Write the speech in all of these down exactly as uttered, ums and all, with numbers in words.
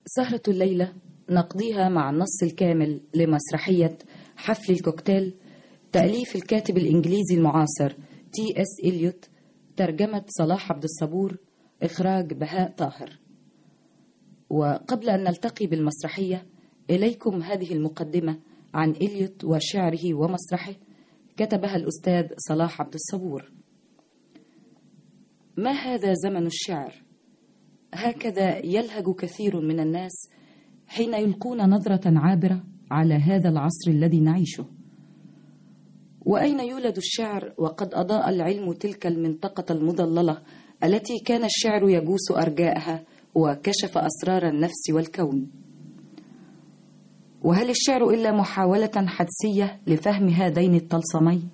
سهرة الليلة نقضيها مع النص الكامل لمسرحية حفل الكوكتيل، تأليف الكاتب الإنجليزي المعاصر تي إس إليوت، ترجمة صلاح عبد الصبور، إخراج بهاء طاهر. وقبل أن نلتقي بالمسرحية إليكم هذه المقدمة عن إليوت وشعره ومسرحه، كتبها الأستاذ صلاح عبد الصبور. ما هذا زمن الشعر، هكذا يلهج كثير من الناس حين يلقون نظرة عابرة على هذا العصر الذي نعيشه. وأين يولد الشعر وقد أضاء العلم تلك المنطقة المضللة التي كان الشعر يجوس أرجاءها وكشف أسرار النفس والكون؟ وهل الشعر إلا محاولة حدسية لفهم هذين الطلسمين؟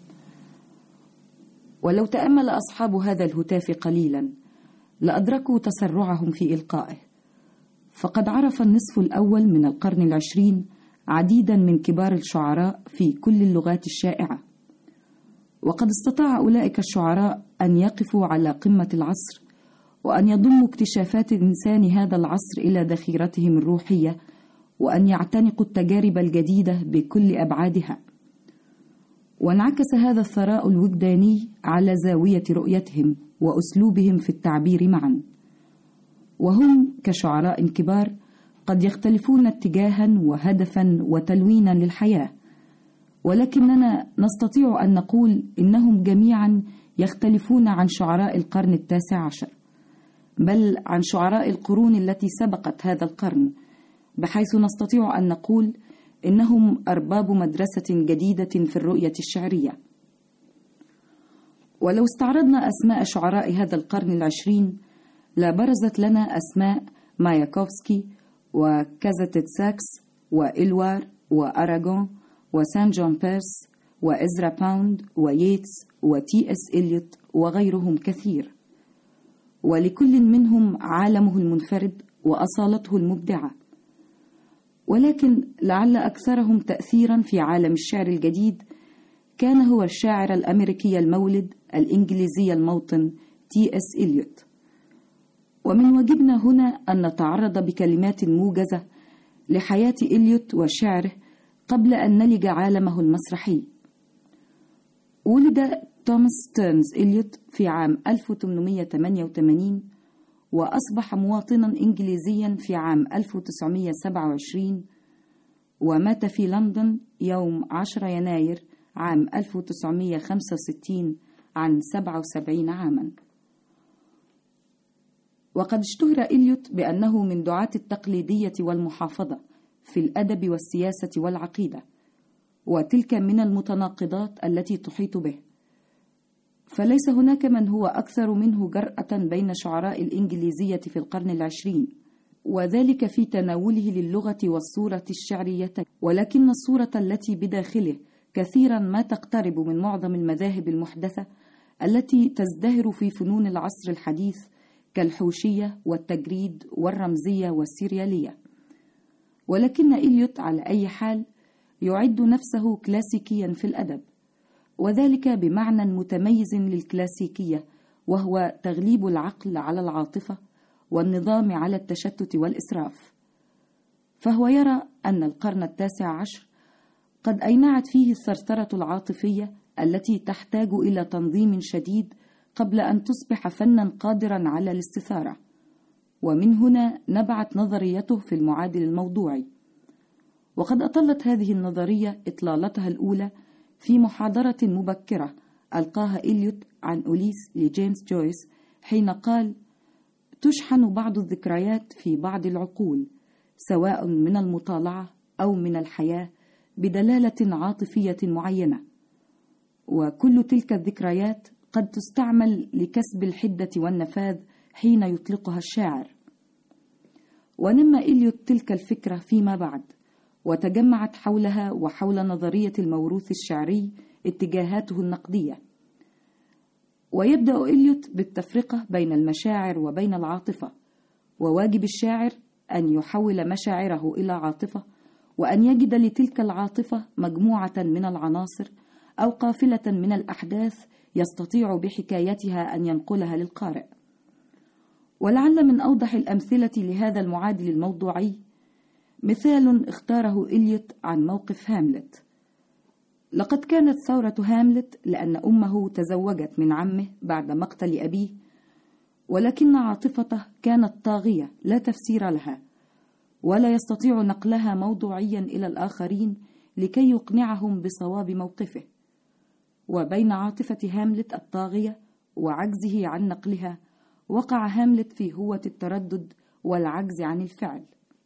ولو تأمل أصحاب هذا الهتاف قليلا لأدركوا تسرعهم في إلقائه، فقد عرف النصف الأول من القرن العشرين عديدا من كبار الشعراء في كل اللغات الشائعة، وقد استطاع أولئك الشعراء أن يقفوا على قمة العصر وأن يضموا اكتشافات إنسان هذا العصر إلى ذخيرتهم الروحية، وأن يعتنقوا التجارب الجديدة بكل أبعادها. وانعكس هذا الثراء الوجداني على زاوية رؤيتهم وأسلوبهم في التعبير معا، وهم كشعراء كبار قد يختلفون اتجاها وهدفا وتلوينا للحياة، ولكننا نستطيع أن نقول إنهم جميعا يختلفون عن شعراء القرن التاسع عشر، بل عن شعراء القرون التي سبقت هذا القرن، بحيث نستطيع أن نقول إنهم أرباب مدرسة جديدة في الرؤية الشعرية. ولو استعرضنا أسماء شعراء هذا القرن العشرين لبرزت لنا أسماء ماياكوفسكي وكازاتيتساكس وإلوار وأراغون وسان جون بيرس وإزرا باوند وييتس وتي إس إليوت وغيرهم كثير، ولكل منهم عالمه المنفرد وأصالته المبدعة. ولكن لعل أكثرهم تأثيرا في عالم الشعر الجديد كان هو الشاعر الأمريكي المولد الإنجليزي الموطن تي إس إليوت. ومن واجبنا هنا أن نتعرض بكلمات موجزة لحياة إليوت وشعره قبل أن نلج عالمه المسرحي. ولد توماس ستيرنز إليوت في عام ألف وثمانمائة وثمانية وثمانين، وأصبح مواطنا إنجليزيا في عام ألف وتسعمائة وسبعة وعشرين، ومات في لندن يوم عشرة يناير عام ألف وتسعمائة وخمسة وستين عن سبعة وسبعين عاما. وقد اشتهر إليوت بأنه من دعاة التقليدية والمحافظة في الأدب والسياسة والعقيدة، وتلك من المتناقضات التي تحيط به، فليس هناك من هو أكثر منه جرأة بين شعراء الإنجليزية في القرن العشرين، وذلك في تناوله للغة والصورة الشعرية، ولكن الصورة التي بداخله كثيرا ما تقترب من معظم المذاهب المحدثة التي تزدهر في فنون العصر الحديث كالحوشية والتجريد والرمزية والسيريالية. ولكن إليوت على أي حال يعد نفسه كلاسيكيا في الأدب، وذلك بمعنى متميز للكلاسيكية، وهو تغليب العقل على العاطفة والنظام على التشتت والإسراف. فهو يرى أن القرن التاسع عشر قد أينعت فيه الثرثرة العاطفية التي تحتاج إلى تنظيم شديد قبل أن تصبح فنا قادرا على الاستثارة، ومن هنا نبعت نظريته في المعادل الموضوعي. وقد أطلت هذه النظرية إطلالتها الأولى في محاضرة مبكرة ألقاها إليوت عن أوليس لجيمس جويس، حين قال: تشحن بعض الذكريات في بعض العقول سواء من المطالعة أو من الحياة بدلالة عاطفية معينة، وكل تلك الذكريات قد تستعمل لكسب الحدة والنفاذ حين يطلقها الشاعر. ونمى إليوت تلك الفكرة فيما بعد، وتجمعت حولها وحول نظرية الموروث الشعري اتجاهاته النقدية. ويبدأ إليوت بالتفرقة بين المشاعر وبين العاطفة، وواجب الشاعر أن يحول مشاعره إلى عاطفة، وأن يجد لتلك العاطفة مجموعة من العناصر أو قافلة من الأحداث يستطيع بحكايتها أن ينقلها للقارئ. ولعل من أوضح الأمثلة لهذا المعادل الموضوعي مثال اختاره إليوت عن موقف هاملت. لقد كانت ثورة هاملت لأن أمه تزوجت من عمه بعد مقتل أبيه، ولكن عاطفته كانت طاغية لا تفسير لها، ولا يستطيع نقلها موضوعيا إلى الآخرين لكي يقنعهم بصواب موقفه. وبين عاطفة هاملت الطاغية وعجزه عن نقلها وقع هاملت في هوة التردد والعجز عن الفعل.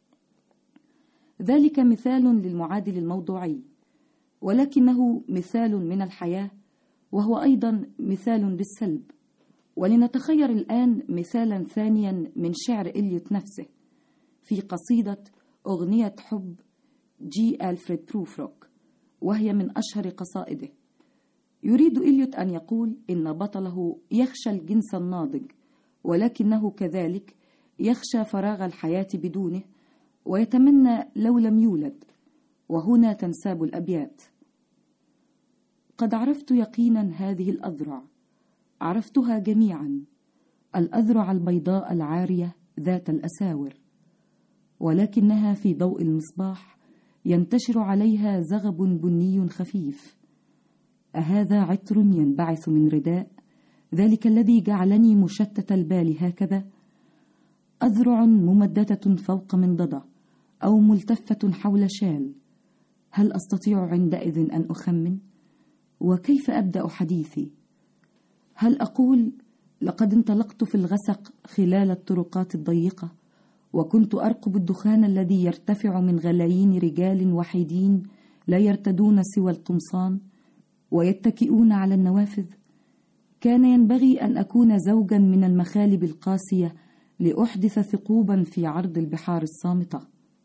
ذلك مثال للمعادل الموضوعي، ولكنه مثال من الحياة، وهو أيضا مثال للسلب. ولنتخير الآن مثالا ثانيا من شعر إليوت نفسه في قصيدة أغنية حب جي ألفريد بروفروك، وهي من أشهر قصائده. يريد إليوت أن يقول إن بطله يخشى الجنس الناضج، ولكنه كذلك يخشى فراغ الحياة بدونه، ويتمنى لو لم يولد. وهنا تنساب الأبيات: قد عرفت يقينا هذه الأذرع، عرفتها جميعا، الأذرع البيضاء العارية ذات الأساور، ولكنها في ضوء المصباح ينتشر عليها زغب بني خفيف. أهذا عطر ينبعث من رداء ذلك الذي جعلني مشتت البال هكذا؟ أذرع ممددة فوق منضدة أو ملتفة حول شال. هل أستطيع عندئذ أن أخمن؟ وكيف أبدأ حديثي؟ هل أقول لقد انطلقت في الغسق خلال الطرقات الضيقة، وكنت أرقب الدخان الذي يرتفع من غلايين رجال وحيدين لا يرتدون سوى القمصان ويتكئون على النوافذ؟ كان ينبغي أن أكون زوجا من المخالب القاسية لأحدث ثقوبا في عرض البحار الصامتة.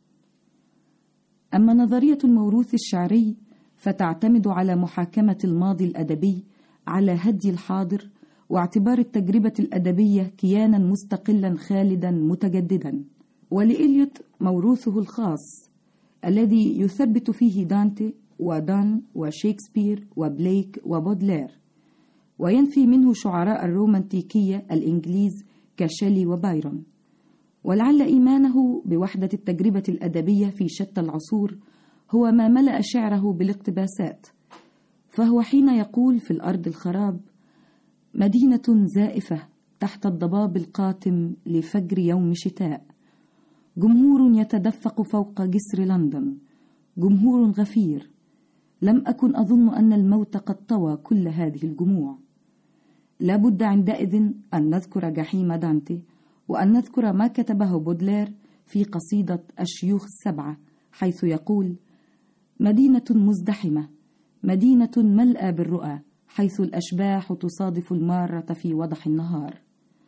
أما نظرية الموروث الشعري فتعتمد على محاكمة الماضي الأدبي على هدي الحاضر، واعتبار التجربة الأدبية كيانا مستقلا خالدا متجددا. ولإليوت موروثه الخاص الذي يثبت فيه دانتي ودان وشيكسبير وبليك وبودلير، وينفي منه شعراء الرومانتيكية الإنجليز كشيلي وبايرون. ولعل إيمانه بوحدة التجربة الأدبية في شتى العصور هو ما ملأ شعره بالاقتباسات. فهو حين يقول في الأرض الخراب: مدينة زائفة تحت الضباب القاتم لفجر يوم شتاء، جمهور يتدفق فوق جسر لندن، جمهور غفير، لم أكن أظن أن الموت قد طوى كل هذه الجموع. لا بد عندئذ أن نذكر جحيم دانتي، وأن نذكر ما كتبه بودلير في قصيدة الشيوخ السبعة، حيث يقول: مدينة مزدحمة، مدينة ملأى بالرؤى، حيث الأشباح تصادف المارة في وضح النهار.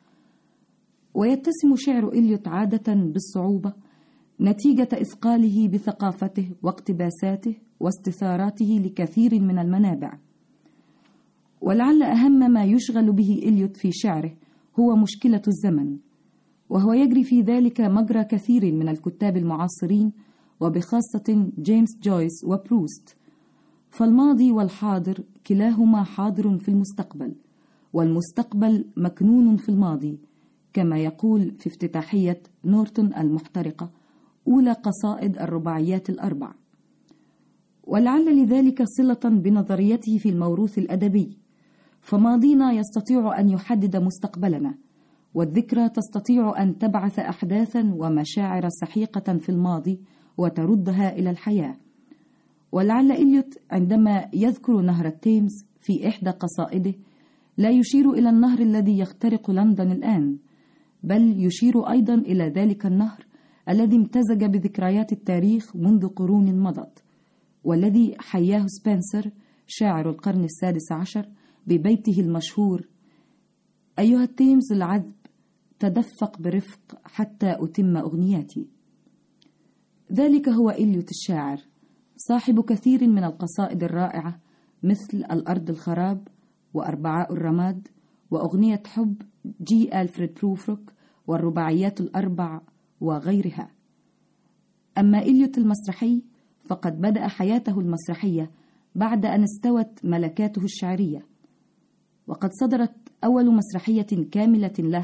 ويتسم شعر إليوت عادة بالصعوبة نتيجة إثقاله بثقافته واقتباساته واستثاراته لكثير من المنابع. ولعل أهم ما يشغل به إليوت في شعره هو مشكلة الزمن، وهو يجري في ذلك مجرى كثير من الكتاب المعاصرين، وبخاصة جيمس جويس وبروست. فالماضي والحاضر كلاهما حاضر في المستقبل، والمستقبل مكنون في الماضي، كما يقول في افتتاحية نورتون المحترقة أولى قصائد الرباعيات الأربع. ولعل لذلك صلة بنظريته في الموروث الأدبي، فماضينا يستطيع أن يحدد مستقبلنا، والذكرى تستطيع أن تبعث أحداثا ومشاعر سحيقة في الماضي وتردها إلى الحياة. ولعل إليوت عندما يذكر نهر التيمز في إحدى قصائده لا يشير إلى النهر الذي يخترق لندن الآن، بل يشير أيضا إلى ذلك النهر الذي امتزج بذكريات التاريخ منذ قرون مضت، والذي حياه سبنسر شاعر القرن السادس عشر ببيته المشهور: أيها التيمز العذب تدفق برفق حتى أتم أغنياتي. ذلك هو إليوت الشاعر، صاحب كثير من القصائد الرائعة مثل الأرض الخراب وأربعاء الرماد وأغنية حب جي ألفريد بروفروك والرباعيات الأربع وغيرها. أما إليوت المسرحي فقد بدأ حياته المسرحية بعد أن استوت ملكاته الشعرية، وقد صدرت أول مسرحية كاملة له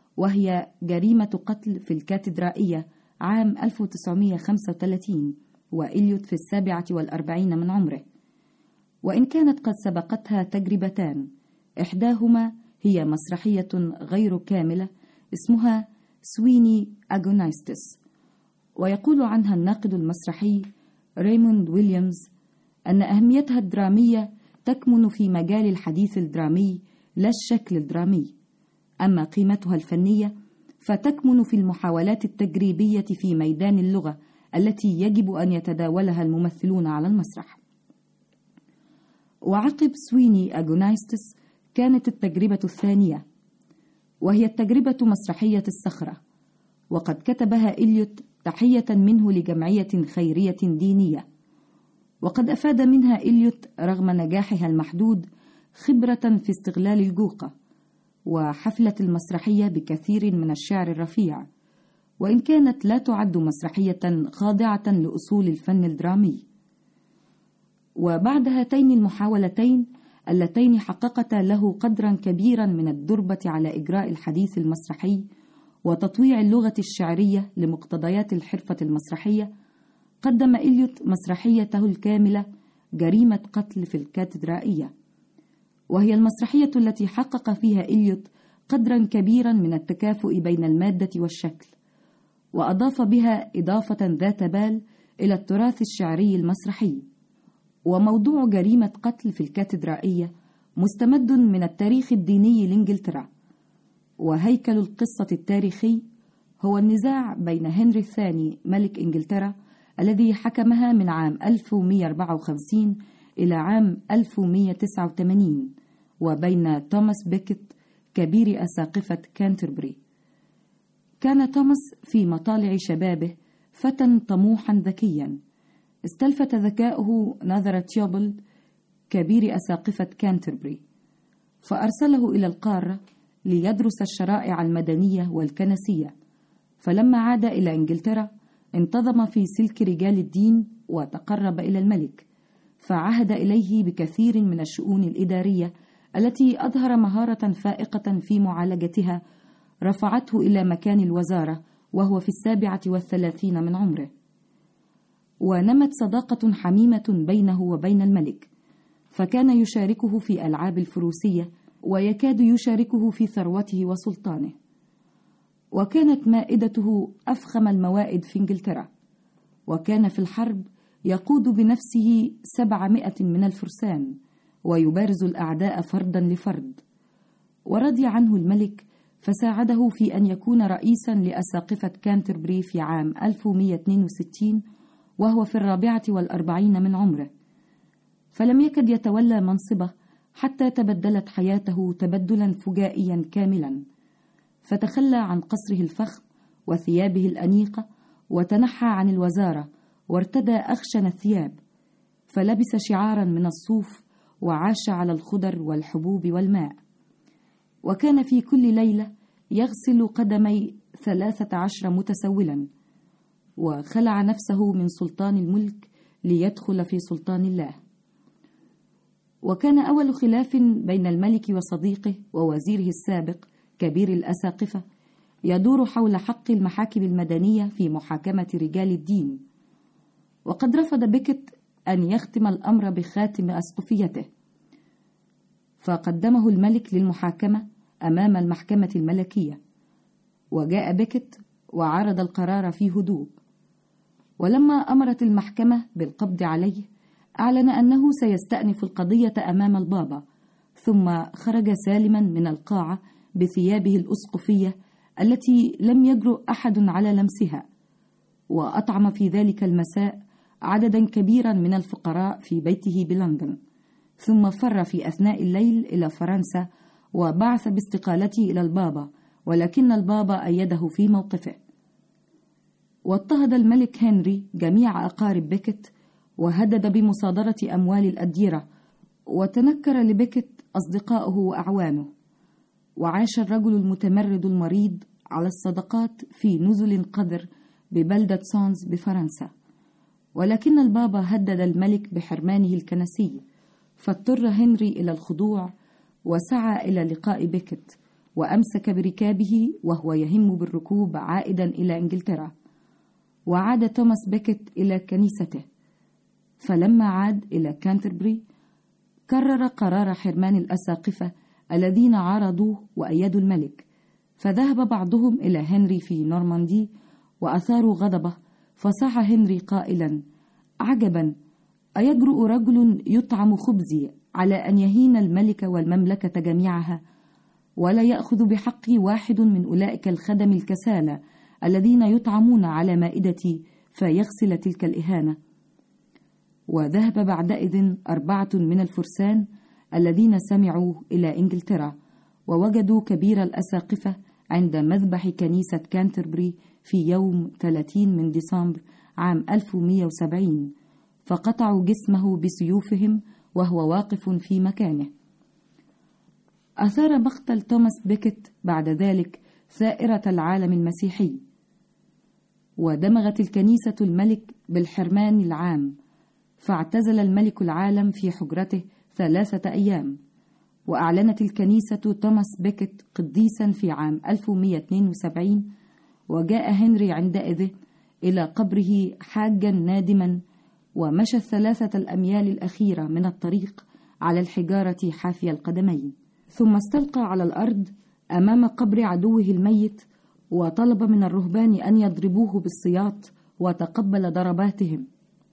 وهي جريمة قتل في الكاتدرائية عام ألف وتسعمائة وخمسة وثلاثين، وإليوت في السابعة والأربعين من عمره. وإن كانت قد سبقتها تجربتان، إحداهما هي مسرحية غير كاملة اسمها سويني أغونيستس، ويقول عنها الناقد المسرحي ريموند ويليامز أن أهميتها الدرامية تكمن في مجال الحديث الدرامي لا الشكل الدرامي، أما قيمتها الفنية فتكمن في المحاولات التجريبية في ميدان اللغة التي يجب أن يتداولها الممثلون على المسرح. وعقب سويني أغونيستس كانت التجربة الثانية، وهي التجربة مسرحية الصخرة، وقد كتبها إليوت تحية منه لجمعية خيرية دينية، وقد أفاد منها إليوت رغم نجاحها المحدود خبرة في استغلال الجوقة، وحفلة المسرحية بكثير من الشعر الرفيع، وإن كانت لا تعد مسرحية خاضعة لأصول الفن الدرامي. وبعد هاتين المحاولتين اللتين حققتا له قدرا كبيرا من الدربة على إجراء الحديث المسرحي وتطويع اللغة الشعرية لمقتضيات الحرفة المسرحية، قدم إليوت مسرحيته الكاملة جريمة قتل في الكاتدرائية، وهي المسرحية التي حقق فيها إليوت قدرا كبيرا من التكافؤ بين المادة والشكل، وأضاف بها إضافة ذات بال إلى التراث الشعري المسرحي. وموضوع جريمة قتل في الكاتدرائية مستمد من التاريخ الديني لإنجلترا، وهيكل القصة التاريخي هو النزاع بين هنري الثاني ملك إنجلترا الذي حكمها من عام ألف ومائة وأربعة وخمسين إلى عام ألف ومائة وتسعة وثمانين، وبين توماس بيكت كبير أساقفة كانتربري. كان توماس في مطالع شبابه فتى طموحا ذكيا، استلفت ذكاؤه نظرة تيوبل كبير أساقفة كانتربري، فأرسله إلى القارة ليدرس الشرائع المدنية والكنسية. فلما عاد إلى إنجلترا انتظم في سلك رجال الدين وتقرب إلى الملك، فعهد إليه بكثير من الشؤون الإدارية التي أظهر مهارة فائقة في معالجتها رفعته إلى مكان الوزارة وهو في السابعة والثلاثين من عمره. ونمت صداقة حميمة بينه وبين الملك، فكان يشاركه في ألعاب الفروسية ويكاد يشاركه في ثروته وسلطانه، وكانت مائدته أفخم الموائد في إنجلترا، وكان في الحرب يقود بنفسه سبعمائة من الفرسان ويبارز الأعداء فردا لفرد. ورضي عنه الملك فساعده في أن يكون رئيسا لأساقفة كانتربري في عام ألف ومائة واثنين وستين وهو في الرابعة والأربعين من عمره، فلم يكد يتولى منصبه حتى تبدلت حياته تبدلا فجائيا كاملا، فتخلى عن قصره الفخم وثيابه الأنيقة وتنحى عن الوزارة وارتدى أخشن الثياب، فلبس شعارا من الصوف وعاش على الخضر والحبوب والماء. وكان في كل ليلة يغسل قدمي ثلاثة عشر متسولا، وخلع نفسه من سلطان الملك ليدخل في سلطان الله. وكان أول خلاف بين الملك وصديقه ووزيره السابق كبير الأساقفة يدور حول حق المحاكم المدنية في محاكمة رجال الدين، وقد رفض بيكت أن يختم الأمر بخاتم أسقفيته، فقدمه الملك للمحاكمة أمام المحكمة الملكية، وجاء بيكت وعرض القرار في هدوء. ولما أمرت المحكمة بالقبض عليه أعلن أنه سيستأنف القضية أمام البابا، ثم خرج سالما من القاعة بثيابه الأسقفية التي لم يجرؤ أحد على لمسها، وأطعم في ذلك المساء عددا كبيرا من الفقراء في بيته بلندن، ثم فر في أثناء الليل إلى فرنسا وبعث باستقالته إلى البابا، ولكن البابا أيده في موقفه. واضطهد الملك هنري جميع أقارب بيكت وهدد بمصادرة أموال الأديرة، وتنكر لبيكت أصدقائه وأعوانه، وعاش الرجل المتمرد المريض على الصدقات في نزل قذر ببلدة سونز بفرنسا. ولكن البابا هدد الملك بحرمانه الكنسي، فاضطر هنري إلى الخضوع وسعى إلى لقاء بيكت، وأمسك بركابه وهو يهم بالركوب عائدا إلى إنجلترا. وعاد توماس بيكت إلى كنيسته، فلما عاد إلى كانتربري كرر قرار حرمان الأساقفة الذين عارضوه وأيدوا الملك، فذهب بعضهم إلى هنري في نورماندي وأثاروا غضبه، فصاح هنري قائلا: عجبا، أيجرؤ رجل يطعم خبزي على أن يهين الملك والمملكة جميعها، ولا يأخذ بحقي واحد من أولئك الخدم الكسالى الذين يطعمون على مائدتي فيغسل تلك الإهانة. وذهب بعدئذ أربعة من الفرسان الذين سمعوا إلى إنجلترا، ووجدوا كبير الأساقفة عند مذبح كنيسة كانتربري في يوم ثلاثين من ديسمبر عام ألف ومئة وسبعين، فقطعوا جسمه بسيوفهم وهو واقف في مكانه. أثار مقتل توماس بيكت بعد ذلك ثائرة العالم المسيحي، ودمغت الكنيسة الملك بالحرمان العام، فاعتزل الملك العالم في حجرته ثلاثة أيام. وأعلنت الكنيسة توماس بيكت قديسا في عام ألف ومئة واثنين وسبعين، وجاء هنري عندئذ إلى قبره حاجا نادما، ومشى الثلاثة الأميال الأخيرة من الطريق على الحجارة حافي القدمين، ثم استلقى على الأرض أمام قبر عدوه الميت، وطلب من الرهبان أن يضربوه بالسياط، وتقبل ضرباتهم.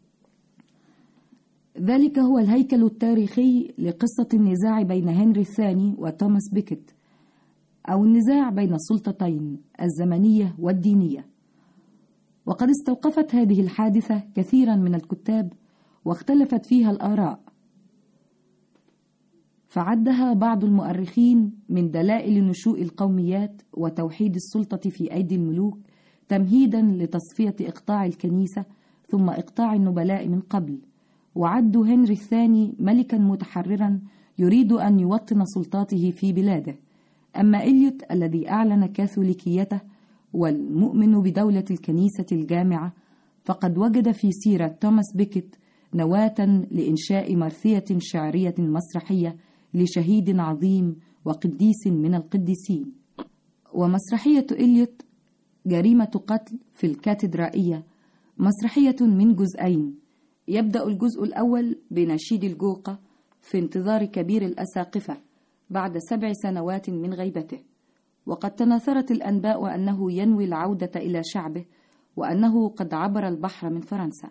ذلك هو الهيكل التاريخي لقصة النزاع بين هنري الثاني وتوماس بيكت، أو النزاع بين السلطتين الزمنية والدينية. وقد استوقفت هذه الحادثة كثيرا من الكتاب، واختلفت فيها الآراء، فعدها بعض المؤرخين من دلائل نشوء القوميات وتوحيد السلطة في أيدي الملوك، تمهيدا لتصفية إقطاع الكنيسة ثم إقطاع النبلاء من قبل، وعدوا هنري الثاني ملكا متحررا يريد أن يوطن سلطاته في بلاده. أما إليوت الذي أعلن كاثوليكيته والمؤمن بدولة الكنيسة الجامعة، فقد وجد في سيرة توماس بيكت نواة لإنشاء مرثية شعرية مسرحية لشهيد عظيم وقديس من القديسين. ومسرحية إليوت جريمة قتل في الكاتدرائية مسرحية من جزئين. يبدأ الجزء الأول بنشيد الجوقة في انتظار كبير الأساقفة بعد سبع سنوات من غيبته، وقد تناثرت الأنباء أنه ينوي العودة إلى شعبه، وأنه قد عبر البحر من فرنسا.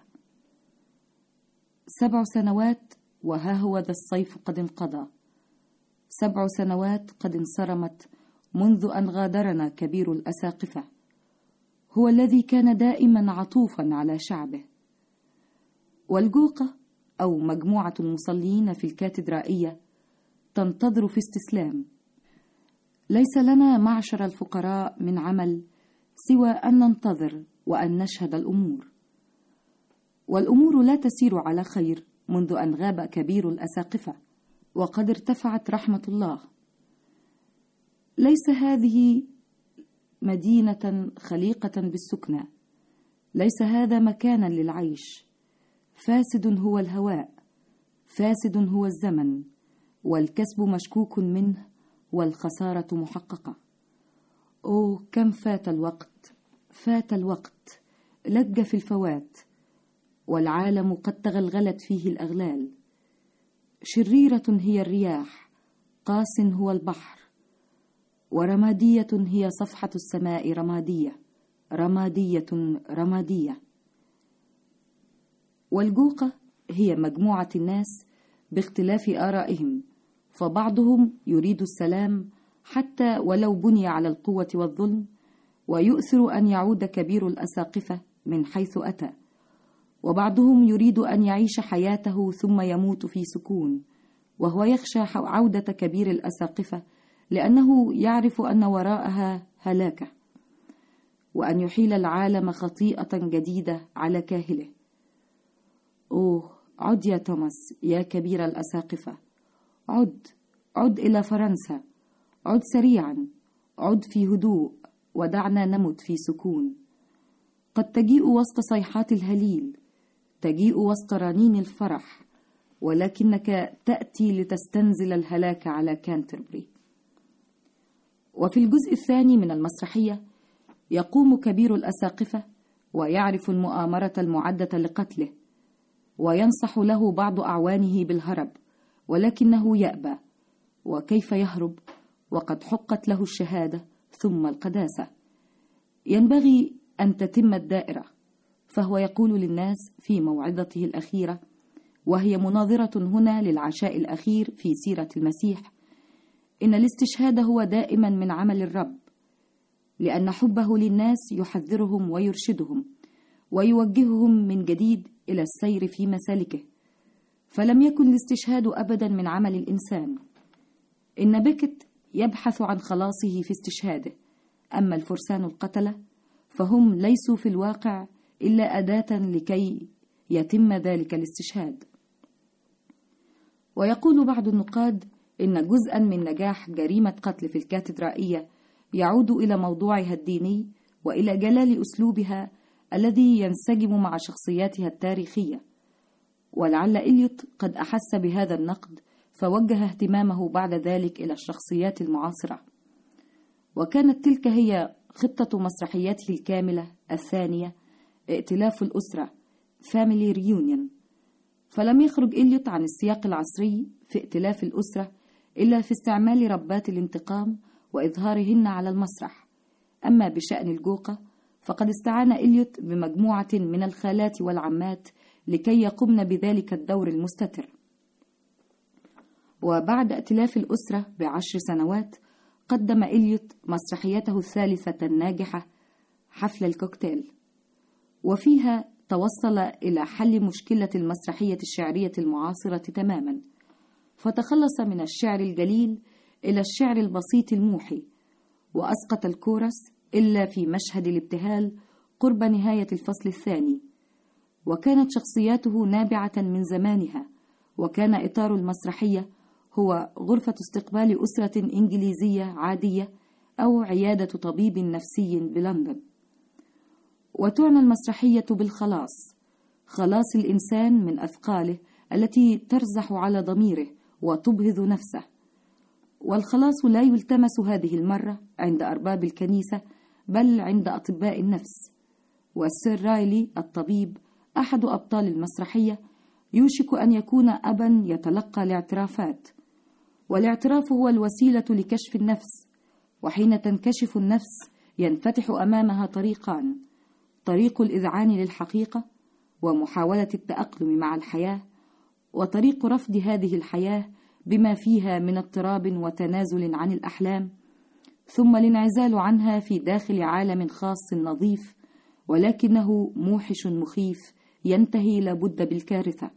سبع سنوات وها هو ذا الصيف قد انقضى، سبع سنوات قد انصرمت منذ أن غادرنا كبير الأساقفة، هو الذي كان دائما عطوفا على شعبه. والجوقة أو مجموعة المصلين في الكاتدرائية تنتظر في استسلام. ليس لنا معشر الفقراء من عمل سوى أن ننتظر وأن نشهد الأمور، والأمور لا تسير على خير منذ أن غاب كبير الأساقفة، وقد ارتفعت رحمة الله. ليس هذه مدينة خليقة بالسكنى، ليس هذا مكانا للعيش. فاسد هو الهواء، فاسد هو الزمن، والكسب مشكوك منه، والخسارة محققة. أوه كم فات الوقت، فات الوقت، لج في الفوات، والعالم قد تغلغلت فيه الأغلال. شريرة هي الرياح، قاس هو البحر، ورمادية هي صفحة السماء، رمادية رمادية رمادية. والجوقة هي مجموعة الناس باختلاف آرائهم، فبعضهم يريد السلام حتى ولو بني على القوة والظلم، ويؤثر أن يعود كبير الأساقفة من حيث أتى، وبعضهم يريد أن يعيش حياته ثم يموت في سكون، وهو يخشى عودة كبير الأساقفة لأنه يعرف أن وراءها هلاكة، وأن يحيل العالم خطيئة جديدة على كاهله. أوه عد يا توماس يا كبير الأساقفة، عد عد إلى فرنسا، عد سريعا، عد في هدوء، ودعنا نمت في سكون. قد تجيء وسط صيحات الهليل، تجيء وسط رنين الفرح، ولكنك تأتي لتستنزل الهلاك على كانتربري. وفي الجزء الثاني من المسرحية يقوم كبير الأساقفة ويعرف المؤامرة المعدة لقتله، وينصح له بعض أعوانه بالهرب، ولكنه يأبى. وكيف يهرب وقد حقت له الشهادة ثم القداسة؟ ينبغي أن تتم الدائرة. فهو يقول للناس في موعظته الأخيرة، وهي مناظرة هنا للعشاء الأخير في سيرة المسيح، إن الاستشهاد هو دائما من عمل الرب، لأن حبه للناس يحذرهم ويرشدهم ويوجههم من جديد إلى السير في مسالكه. فلم يكن الاستشهاد أبدا من عمل الإنسان. إن بيكت يبحث عن خلاصه في استشهاده، أما الفرسان القتلة فهم ليسوا في الواقع إلا أداة لكي يتم ذلك الاستشهاد. ويقول بعض النقاد إن جزءا من نجاح جريمة قتل في الكاتدرائية يعود إلى موضوعها الديني وإلى جلال أسلوبها الذي ينسجم مع شخصياتها التاريخية. ولعل إليوت قد أحس بهذا النقد فوجه اهتمامه بعد ذلك إلى الشخصيات المعاصرة. وكانت تلك هي خطة مسرحياته الكاملة الثانية، ائتلاف الأسرة Family Reunion. فلم يخرج إليوت عن السياق العصري في ائتلاف الأسرة إلا في استعمال ربات الانتقام وإظهارهن على المسرح. أما بشأن الجوقة فقد استعان إليوت بمجموعة من الخالات والعمات لكي يقمن بذلك الدور المستتر. وبعد ائتلاف الأسرة بعشر سنوات قدم إليوت مسرحيته الثالثة الناجحة، حفل الكوكتيل، وفيها توصل إلى حل مشكلة المسرحية الشعرية المعاصرة تماما، فتخلص من الشعر الجليل إلى الشعر البسيط الموحي، وأسقط الكورس إلا في مشهد الابتهال قرب نهاية الفصل الثاني. وكانت شخصياته نابعة من زمانها، وكان إطار المسرحية هو غرفة استقبال أسرة إنجليزية عادية أو عيادة طبيب نفسي بلندن. وتعنى المسرحية بالخلاص، خلاص الإنسان من أثقاله التي ترزح على ضميره وتبهض نفسه. والخلاص لا يلتمس هذه المرة عند أرباب الكنيسة بل عند أطباء النفس. والسير رايلي الطبيب أحد أبطال المسرحية يوشك أن يكون أبا يتلقى الاعترافات، والاعتراف هو الوسيلة لكشف النفس. وحين تنكشف النفس ينفتح أمامها طريقان: طريق الإذعان للحقيقة ومحاولة التأقلم مع الحياة، وطريق رفض هذه الحياة بما فيها من اضطراب وتنازل عن الأحلام، ثم الانعزال عنها في داخل عالم خاص نظيف ولكنه موحش مخيف ينتهي لابد بالكارثة.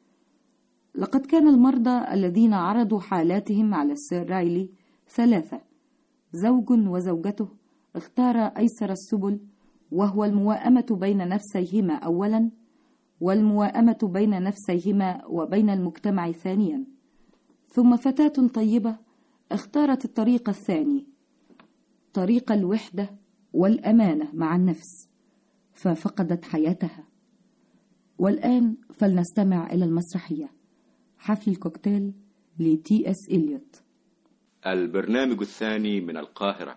لقد كان المرضى الذين عرضوا حالاتهم على السير رايلي ثلاثة: زوج وزوجته اختار أيسر السبل، وهو المواءمة بين نفسيهما أولا، والمواءمة بين نفسيهما وبين المجتمع ثانيا، ثم فتاة طيبة اختارت الطريق الثاني، طريق الوحدة والأمانة مع النفس، ففقدت حياتها. والآن فلنستمع إلى المسرحية حفل الكوكتيل لتي اس إليوت. البرنامج الثاني من القاهرة.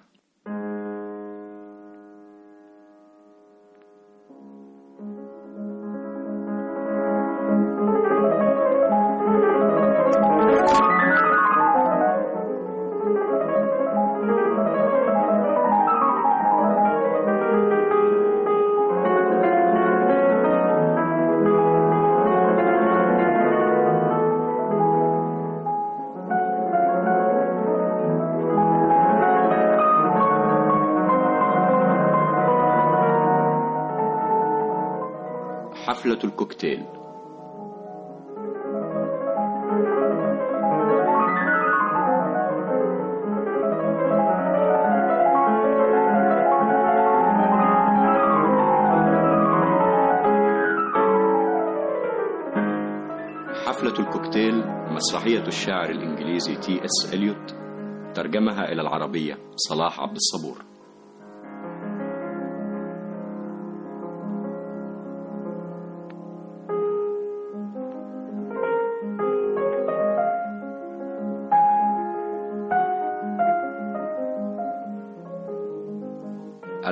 حفلة الكوكتيل. حفلة الكوكتيل مسرحية الشاعر الإنجليزي تي اس إليوت، ترجمها إلى العربية صلاح عبد الصبور.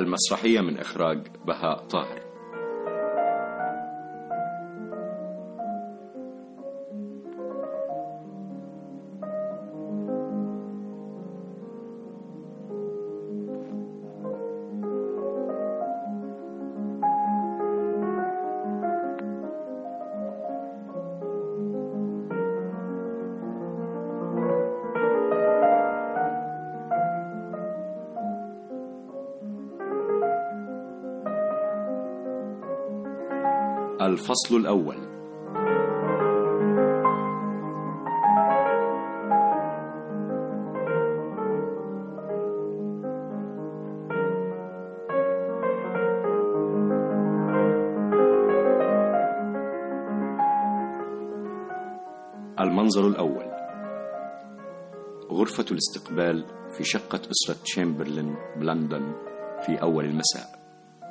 المسرحية من إخراج بهاء طاهر. الفصل الأول. المنظر الأول: غرفة الاستقبال في شقة أسرة تشامبرلين بلندن في أول المساء.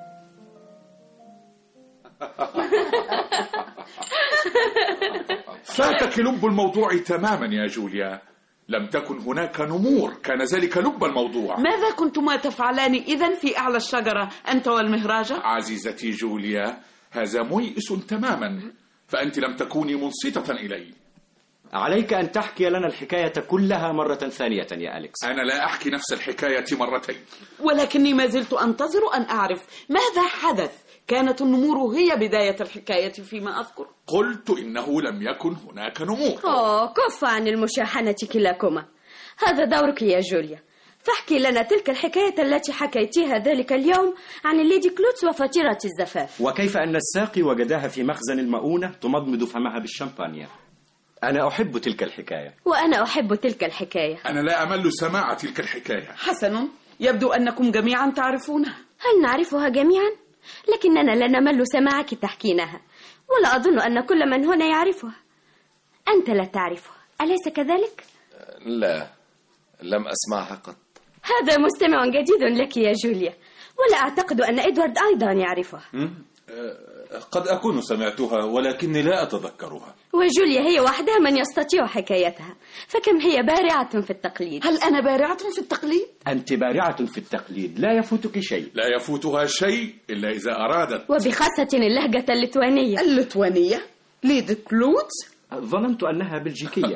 فاتك لب الموضوع تماما يا جوليا. لم تكن هناك نمور، كان ذلك لب الموضوع. ماذا كنتما تفعلان إذن في أعلى الشجرة أنت والمهراجة؟ عزيزتي جوليا، هذا ميئس تماما، فأنت لم تكوني منصتة إلي. عليك أن تحكي لنا الحكاية كلها مرة ثانية يا أليكس. أنا لا أحكي نفس الحكاية مرتين، ولكني ما زلت أنتظر أن أعرف ماذا حدث. كانت النمور هي بداية الحكاية فيما أذكر. قلت إنه لم يكن هناك نمور. أوه، كف عن المشاحنة كلاكما، هذا دورك يا جوليا. فاحكي لنا تلك الحكاية التي حكيتيها ذلك اليوم عن الليدي كلوتس وفطيرة الزفاف، وكيف أن الساقي وجدها في مخزن المؤونة تمضمض فمها بالشمبانيا. أنا أحب تلك الحكاية. وأنا أحب تلك الحكاية. أنا لا أمل سماع تلك الحكاية. حسن، يبدو أنكم جميعا تعرفونها. هل نعرفها جميعا؟ لكننا لا نمل سماعك تحكينها، ولا أظن أن كل من هنا يعرفها. أنت لا تعرفها، أليس كذلك؟ لا، لم أسمعها قط. هذا مستمع جديد لك يا جوليا، ولا أعتقد أن إدوارد أيضا يعرفها. قد أكون سمعتها ولكني لا أتذكرها. وجوليا هي وحدها من يستطيع حكايتها، فكم هي بارعة في التقليد. هل أنا بارعة في التقليد؟ أنت بارعة في التقليد، لا يفوتك شيء. لا يفوتها شيء إلا إذا أرادت. وبخاصة اللهجة الليتوانية. الليتوانية؟ ليدي كلوتس؟ ظننت أنها بلجيكية.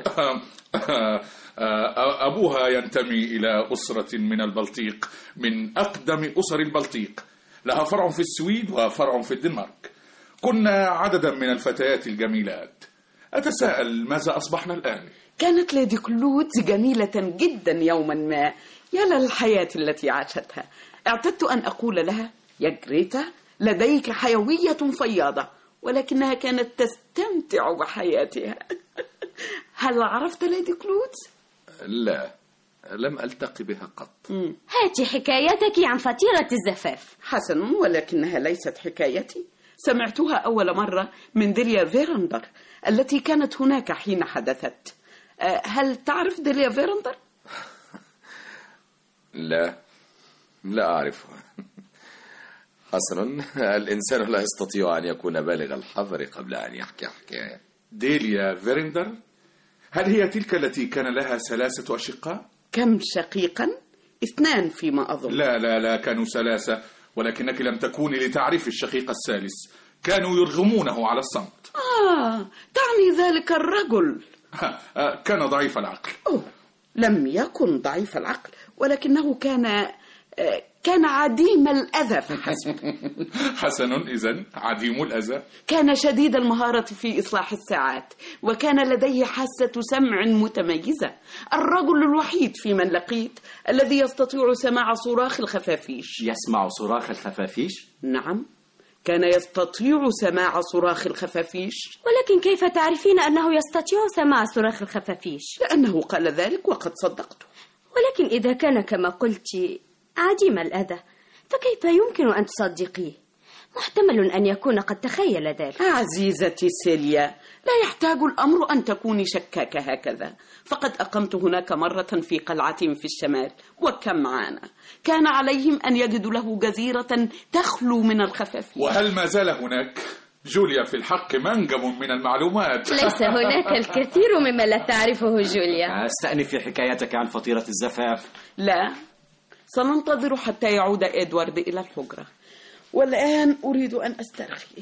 أبوها ينتمي إلى أسرة من البلطيق، من أقدم أسر البلطيق. لها فرع في السويد وفرع في الدنمارك. كنا عددا من الفتيات الجميلات. أتساءل ماذا أصبحنا الآن؟ كانت ليدي كلوتس جميلة جدا يوما ما. يا للحياة التي عاشتها. اعتدت أن أقول لها: يا جريتا، لديك حيوية فياضة، ولكنها كانت تستمتع بحياتها. هل عرفت ليدي كلوتس؟ لا، لم ألتقي بها قط. هاتي حكايتك عن فطيرة الزفاف. حسن، ولكنها ليست حكايتي. سمعتها أول مرة من ديليا فيرندر التي كانت هناك حين حدثت. هل تعرف ديليا فيرندر؟ لا، لا أعرفها. حسنا، الإنسان لا يستطيع أن يكون بالغ الحذر قبل أن يحكي حكاية. ديليا فيرندر؟ هل هي تلك التي كان لها ثلاثة أشقاء؟ كم شقيقا؟ اثنان فيما أظن. لا لا لا، كانوا ثلاثة، ولكنك لم تكوني لتعرفي الشقيق الثالث. كانوا يرغمونه على الصمت. آه، تعني ذلك الرجل. كان ضعيف العقل. أوه، لم يكن ضعيف العقل، ولكنه كان كان عديم الأذى فحسب. حسن، إذن عديم الأذى. كان شديد المهارة في إصلاح الساعات، وكان لديه حاسة سمع متميزة. الرجل الوحيد في من لقيت الذي يستطيع سماع صراخ الخفافيش. يسمع صراخ الخفافيش؟ نعم، كان يستطيع سماع صراخ الخفافيش. ولكن كيف تعرفين أنه يستطيع سماع صراخ الخفافيش؟ لأنه قال ذلك وقد صدقته. ولكن إذا كان كما قلت عديم الأذى، فكيف يمكن أن تصدقيه؟ محتمل أن يكون قد تخيل ذلك. عزيزتي سيليا، لا يحتاج الأمر أن تكوني شكاكة هكذا. فقد أقمت هناك مرة في قلعة في الشمال، وكم عانى. كان عليهم أن يجدوا له جزيرة تخلو من الخفافيش. وهل ما زال هناك؟ جوليا في الحق منجم من المعلومات. ليس هناك الكثير مما لا تعرفه جوليا. استأنف في حكايتك عن فطيرة الزفاف. لا، سننتظر حتى يعود إدوارد إلى الحجرة، والآن أريد أن أسترخي.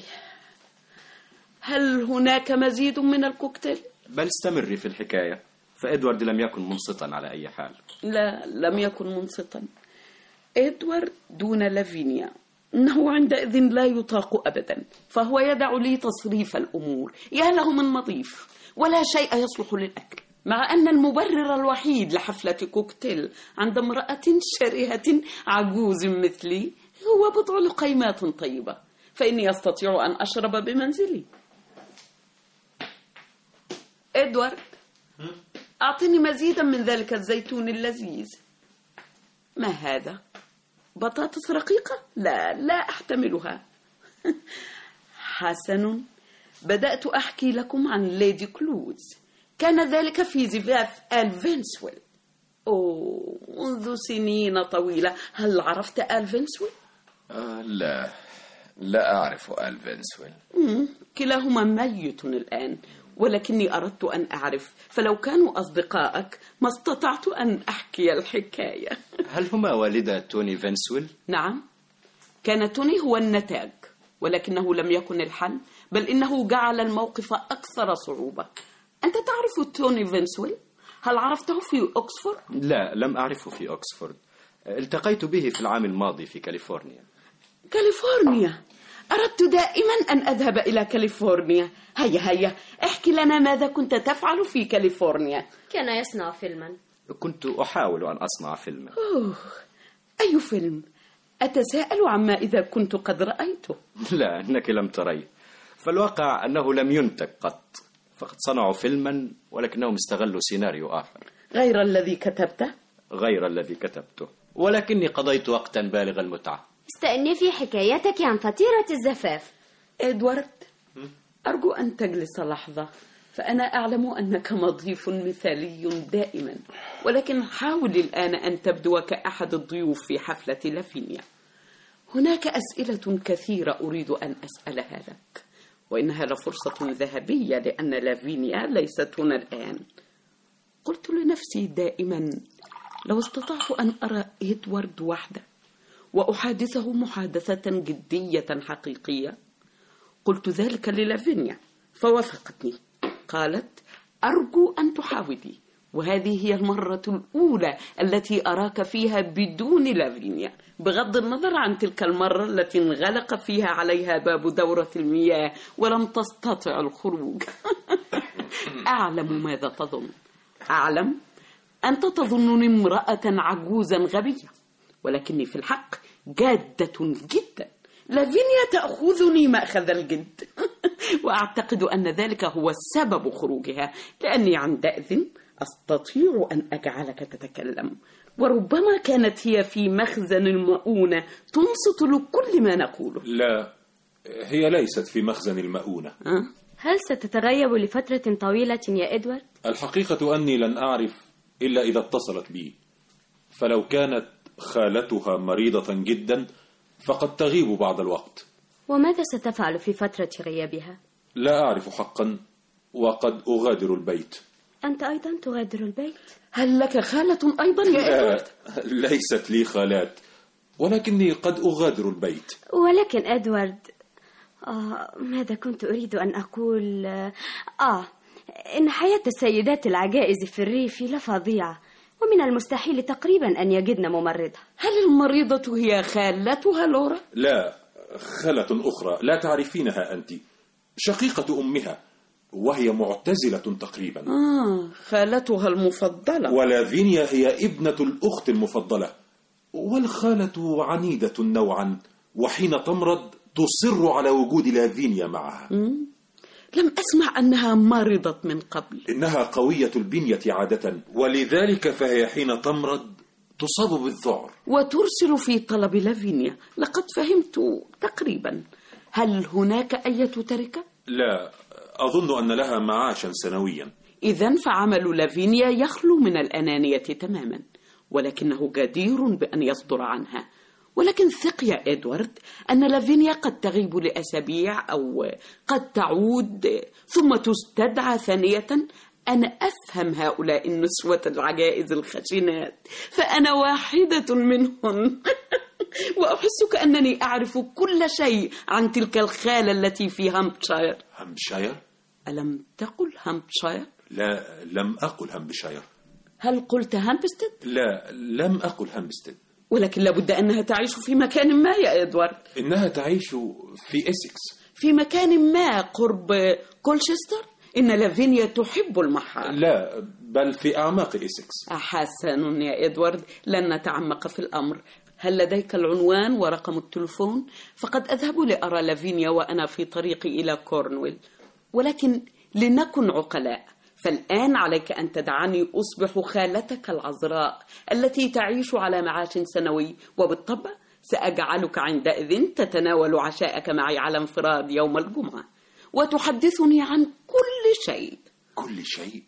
هل هناك مزيد من الكوكتيل؟ بل استمري في الحكاية، فإدوارد لم يكن منصتا على أي حال. لا، لم يكن منصتا. إدوارد دون لافينيا إنه عندئذ لا يطاق أبدا، فهو يدع لي تصريف الأمور. يا له من مضيف، ولا شيء يصلح للأكل، مع أن المبرر الوحيد لحفلة كوكتيل عند امرأة شرهة عجوز مثلي هو بضع لقيمات طيبة، فإني أستطيع أن أشرب بمنزلي. إدوارد، أعطني مزيدا من ذلك الزيتون اللذيذ. ما هذا؟ بطاطس رقيقة؟ لا لا أحتملها. حسن، بدأت أحكي لكم عن ليدي كلودز. كان ذلك في زفاف آل فينسويل. أوه، منذ سنين طويلة. هل عرفت آل فينسويل؟ آه لا لا أعرف آل فينسويل. كلاهما ميت الآن، ولكني أردت أن أعرف، فلو كانوا أصدقائك ما استطعت أن أحكي الحكاية. هل هما والدا توني فينسويل؟ نعم، كان توني هو النتاج، ولكنه لم يكن الحل، بل إنه جعل الموقف أكثر صعوبة. أنت تعرف توني فينسويل؟ هل عرفته في أكسفورد؟ لا، لم أعرفه في أكسفورد. التقيت به في العام الماضي في كاليفورنيا. كاليفورنيا؟ أردت دائما أن أذهب إلى كاليفورنيا. هيا هيا، احكي لنا ماذا كنت تفعل في كاليفورنيا. كان يصنع فيلما. كنت أحاول أن أصنع فيلما. أوه، أي فيلم؟ أتساءل عما إذا كنت قد رأيته. لا، إنك لم تريه. فالواقع أنه لم ينتج قط، فقد صنعوا فيلما ولكنهم استغلوا سيناريو آخر. غير الذي كتبته؟ غير الذي كتبته، ولكني قضيت وقتا بالغ المتعة. استأنفي حكايتك عن فطيرة الزفاف. إدوارد، أرجو أن تجلس لحظة، فأنا أعلم أنك مضيف مثالي دائما، ولكن حاول الآن أن تبدو كأحد الضيوف في حفلة لافينيا. هناك أسئلة كثيرة أريد أن أسألها لك، وإنها لفرصة ذهبية لأن لافينيا ليست هنا الآن. قلت لنفسي دائما لو استطعت أن أرى إدوارد وحده وأحادثه محادثة جدية حقيقية. قلت ذلك للافينيا فوافقتني، قالت أرجو أن تحاولي، وهذه هي المرة الأولى التي أراك فيها بدون لافينيا، بغض النظر عن تلك المرة التي انغلق فيها عليها باب دورة المياه ولم تستطع الخروج. أعلم ماذا تظن. أعلم أنت تظنني امرأة عجوزا غبية، ولكني في الحق جادة جدا. لافينيا تأخذني مأخذ الجد. وأعتقد أن ذلك هو سبب خروجها، لأني عندئذ أستطيع أن أجعلك تتكلم، وربما كانت هي في مخزن المؤونة تنصت لكل ما نقوله. لا، هي ليست في مخزن المؤونة. أه؟ هل ستتغيب لفترة طويلة يا إدوارد؟ الحقيقة أني لن أعرف إلا إذا اتصلت بي، فلو كانت خالتها مريضة جدا فقد تغيب بعض الوقت. وماذا ستفعل في فترة غيابها؟ لا أعرف حقا، وقد أغادر البيت. أنت أيضا تغادر البيت؟ هل لك خالة أيضا يا إدوارد؟ ليست لي خالات، ولكني قد أغادر البيت. ولكن إدوارد، آه ماذا كنت أريد أن أقول؟ آه إن حياة السيدات العجائز في الريف لفظيعة، ومن المستحيل تقريبا أن يجدن ممرضة. هل المريضة هي خالتها لورا؟ لا، خالة أخرى لا تعرفينها أنت، شقيقة أمها، وهي معتزلة تقريبا. آه، خالتها المفضلة. ولافينيا هي ابنة الأخت المفضلة، والخالة عنيدة نوعا، وحين تمرض تصر على وجود لافينيا معها. مم. لم أسمع أنها مرضت من قبل. إنها قوية البنية عادة، ولذلك فهي حين تمرض تصاب بالذعر وترسل في طلب لافينيا. لقد فهمت تقريبا. هل هناك أي تركة؟ لا، أظن أن لها معاشا سنويا. إذن فعمل لافينيا يخلو من الأنانية تماما، ولكنه جدير بأن يصدر عنها. ولكن ثق يا إدوارد أن لافينيا قد تغيب لأسابيع أو قد تعود ثم تستدعى ثانية. أنا أفهم هؤلاء النسوة العجائز الخشنات، فأنا واحدة منهن. وأحس كأنني أعرف كل شيء عن تلك الخالة التي في هامبشاير. هامبشاير؟ ألم تقل هامبشاير؟ لا، لم أقل هامبشاير. هل قلت هامبستد؟ لا، لم أقل هامبستد. ولكن لابد أنها تعيش في مكان ما يا إدوارد. إنها تعيش في إسكس. في مكان ما قرب كولشستر؟ إن لافينيا تحب المرحال. لا، بل في أعماق إسكس. حسن يا إدوارد، لن نتعمق في الأمر. هل لديك العنوان ورقم التلفون؟ فقد أذهب لأرى لافينيا وأنا في طريقي إلى كورنويل. ولكن لنكن عقلاء، فالآن عليك أن تدعني أصبح خالتك العذراء التي تعيش على معاش سنوي، وبالطبع سأجعلك عندئذ تتناول عشاءك معي على انفراد يوم الجمعة وتحدثني عن كل شيء. كل شيء؟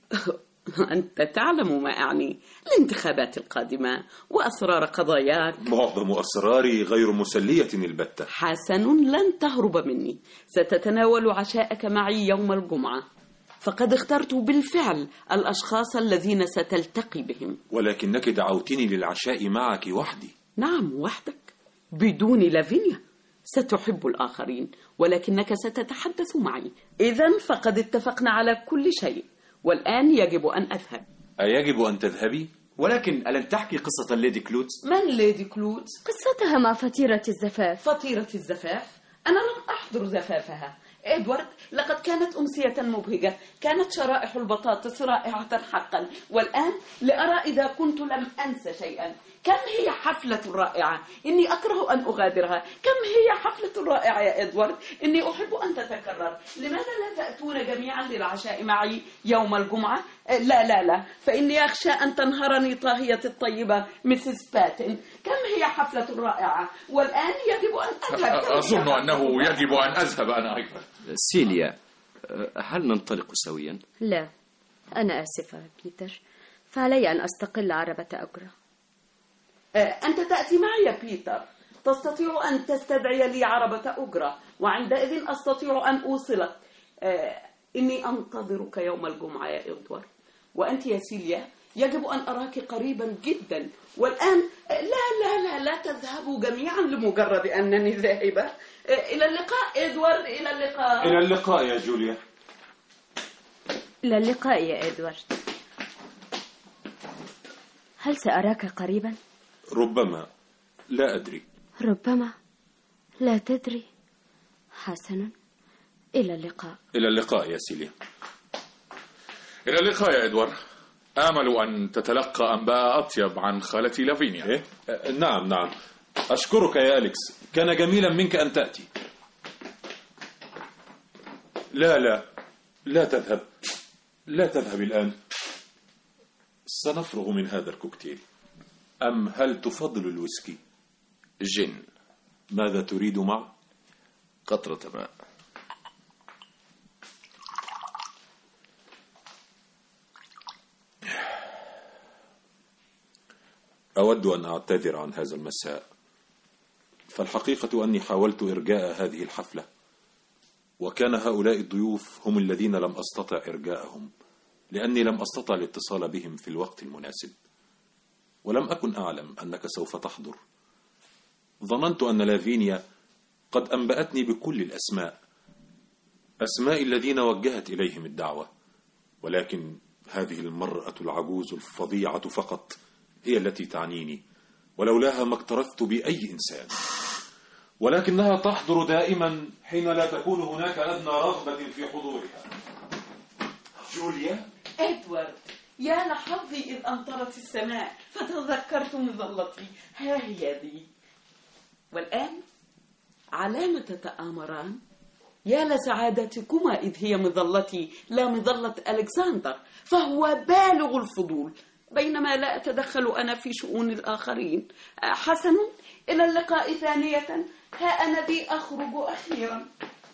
أنت تعلم ما أعني، الانتخابات القادمة وأسرار قضاياك. معظم أسراري غير مسلية البتة. حسن، لن تهرب مني. ستتناول عشاءك معي يوم الجمعة، فقد اخترت بالفعل الأشخاص الذين ستلتقي بهم. ولكنك دعوتني للعشاء معك وحدي. نعم، وحدك بدون لافينيا. ستحب الآخرين ولكنك ستتحدث معي. إذن فقد اتفقنا على كل شيء، والآن يجب أن أذهب. أيجب أن تذهبي؟ ولكن ألن تحكي قصة الليدي كلوتس؟ من ليدي كلوتس؟ قصتها مع فطيرة الزفاف. فطيرة الزفاف؟ أنا لم أحضر زفافها. إدوارد، لقد كانت أمسية مبهجة، كانت شرائح البطاطس رائعة حقا، والآن لأرى إذا كنت لم أنسى شيئا. كم هي حفلة رائعة، إني أكره أن أغادرها. كم هي حفلة رائعة يا إدوارد، إني أحب أن تتكرر. لماذا لا تأتون جميعا للعشاء معي يوم الجمعة؟ لا لا لا، فإني أخشى أن تنهرني طاهية الطيبة مسز باتن. كم هي حفلة رائعة، والآن يجب أن أذهب. أظن أنه يجب أن أذهب أنا أيضا. سيليا، هل ننطلق سويا؟ لا، أنا آسفة بيتر، فعلي أن أستقل عربة أجرة. أنت تأتي معي يا بيتر، تستطيع أن تستدعي لي عربة أجرة، وعندئذ أستطيع أن أوصلك. إني أنتظرك يوم الجمعة يا إدوارد. وأنت يا سيليا يجب أن أراك قريبا جدا. والآن لا لا لا لا تذهبوا جميعا لمجرد أنني ذاهبة. إلى اللقاء إدوارد، إلى اللقاء. إلى اللقاء يا جوليا. إلى اللقاء يا إدوارد. هل سأراك قريبا؟ ربما، لا أدري. ربما، لا تدري. حسنا، إلى اللقاء. إلى اللقاء يا سيليا. إلى اللقاء يا إدوارد. آمل أن تتلقى أنباء أطيب عن خالتي لافينيا. إيه؟ أه نعم نعم، أشكرك يا أليكس، كان جميلا منك أن تأتي. لا لا لا تذهب، لا تذهب الآن. سنفرغ من هذا الكوكتيل. أم هل تفضل الويسكي؟ جن. ماذا تريد معه؟ قطرة ماء. أود أن أعتذر عن هذا المساء، فالحقيقة أني حاولت إرجاء هذه الحفلة، وكان هؤلاء الضيوف هم الذين لم أستطع إرجاءهم، لأني لم أستطع الاتصال بهم في الوقت المناسب، ولم أكن أعلم أنك سوف تحضر. ظننت أن لافينيا قد أنبأتني بكل الأسماء، أسماء الذين وجهت إليهم الدعوة، ولكن هذه المرأة العجوز الفظيعة فقط هي التي تعنيني، ولولاها ما اقترفت بأي إنسان. ولكنها تحضر دائما حين لا تكون هناك أدنى رغبة في حضورها. جوليا. إدوارد، يا لحظي إذ أمطرت السماء فتذكرت مظلتي، ها هي ذي. والآن علامة تتآمران؟ يا لسعادتكما إذ هي مظلتي لا مظلة ألكسندر، فهو بالغ الفضول، بينما لا أتدخل أنا في شؤون الآخرين. حسن، إلى اللقاء ثانية، ها أنا ذي أخرج أخيرا.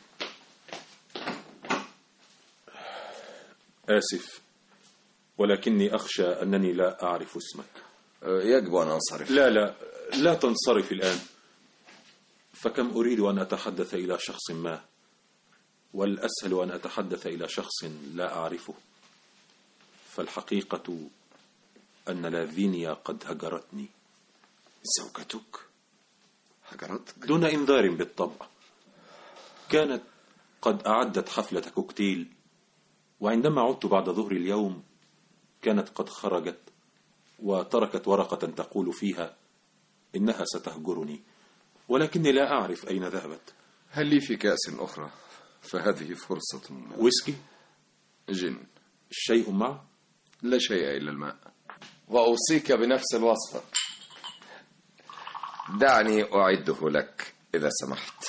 آسف، ولكني أخشى أنني لا أعرف اسمك. يجب أن أنصرف. لا لا لا تنصرف الآن، فكم أريد أن أتحدث إلى شخص ما، والأسهل أن أتحدث إلى شخص لا أعرفه. فالحقيقة أن لافينيا قد هجرتني. زوجتك هجرتك؟ دون إنذار بالطبع. كانت قد أعدت حفلة كوكتيل، وعندما عدت بعد ظهر اليوم كانت قد خرجت وتركت ورقة تقول فيها إنها ستهجرني، ولكني لا أعرف أين ذهبت. هل لي في كأس أخرى؟ فهذه فرصة. ويسكي؟ جن. شيء معه؟ لا شيء إلا الماء. وأوصيك بنفس الوصفة. دعني أعده لك إذا سمحت.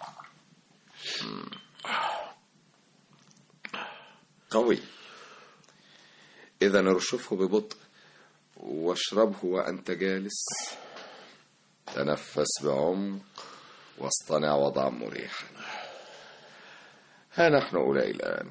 قوي. إذا ارشفه ببطء واشربه وأنت جالس. تنفس بعمق واصطنع وضعا مريحا. ها نحن أولئك الآن.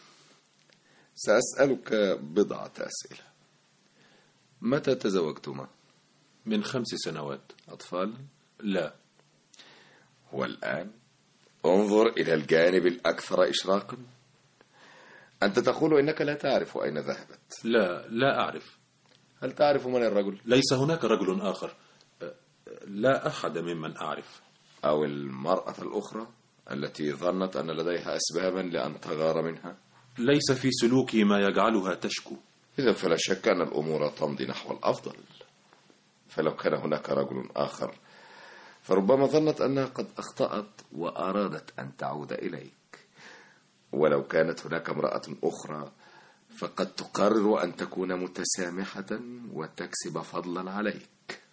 سأسألك بضعة أسئلة. متى تزوجتما؟ من خمس سنوات. أطفال؟ لا. والآن انظر إلى الجانب الأكثر إشراقا. أنت تقول إنك لا تعرف أين ذهبت. لا لا أعرف. هل تعرف من الرجل؟ ليس هناك رجل آخر. لا أحد ممن أعرف. أو المرأة الأخرى التي ظنت أن لديها أسبابا لأن تغار منها؟ ليس في سلوكي ما يجعلها تشكو. إذا فلا شك أن الأمور تمضي نحو الأفضل. فلو كان هناك رجل آخر فربما ظنت أنها قد أخطأت وأرادت أن تعود إليك. ولو كانت هناك امرأة أخرى فقد تقرر أن تكون متسامحة وتكسب فضلا عليك.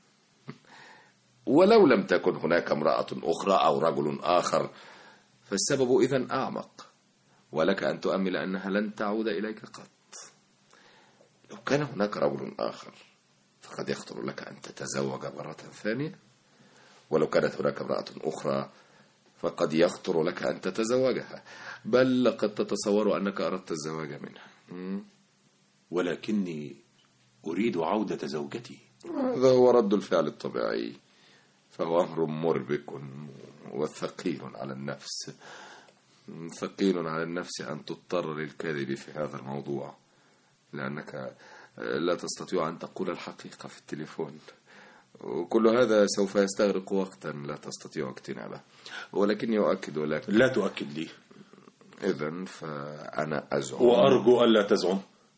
ولو لم تكن هناك امرأة أخرى أو رجل آخر فالسبب إذن أعمق، ولك أن تؤمل أنها لن تعود إليك قط. لو كان هناك رجل آخر فقد يخطر لك أن تتزوج مرة ثانية، ولو كانت هناك امرأة أخرى فقد يخطر لك أن تتزوجها، بل لقد تتصور أنك أردت الزواج منها. ولكني أريد عودة زوجتي. هذا هو رد الفعل الطبيعي، فهو أمر مربك وثقيل على النفس. ثقيل على النفس أن تضطر للكذب في هذا الموضوع، لأنك لا تستطيع أن تقول الحقيقة في التليفون. وكل هذا سوف يستغرق وقتا لا تستطيع اجتنابه. ولكني أؤكد لك. لا تؤكد لي. إذن فأنا أزعم، وأرجو ألا تزعم.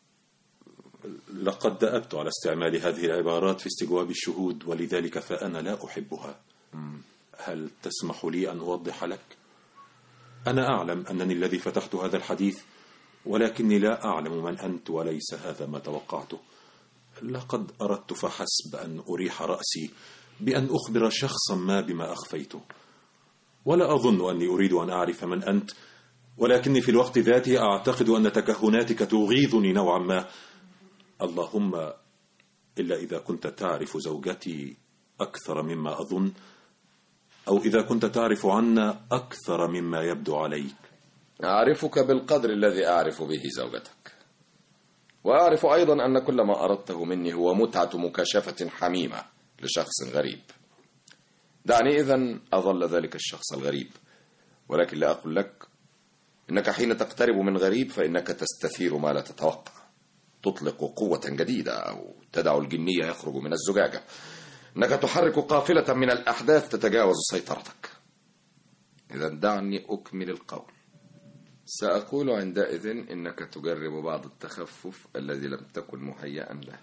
لقد دأبت على استعمال هذه العبارات في استجواب الشهود، ولذلك فأنا لا أحبها. هل تسمح لي أن أوضح لك؟ أنا أعلم أنني الذي فتحت هذا الحديث، ولكني لا أعلم من أنت، وليس هذا ما توقعته. لقد أردت فحسب أن أريح رأسي بأن أخبر شخصا ما بما أخفيته، ولا أظن أني أريد أن أعرف من أنت، ولكني في الوقت ذاته أعتقد أن تكهناتك تغيظني نوعا ما. اللهم إلا إذا كنت تعرف زوجتي أكثر مما أظن، أو إذا كنت تعرف عنا أكثر مما يبدو عليك. أعرفك بالقدر الذي أعرف به زوجتك، وأعرف أيضا أن كل ما أردته مني هو متعة مكاشفة حميمة لشخص غريب. دعني إذن أظل ذلك الشخص الغريب، ولكن لا أقول لك إنك حين تقترب من غريب فإنك تستثير ما لا تتوقع، تطلق قوة جديدة أو تدع الجني يخرج من الزجاجة، إنك تحرك قافلة من الأحداث تتجاوز سيطرتك. إذن دعني أكمل القول. سأقول عندئذ إنك تجرب بعض التخفف الذي لم تكن مهيئا له.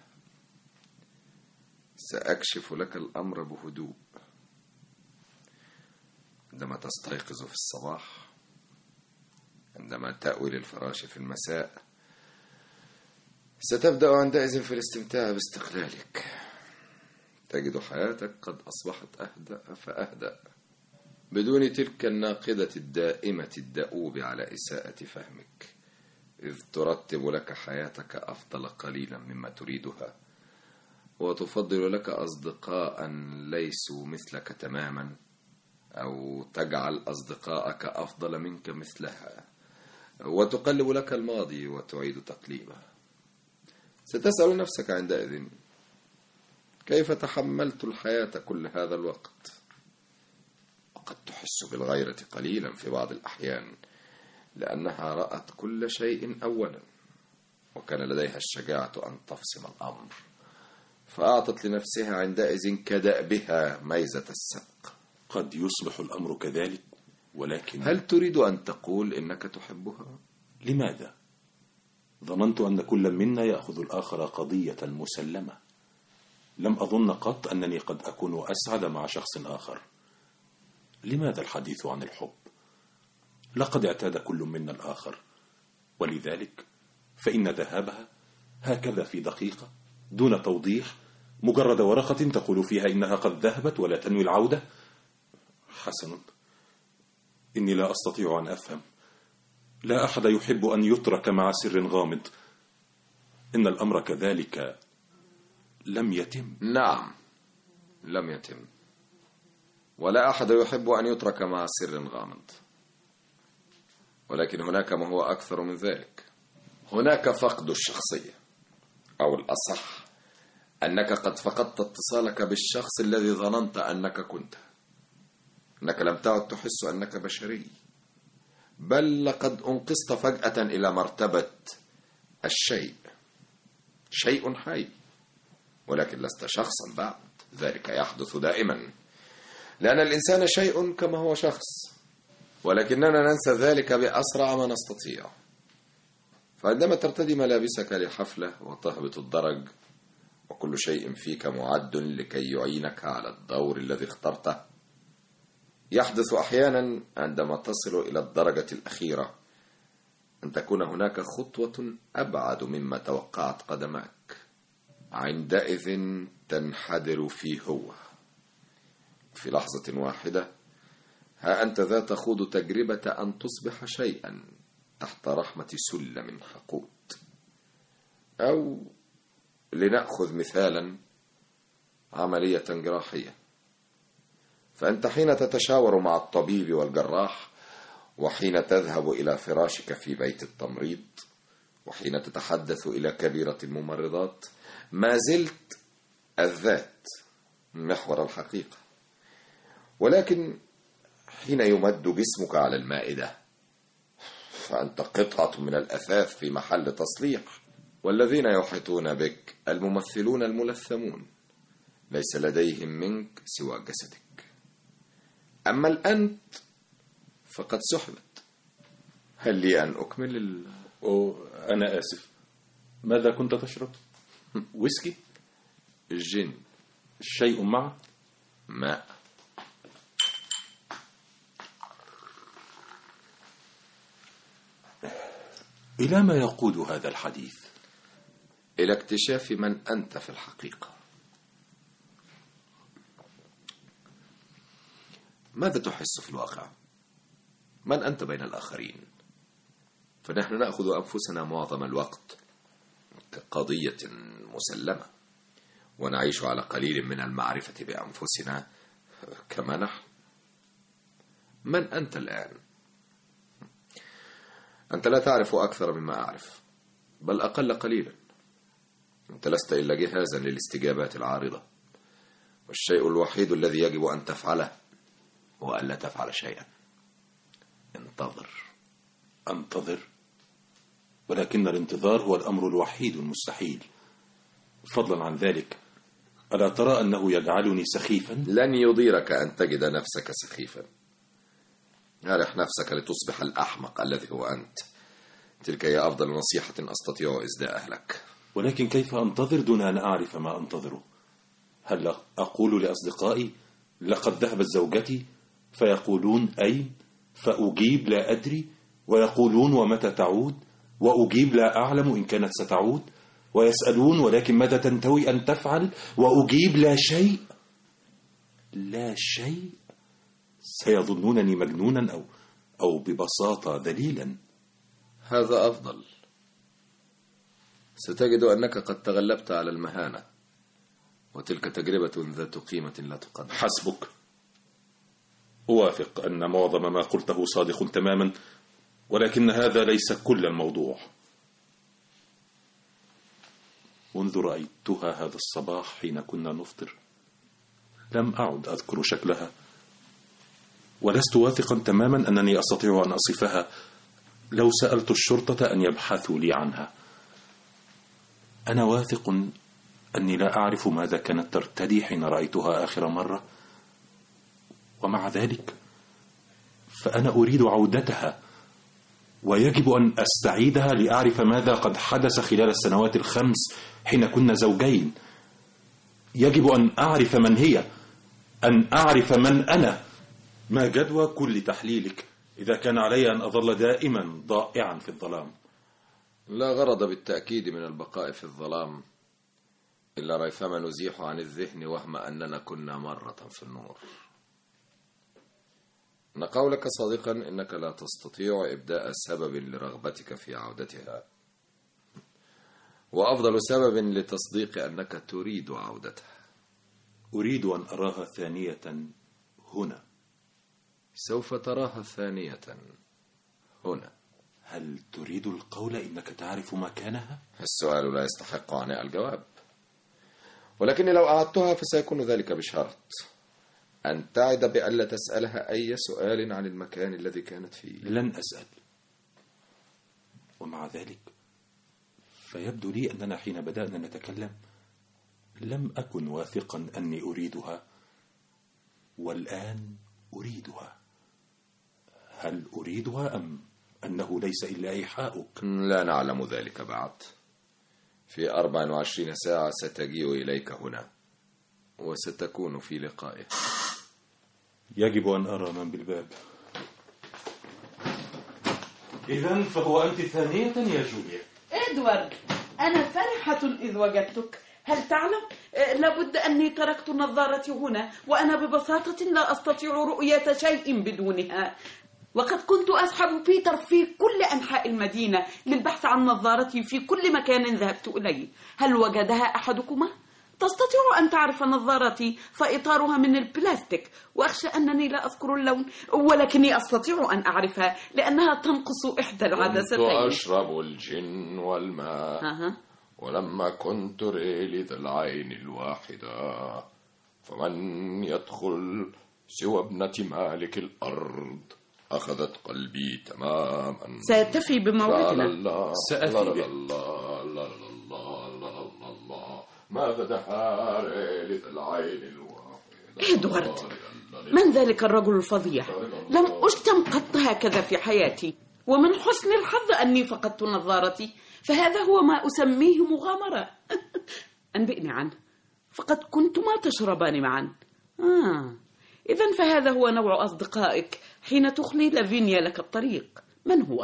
سأكشف لك الأمر بهدوء. عندما تستيقظ في الصباح، عندما تأوي للفراش في المساء، ستبدأ عندئذ في الاستمتاع باستقلالك. تجد حياتك قد أصبحت أهدأ فأهدأ، بدون تلك الناقدة الدائمة الدؤوب على إساءة فهمك، إذ ترتب لك حياتك أفضل قليلا مما تريدها، وتفضل لك أصدقاء ليسوا مثلك تماما، أو تجعل أصدقائك أفضل منك مثلها، وتقلب لك الماضي وتعيد تقليبه. ستسأل نفسك عندئذ كيف تحملت الحياة كل هذا الوقت؟ وقد تحس بالغيرة قليلا في بعض الأحيان، لأنها رأت كل شيء أولا وكان لديها الشجاعة أن تفصل الأمر، فأعطت لنفسها عندئذ كدأبها ميزة السبق. قد يصبح الأمر كذلك، ولكن هل تريد أن تقول إنك تحبها؟ لماذا؟ ظننت أن كل منا يأخذ الآخر قضية مسلمة. لم أظن قط أنني قد أكون أسعد مع شخص آخر. لماذا الحديث عن الحب؟ لقد اعتاد كل منا الآخر، ولذلك فإن ذهابها هكذا في دقيقة دون توضيح، مجرد ورقة تقول فيها إنها قد ذهبت ولا تنوي العودة. حسن، إني لا أستطيع أن أفهم. لا أحد يحب أن يترك مع سر غامض. إن الأمر كذلك لم يتم. نعم، لم يتم، ولا أحد يحب أن يترك مع سر غامض. ولكن هناك ما هو أكثر من ذلك. هناك فقد الشخصية، أو الأصح أنك قد فقدت اتصالك بالشخص الذي ظننت أنك كنت. أنك لم تعد تحس أنك بشري، بل لقد أنقذت فجأة إلى مرتبة الشيء، شيء حي، ولكن لست شخصا بعد. ذلك يحدث دائما، لأن الإنسان شيء كما هو شخص، ولكننا ننسى ذلك بأسرع ما نستطيع. فعندما ترتدي ملابسك للحفلة وتهبط الدرج وكل شيء فيك معد لكي يعينك على الدور الذي اخترته، يحدث أحيانا عندما تصل إلى الدرجة الأخيرة أن تكون هناك خطوة أبعد مما توقعت قدماك. عندئذ تنحدر في هو. في لحظة واحدة ها أنت ذا تخوض تجربة أن تصبح شيئا تحت رحمة سلم حقود. أو لنأخذ مثالا، عملية جراحية. فأنت حين تتشاور مع الطبيب والجراح، وحين تذهب إلى فراشك في بيت التمريض، وحين تتحدث إلى كبيرة الممرضات، ما زلت الذات محور الحقيقة. ولكن حين يمد جسمك على المائدة فأنت قطعة من الأثاث في محل تصليح، والذين يحيطون بك الممثلون الملثمون ليس لديهم منك سوى جسدك. أما الأنت فقد سحبت. هل لي أن أكمل ال... أو أنا آسف، ماذا كنت تشرب؟ ويسكي؟ الجن. شيء معه؟ ماء. إلى ما يقود هذا الحديث؟ إلى اكتشاف من أنت في الحقيقة. ماذا تحس في الواقع؟ من أنت بين الآخرين؟ فنحن نأخذ أنفسنا معظم الوقت كقضية مسلمة، ونعيش على قليل من المعرفة بأنفسنا كما نحن. من أنت الآن؟ أنت لا تعرف أكثر مما أعرف، بل أقل قليلا. أنت لست إلا جهازا للاستجابات العارضة، والشيء الوحيد الذي يجب أن تفعله هو ألا تفعل شيئا. انتظر. أنتظر؟ ولكن الانتظار هو الأمر الوحيد المستحيل. فضلا عن ذلك، ألا ترى أنه يجعلني سخيفا؟ لن يضيرك أن تجد نفسك سخيفا. أرح نفسك لتصبح الأحمق الذي هو أنت. تلك هي أفضل نصيحة أستطيع إسداءها لك. ولكن كيف أنتظر دون أن أعرف ما أنتظره؟ هل أقول لأصدقائي لقد ذهبت زوجتي، فيقولون أين؟ فأجيب لا أدري، ويقولون ومتى تعود؟ وأجيب لا أعلم إن كانت ستعود، ويسألون ولكن ماذا تنتوي أن تفعل؟ وأجيب لا شيء. لا شيء. سيظنونني مجنونا أو أو ببساطة ذليلا. هذا أفضل. ستجد أنك قد تغلبت على المهانة، وتلك تجربة ذات قيمة لا تقدر. حسبك. أوافق أن معظم ما قلته صادق تماما، ولكن هذا ليس كل الموضوع. منذ رأيتها هذا الصباح حين كنا نفطر لم أعد أذكر شكلها، ولست واثقا تماما أنني أستطيع أن أصفها لو سألت الشرطة أن يبحثوا لي عنها. أنا واثق أني لا أعرف ماذا كانت ترتدي حين رأيتها آخر مرة، ومع ذلك فأنا أريد عودتها، ويجب أن أستعيدها لأعرف ماذا قد حدث خلال السنوات الخمس حين كنا زوجين. يجب أن أعرف من هي، أن أعرف من أنا. ما جدوى كل تحليلك إذا كان علي أن أظل دائما ضائعا في الظلام؟ لا غرض بالتأكيد من البقاء في الظلام إلا ريثما نزيح عن الذهن وهم أننا كنا مرة في النور. إن قولك صادقا إنك لا تستطيع إبداء سبب لرغبتك في عودتها، وأفضل سبب لتصديق أنك تريد عودتها. أريد أن أراها ثانية هنا. سوف تراها ثانية هنا. هل تريد القول إنك تعرف مكانها؟ السؤال لا يستحق عناء الجواب، ولكني لو أعدتها فسيكون ذلك بشرط أن تعد بألا تسألها أي سؤال عن المكان الذي كانت فيه. لن أسأل، ومع ذلك فيبدو لي أننا حين بدأنا نتكلم لم أكن واثقا أني أريدها، والآن أريدها. هل أريدها أم أنه ليس إلا إيحاؤك؟ لا نعلم ذلك بعد. في أربع وعشرين ساعة ستجيء إليك هنا وستكون في لقائه. يجب أن أرى من بالباب. إذن فهو أنت ثانية يا جوليا. إدوارد، أنا فرحة إذ وجدتك. هل تعلم؟ لابد أني تركت نظارتي هنا، وأنا ببساطة لا أستطيع رؤية شيء بدونها. وقد كنت أصحب بيتر في كل أنحاء المدينة للبحث عن نظارتي في كل مكان ذهبت إليه. هل وجدها أحدكما؟ تستطيع أن تعرف نظارتي، فإطارها من البلاستيك، وأخشى أنني لا أذكر اللون، ولكني أستطيع أن أعرفها لأنها تنقص إحدى العدستين. كنت أشرب الجن والماء أه. ولما كنت ريلي ذا العين الواحدة، فمن يدخل سوى ابنة مالك الأرض أخذت قلبي تماما. سيتفي بموعدنا. سأتي به. الله الله الله الله الله ماذا دهار لذا العين الواحدة. إدوارد، من ذلك الرجل الفظيع؟ لم أشتم قط هكذا في حياتي، ومن حسن الحظ أني فقدت نظارتي، فهذا هو ما أسميه مغامرة. أنبئني عنه، فقد كنتما تشربان معا. آه. إذن فهذا هو نوع أصدقائك حين تخلي لافينيا لك الطريق. من هو؟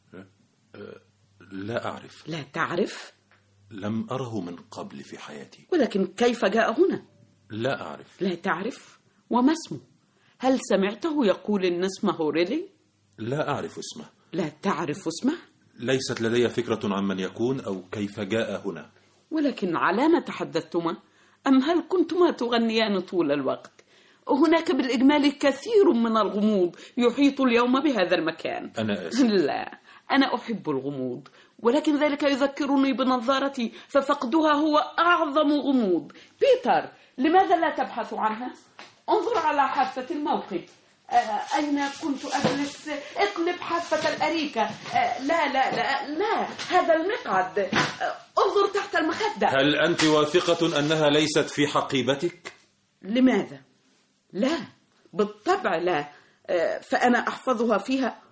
لا أعرف. لا تعرف؟ لم أره من قبل في حياتي. ولكن كيف جاء هنا؟ لا أعرف. لا تعرف؟ وما اسمه؟ هل سمعته يقول إن اسمه ريلي؟ لا أعرف اسمه. لا تعرف اسمه؟ ليست لدي فكرة عن من يكون أو كيف جاء هنا. ولكن على ما تحدثتما؟ أم هل كنتما تغنيان طول الوقت؟ هناك بالإجمال كثير من الغموض يحيط اليوم بهذا المكان. أنا آسف. لا، أنا أحب الغموض، ولكن ذلك يذكرني بنظارتي، ففقدها هو أعظم غموض. بيتر، لماذا لا تبحث عنها؟ انظر على حافة الموقف. آه، أين كنت أجلس؟ اقلب حافة الأريكة. آه، لا لا لا لا، هذا المقعد. آه، انظر تحت المخدة. هل أنت واثقة أنها ليست في حقيبتك؟ لماذا؟ لا، بالطبع لا. آه، فأنا أحفظها فيها.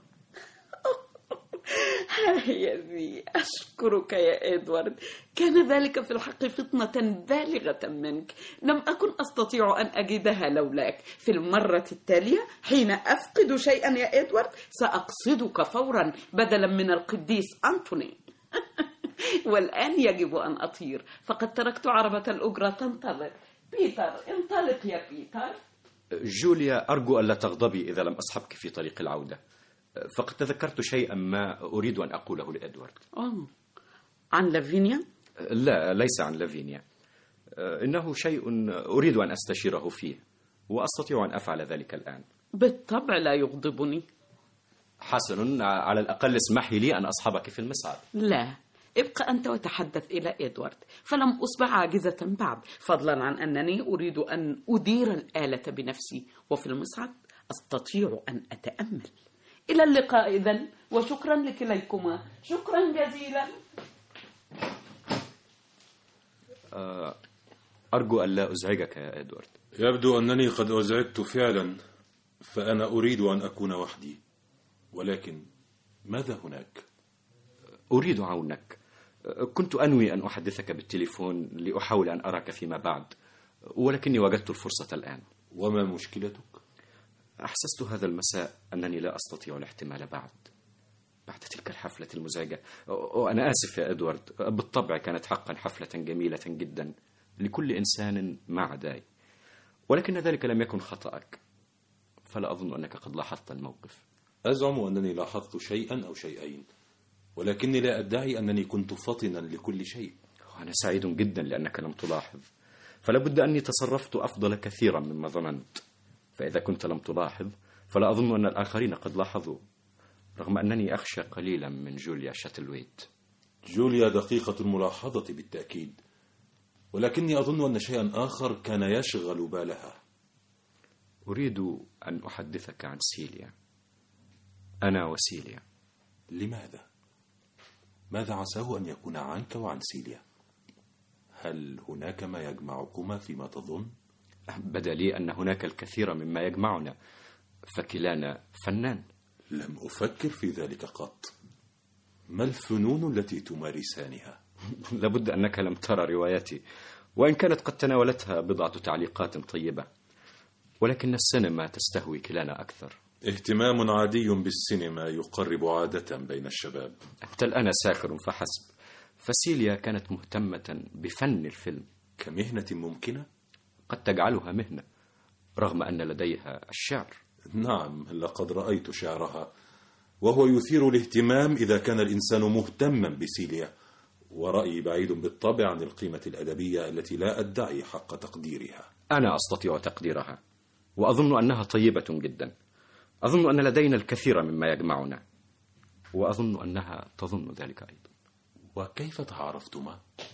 هي ذي. أشكرك يا إدوارد، كان ذلك في الحق فطنة بالغة منك، لم أكن أستطيع أن أجدها لولاك. في المرة التالية حين أفقد شيئا يا إدوارد سأقصدك فورا بدلا من القديس أنتوني. والآن يجب أن أطير، فقد تركت عربة الأجرة تنتظر. بيتر، انطلق يا بيتر. جوليا، أرجو ألا تغضبي إذا لم أصحبك في طريق العودة، فقد تذكرت شيئا ما أريد أن أقوله لإدوارد. آه. عن لافينيا؟ لا، ليس عن لافينيا. إنه شيء أريد أن أستشيره فيه، وأستطيع أن أفعل ذلك الآن. بالطبع لا يغضبني. حسن، على الأقل اسمحي لي أن أصحبك في المصعد. لا، ابقى أنت وتحدث إلى إدوارد، فلم أصبح عاجزة بعد، فضلا عن أنني أريد أن أدير الآلة بنفسي، وفي المصعد أستطيع أن أتأمل. إلى اللقاء إذن، وشكرا لكليكما. شكرا جزيلا. أه أرجو أن لا أزعجك يا إدوارد. يبدو أنني قد أزعجت فعلا، فأنا أريد أن أكون وحدي، ولكن ماذا هناك؟ أريد عونك. كنت أنوي أن أحدثك بالتليفون لأحاول أن أراك فيما بعد، ولكني وجدت الفرصة الآن. وما مشكلتك؟ أحسست هذا المساء أنني لا أستطيع الاحتمال بعد بعد تلك الحفلة المزعجة. وأنا آسف يا إدوارد، بالطبع كانت حقا حفلة جميلة جدا لكل إنسان ما عداي، ولكن ذلك لم يكن خطأك، فلا أظن أنك قد لاحظت الموقف. أزعم أنني لاحظت شيئا أو شيئين، ولكني لا أدعي أنني كنت فطنا لكل شيء. أنا سعيد جدا لأنك لم تلاحظ، فلا بد أني تصرفت أفضل كثيرا مما ظننت. فإذا كنت لم تلاحظ فلا أظن أن الآخرين قد لاحظوا، رغم أنني أخشى قليلا من جوليا شاتلويت. جوليا دقيقة الملاحظة بالتأكيد، ولكني أظن أن شيئا آخر كان يشغل بالها. أريد أن أحدثك عن سيليا. أنا وسيليا. لماذا؟ ماذا عساه أن يكون عنك وعن سيليا؟ هل هناك ما يجمعكما فيما تظن؟ بدا لي أن هناك الكثير مما يجمعنا، فكلانا فنان. لم أفكر في ذلك قط. ما الفنون التي تمارسانها؟ لابد أنك لم ترى رواياتي، وإن كانت قد تناولتها بضعة تعليقات طيبة، ولكن السينما تستهوي كلانا أكثر. اهتمام عادي بالسينما يقرب عادة بين الشباب. أنت الآن ساخر فحسب، فسيليا كانت مهتمة بفن الفيلم. كمهنة ممكنة؟ قد تجعلها مهنة، رغم أن لديها الشعر. نعم، لقد رأيت شعرها، وهو يثير الاهتمام إذا كان الإنسان مهتما بسيليا، ورأيي بعيد بالطبع عن القيمة الأدبية التي لا أدعي حق تقديرها. أنا أستطيع تقديرها، وأظن أنها طيبة جدا. أظن أن لدينا الكثير مما يجمعنا، وأظن أنها تظن ذلك أيضا. وكيف تعرفتما؟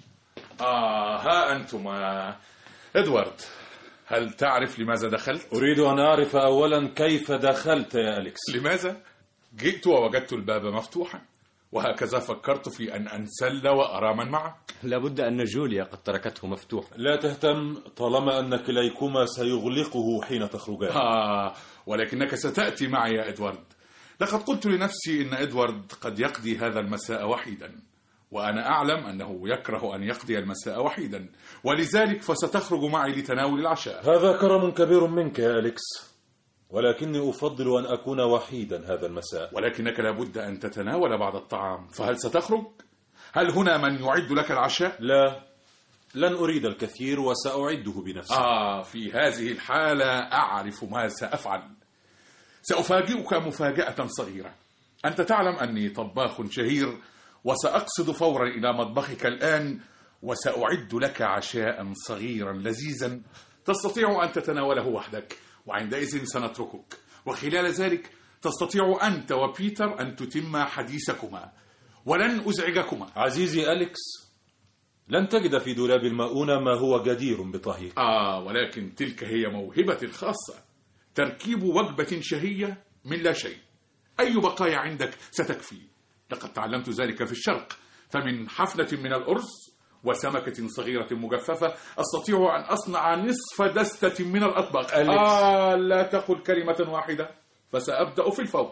آه ها أنتما. إدوارد، هل تعرف لماذا دخلت؟ أريد أن أعرف أولا كيف دخلت يا أليكس. لماذا؟ جئت ووجدت الباب مفتوحا، وهكذا فكرت في أن أنسل وأرى من معك. لابد أن جوليا قد تركته مفتوحا. لا تهتم، طالما أن كليكما سيغلقه حين تخرجان. آه ولكنك ستأتي معي يا إدوارد. لقد قلت لنفسي إن إدوارد قد يقضي هذا المساء وحيدا، وأنا أعلم أنه يكره أن يقضي المساء وحيدا، ولذلك فستخرج معي لتناول العشاء. هذا كرم كبير منك يا أليكس، ولكني أفضل أن أكون وحيدا هذا المساء. ولكنك لابد أن تتناول بعض الطعام، فهل ستخرج؟ هل هنا من يعد لك العشاء؟ لا، لن أريد الكثير وسأعده بنفسي. آه في هذه الحالة أعرف ما سأفعل. سأفاجئك مفاجأة صغيرة. أنت تعلم أني طباخ شهير، وسأقصد فورا إلى مطبخك الآن، وسأعد لك عشاء صغيرا لذيذا تستطيع أن تتناوله وحدك، وعندئذ سنتركك، وخلال ذلك تستطيع أنت وبيتر أن تتم حديثكما، ولن أزعجكما. عزيزي أليكس، لن تجد في دولاب المؤونة ما هو جدير بطهيك. آه ولكن تلك هي موهبتي الخاصة، تركيب وجبة شهية من لا شيء. أي بقايا عندك ستكفي. لقد تعلمت ذلك في الشرق، فمن حفلة من الأرز وسمكة صغيرة مجففة أستطيع أن أصنع نصف دستة من الأطباق. آه لا تقل كلمة واحدة، فسأبدأ في الفور.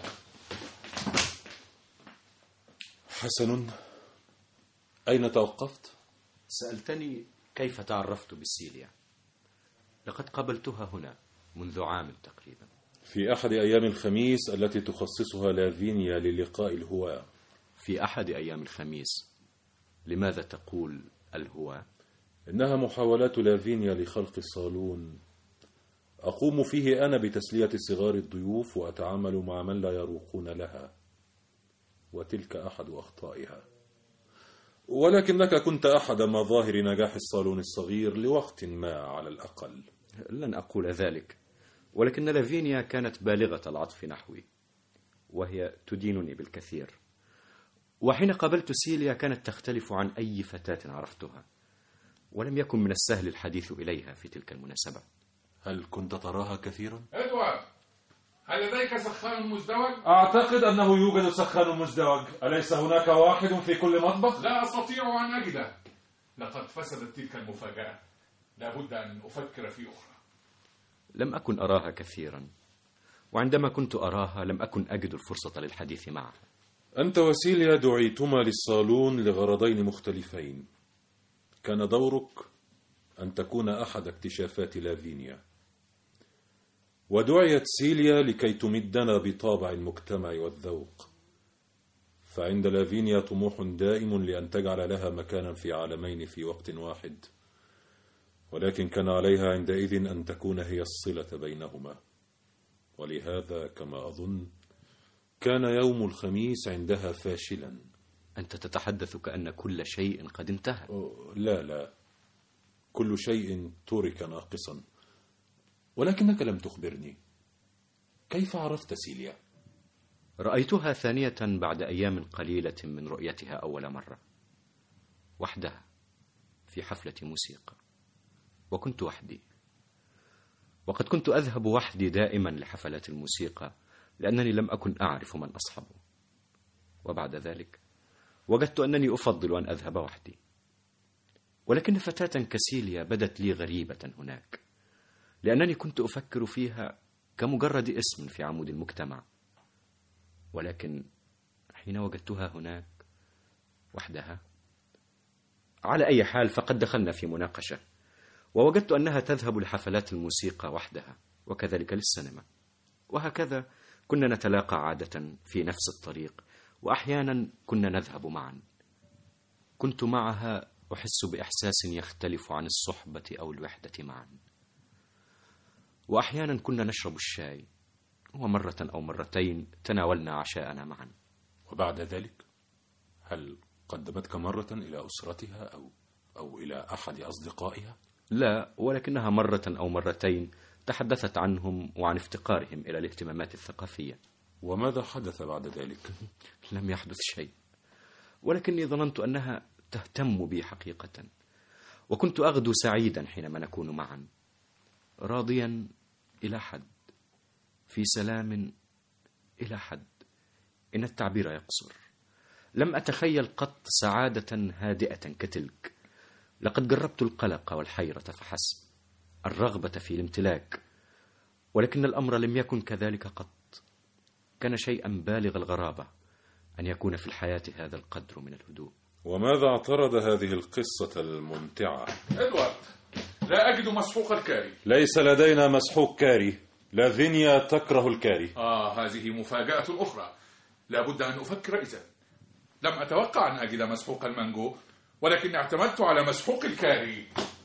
حسن، أين توقفت؟ سألتني كيف تعرفت بسيليا. لقد قابلتها هنا منذ عام تقريبا، في أحد أيام الخميس التي تخصصها لافينيا للقاء الهواة. في أحد أيام الخميس. لماذا تقول الهواة؟ إنها محاولات لافينيا لخلق الصالون أقوم فيه أنا بتسلية صغار الضيوف، وأتعامل مع من لا يروقون لها، وتلك أحد أخطائها. ولكنك كنت أحد مظاهر نجاح الصالون الصغير لوقت ما على الأقل. لن أقول ذلك، ولكن لافينيا كانت بالغة العطف نحوي، وهي تدينني بالكثير. وحين قابلت سيليا كانت تختلف عن أي فتاة عرفتها، ولم يكن من السهل الحديث إليها في تلك المناسبة. هل كنت تراها كثيرا؟ إدوارد، هل لديك سخان مزدوج؟ أعتقد أنه يوجد سخان مزدوج. أليس هناك واحد في كل مطبخ؟ لا أستطيع أن أجده. لقد فسدت تلك المفاجأة. لابد أن أفكر في أخرى. لم أكن أراها كثيرا، وعندما كنت أراها لم أكن أجد الفرصة للحديث معها. أنت وسيليا دعيتما للصالون لغرضين مختلفين. كان دورك أن تكون أحد اكتشافات لافينيا، ودعيت سيليا لكي تمدنا بطابع المجتمع والذوق. فعند لافينيا طموح دائم لأن تجعل لها مكانا في عالمين في وقت واحد، ولكن كان عليها عندئذ أن تكون هي الصلة بينهما. ولهذا كما أظن كان يوم الخميس عندها فاشلا. أنت تتحدث كأن كل شيء قد انتهى. لا لا، كل شيء ترك ناقصا. ولكنك لم تخبرني، كيف عرفت سيليا؟ رأيتها ثانية بعد أيام قليلة من رؤيتها أول مرة، وحدها في حفلة موسيقى، وكنت وحدي. وقد كنت أذهب وحدي دائما لحفلات الموسيقى لأنني لم أكن أعرف من أصحبه. وبعد ذلك وجدت أنني أفضل أن أذهب وحدي. ولكن فتاة كسيليا بدت لي غريبة هناك، لأنني كنت أفكر فيها كمجرد اسم في عمود المجتمع. ولكن حين وجدتها هناك وحدها، على أي حال فقد دخلنا في مناقشة، ووجدت أنها تذهب لحفلات الموسيقى وحدها، وكذلك للسينما. وهكذا كنا نتلاقى عادة في نفس الطريق، وأحيانا كنا نذهب معا. كنت معها أحس بإحساس يختلف عن الصحبة أو الوحدة معا. وأحيانا كنا نشرب الشاي، ومرة أو مرتين تناولنا عشاءنا معا. وبعد ذلك هل قدمتك مرة إلى أسرتها أو, أو إلى أحد أصدقائها؟ لا، ولكنها مرة أو مرتين تحدثت عنهم وعن افتقارهم إلى الاهتمامات الثقافية. وماذا حدث بعد ذلك؟ لم يحدث شيء، ولكني ظننت أنها تهتم بي حقيقة، وكنت أغدو سعيدا حينما نكون معا، راضيا إلى حد، في سلام إلى حد، إن التعبير يقصر. لم أتخيل قط سعادة هادئة كتلك. لقد جربت القلق والحيرة فحسب، الرغبة في الامتلاك، ولكن الأمر لم يكن كذلك قط. كان شيئا بالغ الغرابة أن يكون في الحياة هذا القدر من الهدوء. وماذا اعترض هذه القصة الممتعة؟ إدوارد، لا أجد مسحوق الكاري. ليس لدينا مسحوق كاري. لافينيا تكره الكاري. آه هذه مفاجأة أخرى. لابد أن أفكر إذن. لم أتوقع أن أجد مسحوق المانجو، ولكن اعتمدت على مسحوق الكاري.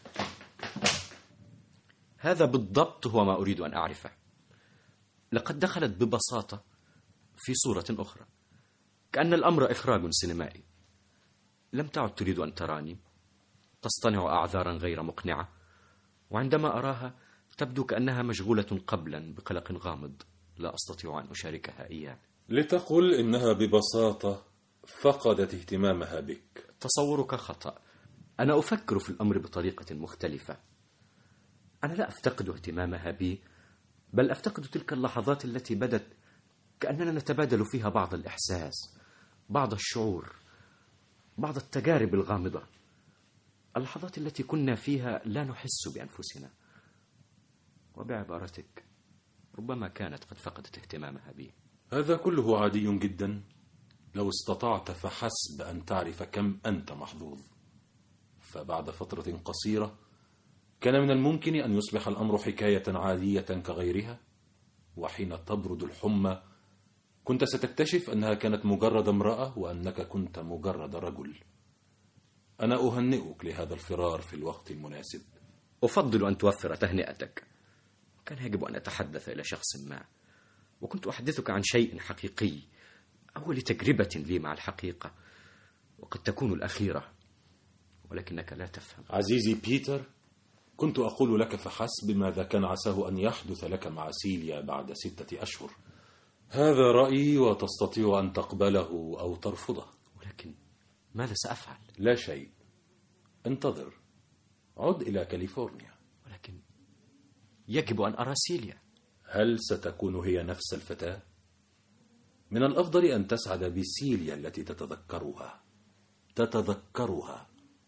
هذا بالضبط هو ما أريد أن أعرفه. لقد دخلت ببساطة في صورة أخرى، كأن الأمر إخراج سينمائي. لم تعد تريد أن تراني، تصطنع أعذارا غير مقنعة، وعندما أراها تبدو كأنها مشغولة قبلا بقلق غامض لا أستطيع أن أشاركها إياه. لتقل إنها ببساطة فقدت اهتمامها بك. تصورك خطأ. أنا أفكر في الأمر بطريقة مختلفة. أنا لا أفتقد اهتمامها بي، بل أفتقد تلك اللحظات التي بدت كأننا نتبادل فيها بعض الإحساس، بعض الشعور، بعض التجارب الغامضة، اللحظات التي كنا فيها لا نحس بأنفسنا. وبعبارتك ربما كانت قد فقدت اهتمامها بي. هذا كله عادي جدا لو استطعت فحسب أن تعرف كم أنت محظوظ. فبعد فترة قصيرة كان من الممكن أن يصبح الأمر حكاية عادية كغيرها، وحين تبرد الحمى كنت ستكتشف أنها كانت مجرد امرأة وأنك كنت مجرد رجل. أنا أهنئك لهذا الفرار في الوقت المناسب. أفضل أن توفر تهنئتك. كان يجب أن أتحدث إلى شخص ما، وكنت أحدثك عن شيء حقيقي، أول تجربة لي مع الحقيقة، وقد تكون الأخيرة، ولكنك لا تفهم. عزيزي بيتر، كنت أقول لك فحسب ماذا كان عساه أن يحدث لك مع سيليا بعد ستة أشهر. هذا رأيي وتستطيع أن تقبله أو ترفضه. ولكن ماذا سأفعل؟ لا شيء، انتظر، عد إلى كاليفورنيا. ولكن يجب أن أرى سيليا. هل ستكون هي نفس الفتاة؟ من الأفضل أن تسعد بسيليا التي تتذكرها تتذكرها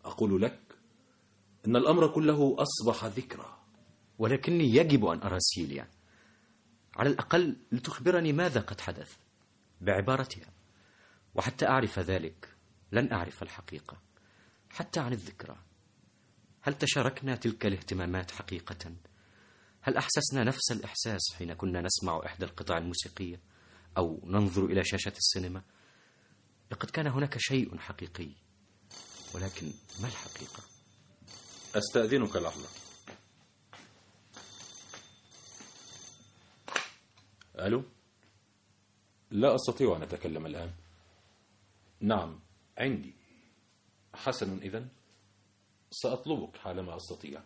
أقول لك إن الأمر كله أصبح ذكرى. ولكني يجب أن أرى سيليا، على الأقل لتخبرني ماذا قد حدث بعبارتها، وحتى أعرف ذلك لن أعرف الحقيقة حتى عن الذكرى. هل تشاركنا تلك الاهتمامات حقيقة؟ هل أحسسنا نفس الإحساس حين كنا نسمع إحدى القطع الموسيقية أو ننظر إلى شاشة السينما؟ لقد كان هناك شيء حقيقي، ولكن ما الحقيقة؟ أستأذنك لحظة. ألو؟ لا أستطيع أن أتكلم الآن. نعم عندي. حسنا، إذن سأطلبك حالما أستطيع.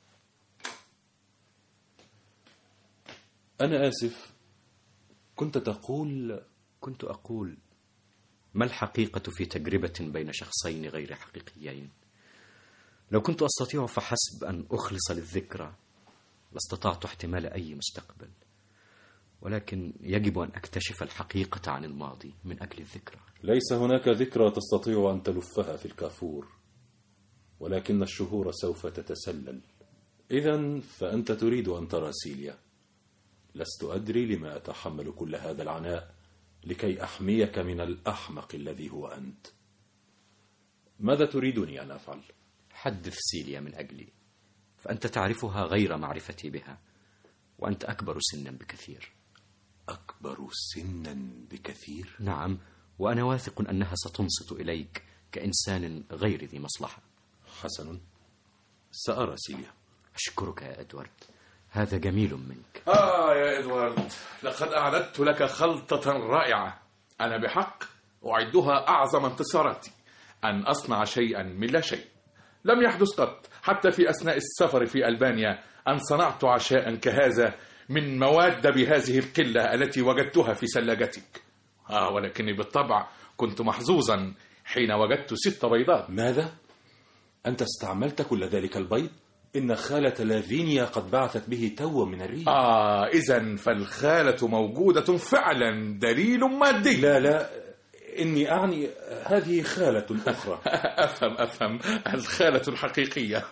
أنا آسف، كنت تقول؟ كنت أقول ما الحقيقة في تجربة بين شخصين غير حقيقيين؟ لو كنت أستطيع فحسب أن أخلص للذكرى لاستطعت احتمال أي مستقبل، ولكن يجب أن أكتشف الحقيقة عن الماضي من أجل الذكرى. ليس هناك ذكرى تستطيع أن تلفها في الكافور، ولكن الشهور سوف تتسلل. إذن فأنت تريد أن ترى سيليا. لست أدري لما أتحمل كل هذا العناء لكي أحميك من الأحمق الذي هو أنت. ماذا تريدني أن أفعل؟ حدث سيليا من أجلي، فأنت تعرفها غير معرفتي بها، وأنت أكبر سنا بكثير. أكبر سنا بكثير؟ نعم، وأنا واثق أنها ستنصت إليك كإنسان غير ذي مصلحة. حسن، سأرى سيليا. أشكرك يا إدوارد، هذا جميل منك. آه يا إدوارد، لقد أعددت لك خلطة رائعة. أنا بحق أعدها أعظم انتصاراتي، أن أصنع شيئا من لا شيء. لم يحدث قط حتى في أثناء السفر في ألبانيا أن صنعت عشاء كهذا من مواد بهذه القلة التي وجدتها في ثلاجتك. آه ولكني بالطبع كنت محظوظا حين وجدت ست بيضات. ماذا؟ أنت استعملت كل ذلك البيض؟ إن خالة لافينيا قد بعثت به توا من الريف. آه إذن فالخالة موجودة فعلا، دليل مادي. لا لا، إني أعني هذه خالة أخرى. أفهم أفهم الخالة الحقيقية.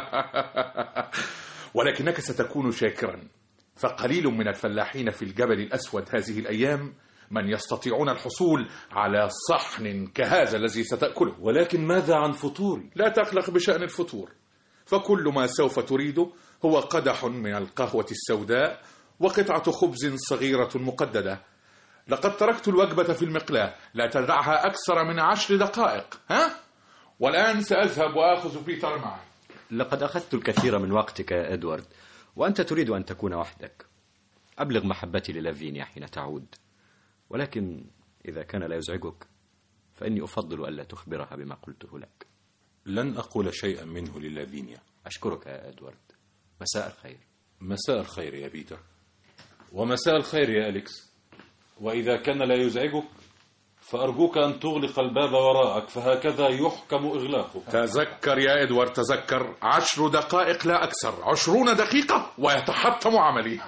ولكنك ستكون شاكرا، فقليل من الفلاحين في الجبل الأسود هذه الأيام من يستطيعون الحصول على صحن كهذا الذي ستأكله. ولكن ماذا عن فطوري؟ لا تقلق بشأن الفطور، فكل ما سوف تريده هو قدح من القهوة السوداء وقطعة خبز صغيرة مقددة. لقد تركت الوجبة في المقلاة، لا تدعها أكثر من عشر دقائق. ها؟ والآن سأذهب وآخذ بيتر معي. لقد أخذت الكثير من وقتك يا إدوارد، وأنت تريد أن تكون وحدك. أبلغ محبتي للافينيا حين تعود، ولكن إذا كان لا يزعجك فإني أفضل ألا تخبرها بما قلته لك. لن أقول شيئا منه للافينيا. أشكرك يا إدوارد. مساء الخير. مساء الخير يا بيتر. ومساء الخير يا أليكس. وإذا كان لا يزعجك فأرجوك أن تغلق الباب وراءك، فهكذا يحكم إغلاقه. تذكر يا إدوارد، تذكر، عشر دقائق لا أكثر. عشرون دقيقة ويتحطم عملي.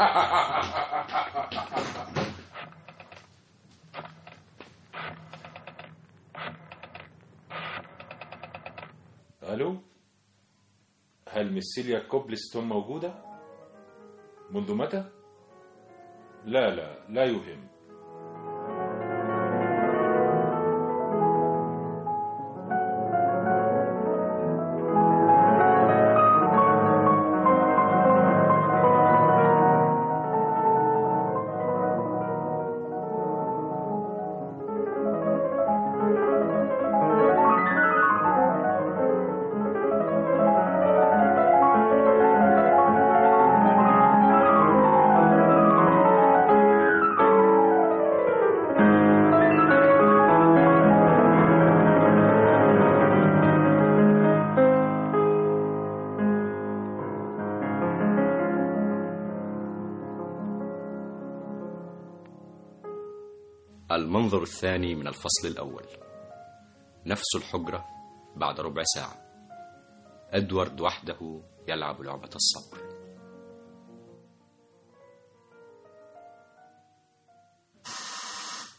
ألو، هل مس سيليا كوبلستون موجودة؟ منذ متى؟ لا لا لا يهم. المنظر الثاني من الفصل الأول. نفس الحجرة بعد ربع ساعة. إدوارد وحده يلعب لعبة الصبر.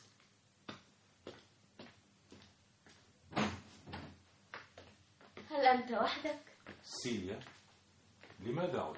هل أنت وحدك؟ سيليا، لماذا عدت؟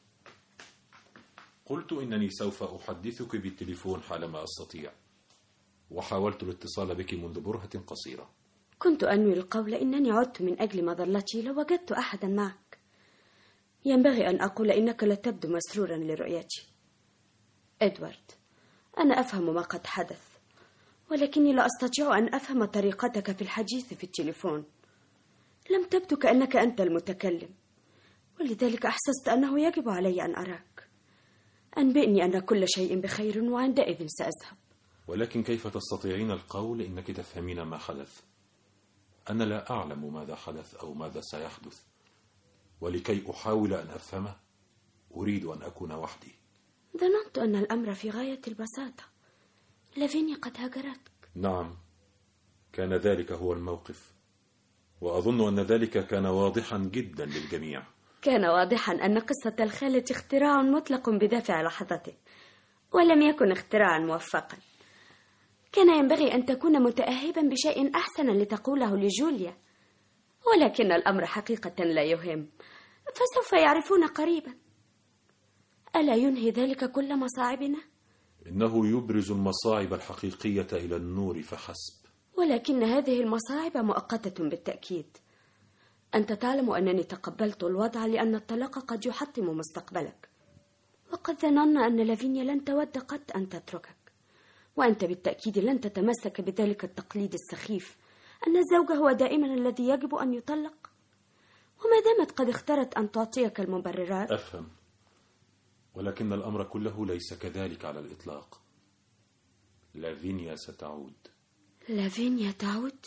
قلت إنني سوف أحدثك بالتليفون حالما أستطيع، وحاولت الاتصال بك منذ برهة قصيرة. كنت أنوي القول إنني عدت من أجل مظلتي لو وجدت أحدا معك. ينبغي أن أقول إنك لا تبدو مسرورا لرؤيتي. إدوارد، أنا أفهم ما قد حدث، ولكني لا أستطيع أن أفهم طريقتك في الحديث في التليفون. لم تبدو كأنك أنت المتكلم، ولذلك أحسست أنه يجب علي أن أراك. أنبئني أن كل شيء بخير وعندئذ سأذهب. ولكن كيف تستطيعين القول إنك تفهمين ما حدث؟ أنا لا أعلم ماذا حدث أو ماذا سيحدث، ولكي أحاول أن أفهمه أريد أن أكون وحدي. ظننت أن الأمر في غاية البساطة. لافينيا قد هاجرتك. نعم، كان ذلك هو الموقف، وأظن أن ذلك كان واضحا جدا للجميع. كان واضحا أن قصة الخالة اختراع مطلق بدافع لحظته، ولم يكن اختراعا موفقا. كان ينبغي أن تكون متأهبا بشيء أحسن لتقوله لجوليا، ولكن الأمر حقيقة لا يهم، فسوف يعرفون قريبا. ألا ينهي ذلك كل مصاعبنا؟ إنه يبرز المصاعب الحقيقية إلى النور فحسب. ولكن هذه المصاعب مؤقتة بالتأكيد. أنت تعلم أنني تقبلت الوضع لأن الطلاق قد يحطم مستقبلك، وقد ظننا أن لافينيا لن تود قط أن تتركك، وأنت بالتأكيد لن تتمسك بذلك التقليد السخيف أن الزوج هو دائما الذي يجب أن يطلق. وما دامت قد اختارت أن تعطيك المبررات. أفهم، ولكن الأمر كله ليس كذلك على الإطلاق. لافينيا ستعود. لافينيا تعود؟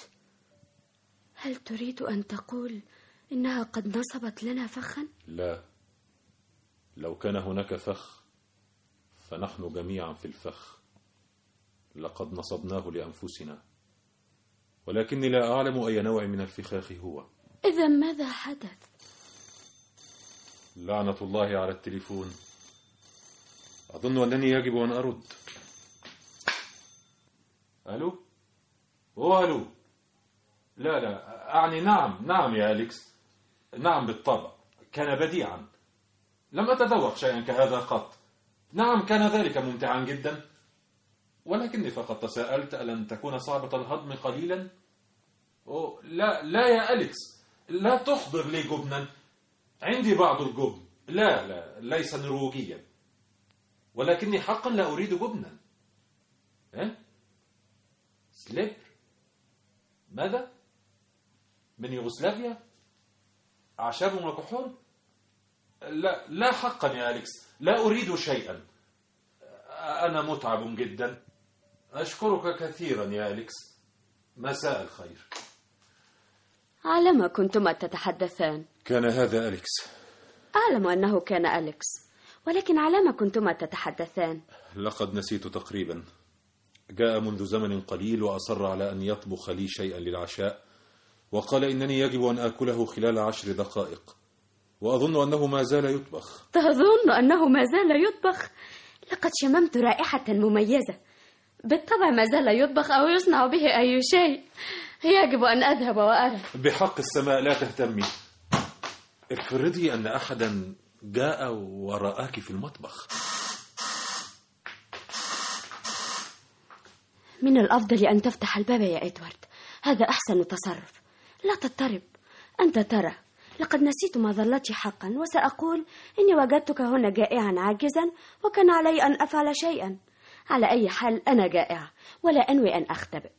هل تريد أن تقول إنها قد نصبت لنا فخا؟ لا، لو كان هناك فخ فنحن جميعا في الفخ. لقد نصبناه لأنفسنا، ولكني لا أعلم أي نوع من الفخاخ هو. إذا ماذا حدث؟ لعنة الله على التليفون. أظن أنني يجب أن أرد. ألو؟ أوه ألو؟ لا لا، أعني نعم نعم يا أليكس، نعم بالطبع، كان بديعا. لم أتذوق شيئا كهذا قط. نعم كان ذلك ممتعا جدا، ولكني فقط تساءلت ألن تكون صعبة الهضم قليلا؟ أوه لا لا يا أليكس، لا تحضر لي جبنا. عندي بعض الجبن. لا لا، ليس نرويجيا، ولكني حقا لا أريد جبنا. ها؟ سليبر؟ ماذا؟ من يوغوسلافيا؟ أعشاب وكحول؟ لا لا حقا يا أليكس، لا أريد شيئا. أنا متعب جدا. أشكرك كثيرا يا أليكس. مساء الخير. على ما كنتما تتحدثان؟ كان هذا أليكس. أعلم أنه كان أليكس، ولكن على ما كنتما تتحدثان؟ لقد نسيت تقريبا. جاء منذ زمن قليل وأصر على أن يطبخ لي شيئا للعشاء، وقال إنني يجب أن آكله خلال عشر دقائق، وأظن أنه ما زال يطبخ. تظن أنه ما زال يطبخ؟ لقد شممت رائحة مميزة. بالطبع ما زال يطبخ أو يصنع به أي شيء. يجب أن أذهب وأرى. بحق السماء لا تهتمي. افرضي أن أحدا جاء ورآك في المطبخ. من الأفضل أن تفتح الباب يا إدوارد، هذا أحسن تصرف. لا تضطرب، أنت ترى لقد نسيت مظلتي حقا، وسأقول إني وجدتك هنا جائعا عاجزا وكان علي أن أفعل شيئا. على أي حال أنا جائعة ولا أنوي أن أختبئ.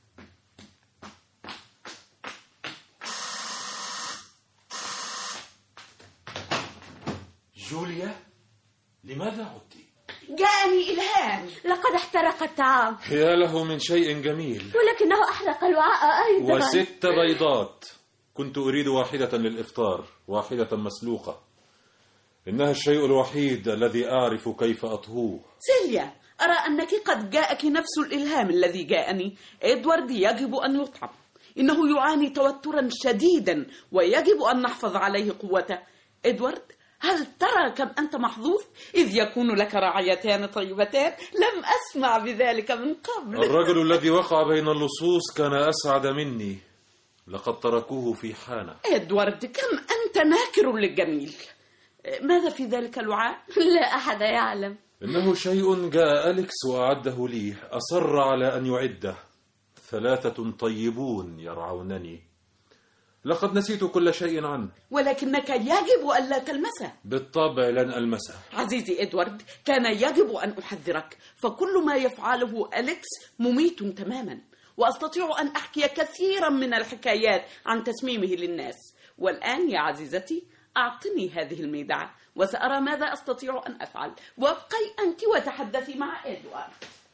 جوليا، لماذا عدت؟ جاءني إلهام. لقد احترق الطعام. يا له من شيء جميل. ولكنه أحرق الوعاء أيضا. وست بيضات. كنت أريد واحدة للإفطار، واحدة مسلوقة. إنها الشيء الوحيد الذي أعرف كيف أطهوه. سيليا، أرى أنك قد جاءك نفس الإلهام الذي جاءني. إدوارد يجب أن يطعم. إنه يعاني توترا شديدا ويجب أن نحفظ عليه قوته. إدوارد، هل ترى كم أنت محظوظ إذ يكون لك رعايتان طيبتان؟ لم أسمع بذلك من قبل. الرجل الذي وقع بين اللصوص كان أسعد مني. لقد تركوه في حانة. إدوارد، كم أنت ناكر للجميل. ماذا في ذلك الوعاء؟ لا أحد يعلم. إنه شيء جاء أليكس وأعده لي، أصر على أن يعده. ثلاثة طيبون يرعونني. لقد نسيت كل شيء عنه. ولكنك يجب ألا تلمسه. بالطبع لن ألمسه. عزيزي إدوارد، كان يجب أن أحذرك، فكل ما يفعله أليكس مميت تماما، وأستطيع أن أحكي كثيرا من الحكايات عن تسميمه للناس. والآن يا عزيزتي، أعطني هذه الميدعة وسأرى ماذا أستطيع أن أفعل، وابقي أنت وتحدثي مع إدوارد.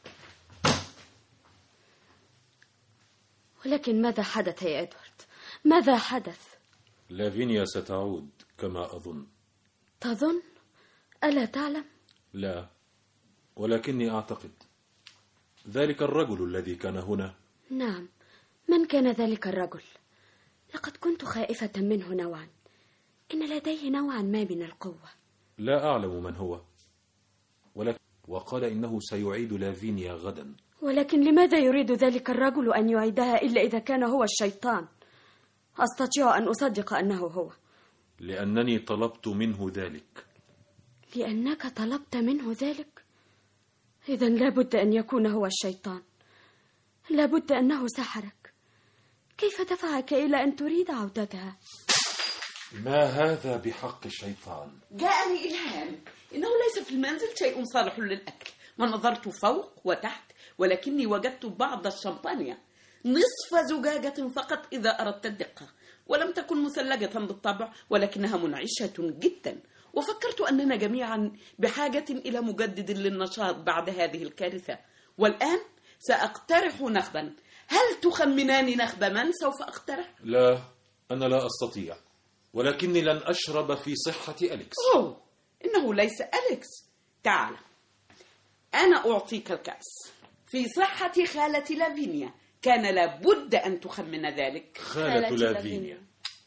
ولكن ماذا حدث يا إدوارد؟ ماذا حدث؟ لافينيا ستعود كما أظن. تظن؟ ألا تعلم؟ لا، ولكني أعتقد. ذلك الرجل الذي كان هنا. نعم، من كان ذلك الرجل؟ لقد كنت خائفة منه نوعا. إن لديه نوعا ما من القوة. لا أعلم من هو، ولكن وقال إنه سيعيد لافينيا غدا. ولكن لماذا يريد ذلك الرجل أن يعيدها إلا إذا كان هو الشيطان؟ أستطيع أن أصدق أنه هو. لأنني طلبت منه ذلك. لأنك طلبت منه ذلك؟ إذن لابد أن يكون هو الشيطان. لابد أنه سحرك. كيف دفعك إلى أن تريد عودتها؟ ما هذا بحق الشيطان؟ جاءني إلهام. إنه ليس في المنزل شيء صالح للأكل، ونظرت فوق وتحت، ولكني وجدت بعض الشمبانيا، نصف زجاجة فقط إذا أردت الدقة، ولم تكن مثلجة بالطبع، ولكنها منعشة جدا. وفكرت أننا جميعا بحاجة إلى مجدد للنشاط بعد هذه الكارثة. والآن سأقترح نخبا. هل تخمنان نخب من سوف أقترح؟ لا، أنا لا أستطيع، ولكني لن أشرب في صحة أليكس. أوه، إنه ليس أليكس. تعال، أنا أعطيك الكأس في صحة خالة لافينيا. كان لابد أن تخمن ذلك. خالة لافينيا.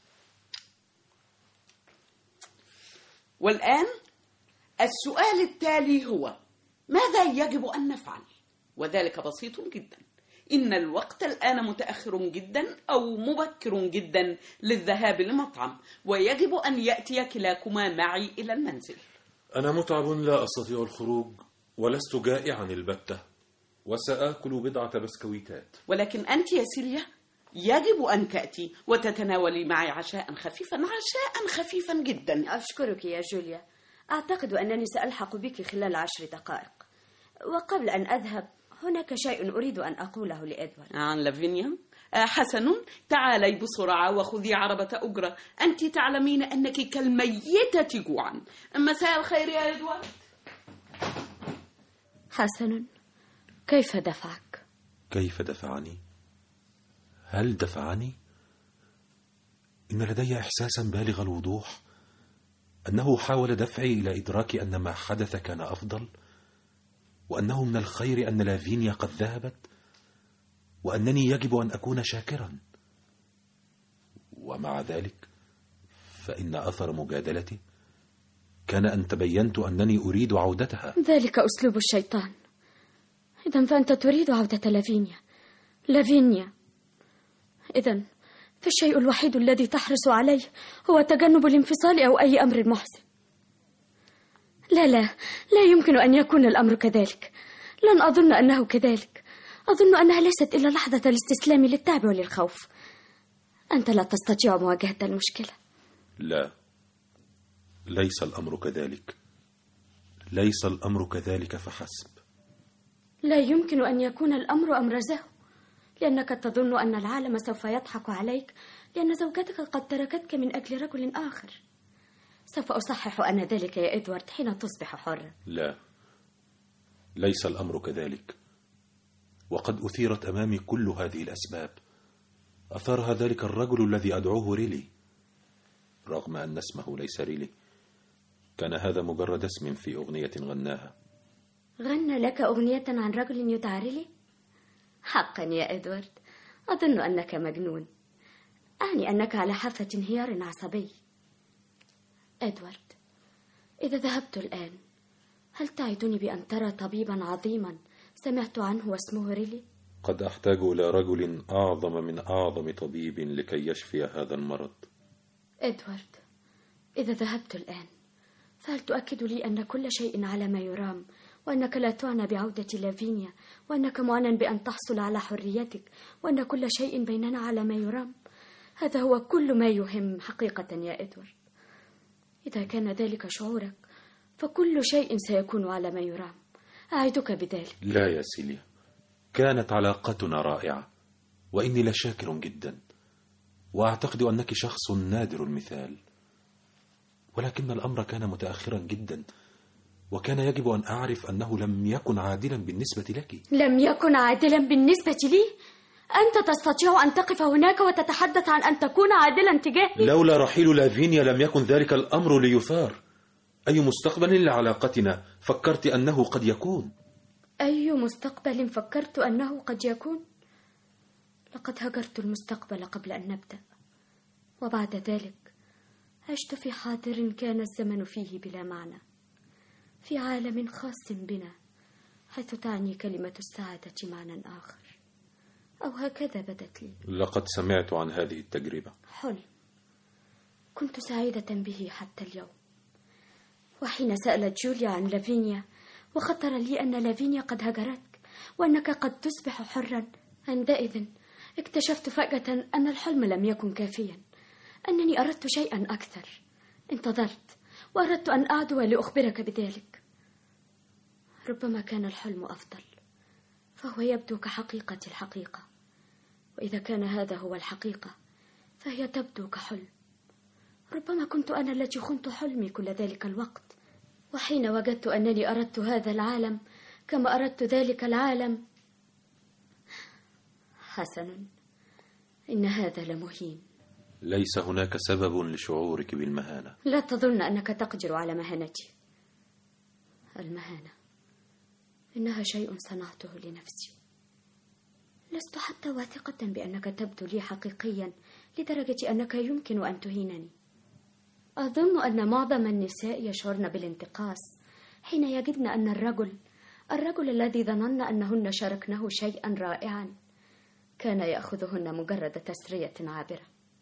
والآن السؤال التالي هو: ماذا يجب أن نفعل؟ وذلك بسيط جدا. إن الوقت الآن متأخر جدا أو مبكر جدا للذهاب لمطعم، ويجب أن يأتي كلاكما معي إلى المنزل. أنا متعب، لا أستطيع الخروج، ولست جائعا البتة، وسآكل بضعة بسكويتات. ولكن أنت يا سيليا يجب أن تأتي وتتناولي معي عشاء خفيفا، عشاء خفيفا جدا. أشكرك يا جوليا. أعتقد أنني سألحق بك خلال عشر دقائق. وقبل أن أذهب، هناك شيء أريد أن أقوله لإدوارد. عن لافينيا؟ آه حسن، تعالي بسرعة وخذي عربة أجرة. أنت تعلمين أنك كالميتة جوعا. مساء الخير يا إدوارد. حسن، كيف دفعك؟ كيف دفعني؟ هل دفعني؟ إن لدي إحساسا بالغ الوضوح أنه حاول دفعي إلى إدراك أن ما حدث كان أفضل، وأنه من الخير أن لافينيا قد ذهبت، وأنني يجب أن أكون شاكرا. ومع ذلك فإن أثر مجادلتي كان أن تبينت أنني أريد عودتها. ذلك أسلوب الشيطان. إذن فأنت تريد عودة لافينيا. لافينيا إذن فالشيء الوحيد الذي تحرص عليه هو تجنب الانفصال أو أي أمر محزن. لا لا لا يمكن أن يكون الأمر كذلك. لن أظن أنه كذلك. أظن أنها ليست إلا لحظة الاستسلام للتعب وللخوف. أنت لا تستطيع مواجهة المشكلة. لا، ليس الأمر كذلك. ليس الأمر كذلك فحسب. لا يمكن أن يكون الأمر أمر زهو، لأنك تظن أن العالم سوف يضحك عليك لأن زوجتك قد تركتك من أجل رجل آخر. سوف أصحح أن ذلك يا إدوارد حين تصبح حرا. لا، ليس الأمر كذلك، وقد أثيرت أمامي كل هذه الأسباب. أثارها ذلك الرجل الذي أدعوه ريلي، رغم أن اسمه ليس ريلي. كان هذا مجرد اسم في أغنية غناها. غنى لك أغنية عن رجل يدعى ريلي؟ حقا يا إدوارد، أظن أنك مجنون. أعني أنك على حافة انهيار عصبي. إدوارد، إذا ذهبت الآن هل تعدني بأن ترى طبيبا عظيما سمعت عنه واسمه ريلي؟ قد أحتاج إلى رجل أعظم من أعظم طبيب لكي يشفي هذا المرض. إدوارد، إذا ذهبت الآن فهل تؤكد لي أن كل شيء على ما يرام، وأنك لا تعنى بعودة لافينيا، وأنك معن بأن تحصل على حريتك، وأن كل شيء بيننا على ما يرام؟ هذا هو كل ما يهم حقيقة يا إدوارد. إذا كان ذلك شعورك فكل شيء سيكون على ما يرام، أعدك بذلك. لا يا سيليا، كانت علاقتنا رائعة، وإني لشاكر جدا، وأعتقد أنك شخص نادر المثال، ولكن الأمر كان متأخرا جدا، وكان يجب أن أعرف أنه لم يكن عادلا بالنسبة لك. لم يكن عادلا بالنسبة لي؟ أنت تستطيع أن تقف هناك وتتحدث عن أن تكون عادلا تجاهي؟ لولا رحيل لافينيا لم يكن ذلك الأمر ليثار. أي مستقبل لعلاقتنا فكرت أنه قد يكون؟ أي مستقبل فكرت أنه قد يكون؟ لقد هجرت المستقبل قبل أن نبدأ، وبعد ذلك عشت في حاضر كان الزمن فيه بلا معنى، في عالم خاص بنا، حيث تعني كلمة السعادة معنى آخر، أو هكذا بدت لي. لقد سمعت عن هذه التجربة. حلم كنت سعيدة به حتى اليوم. وحين سألت جوليا عن لافينيا وخطر لي أن لافينيا قد هجرتك وأنك قد تصبح حرا، عندئذ اكتشفت فجأة أن الحلم لم يكن كافيا، أنني أردت شيئا أكثر. انتظرت وأردت أن أعدو لأخبرك بذلك. ربما كان الحلم أفضل، فهو يبدو كحقيقة الحقيقة، وإذا كان هذا هو الحقيقة فهي تبدو كحلم. ربما كنت أنا التي خنت حلمي كل ذلك الوقت، وحين وجدت أنني أردت هذا العالم كما أردت ذلك العالم. حسنا، إن هذا لمهين. ليس هناك سبب لشعورك بالمهانة. لا تظن أنك تقدر على مهانتي. المهانة إنها شيء صنعته لنفسي. لست حتى واثقة بأنك تبدو لي حقيقيا لدرجة أنك يمكن أن تهينني. أظن أن معظم النساء يشعرن بالانتقاص حين يجدن أن الرجل الرجل الذي ظنن أنهن شاركنه شيئا رائعا كان يأخذهن مجرد تسرية عابرة.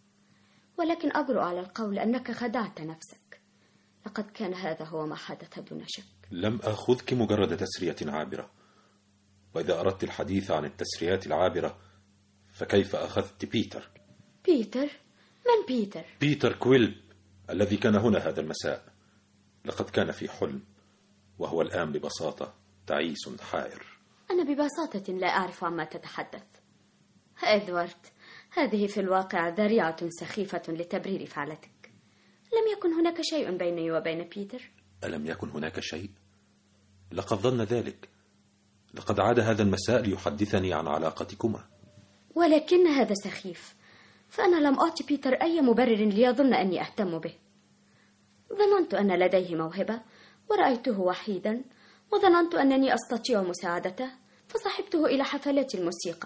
ولكن أجرؤ على القول أنك خدعت نفسك. لقد كان هذا هو ما حدث دون شك. لم أخذك مجرد تسرية عابرة، وإذا أردت الحديث عن التسريات العابرة فكيف أخذت بيتر؟ بيتر؟ من بيتر؟ بيتر كويلب الذي كان هنا هذا المساء. لقد كان في حلم، وهو الآن ببساطة تعيس حائر. أنا ببساطة لا أعرف عما تتحدث. إدوارد، هذه في الواقع ذريعة سخيفة لتبرير فعلتك. لم يكن هناك شيء بيني وبين بيتر. ألم يكن هناك شيء؟ لقد ظن ذلك. لقد عاد هذا المساء ليحدثني عن علاقتكما. ولكن هذا سخيف، فأنا لم أعطي بيتر أي مبرر ليظن أني أهتم به. ظننت أن لديه موهبة ورأيته وحيدا، وظننت أنني أستطيع مساعدته، فصحبته إلى حفلات الموسيقى.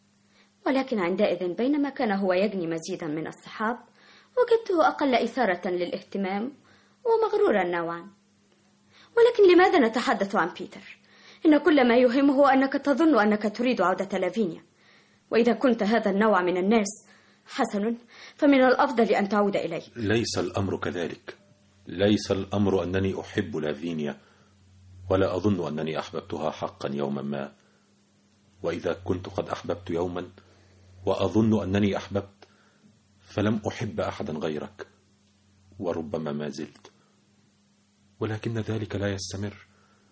ولكن عندئذ بينما كان هو يجني مزيدا من الصحاب وجدته أقل إثارة للاهتمام ومغرورا نوعا. ولكن لماذا نتحدث عن بيتر؟ إن كل ما يهمه هو أنك تظن أنك تريد عودة لافينيا، وإذا كنت هذا النوع من الناس حسن، فمن الأفضل أن تعود إليه. ليس الأمر كذلك. ليس الأمر أنني أحب لافينيا، ولا أظن أنني أحببتها حقا يوما ما. وإذا كنت قد أحببت يوما وأظن أنني أحببت، فلم أحب أحدا غيرك، وربما ما زلت. ولكن ذلك لا يستمر،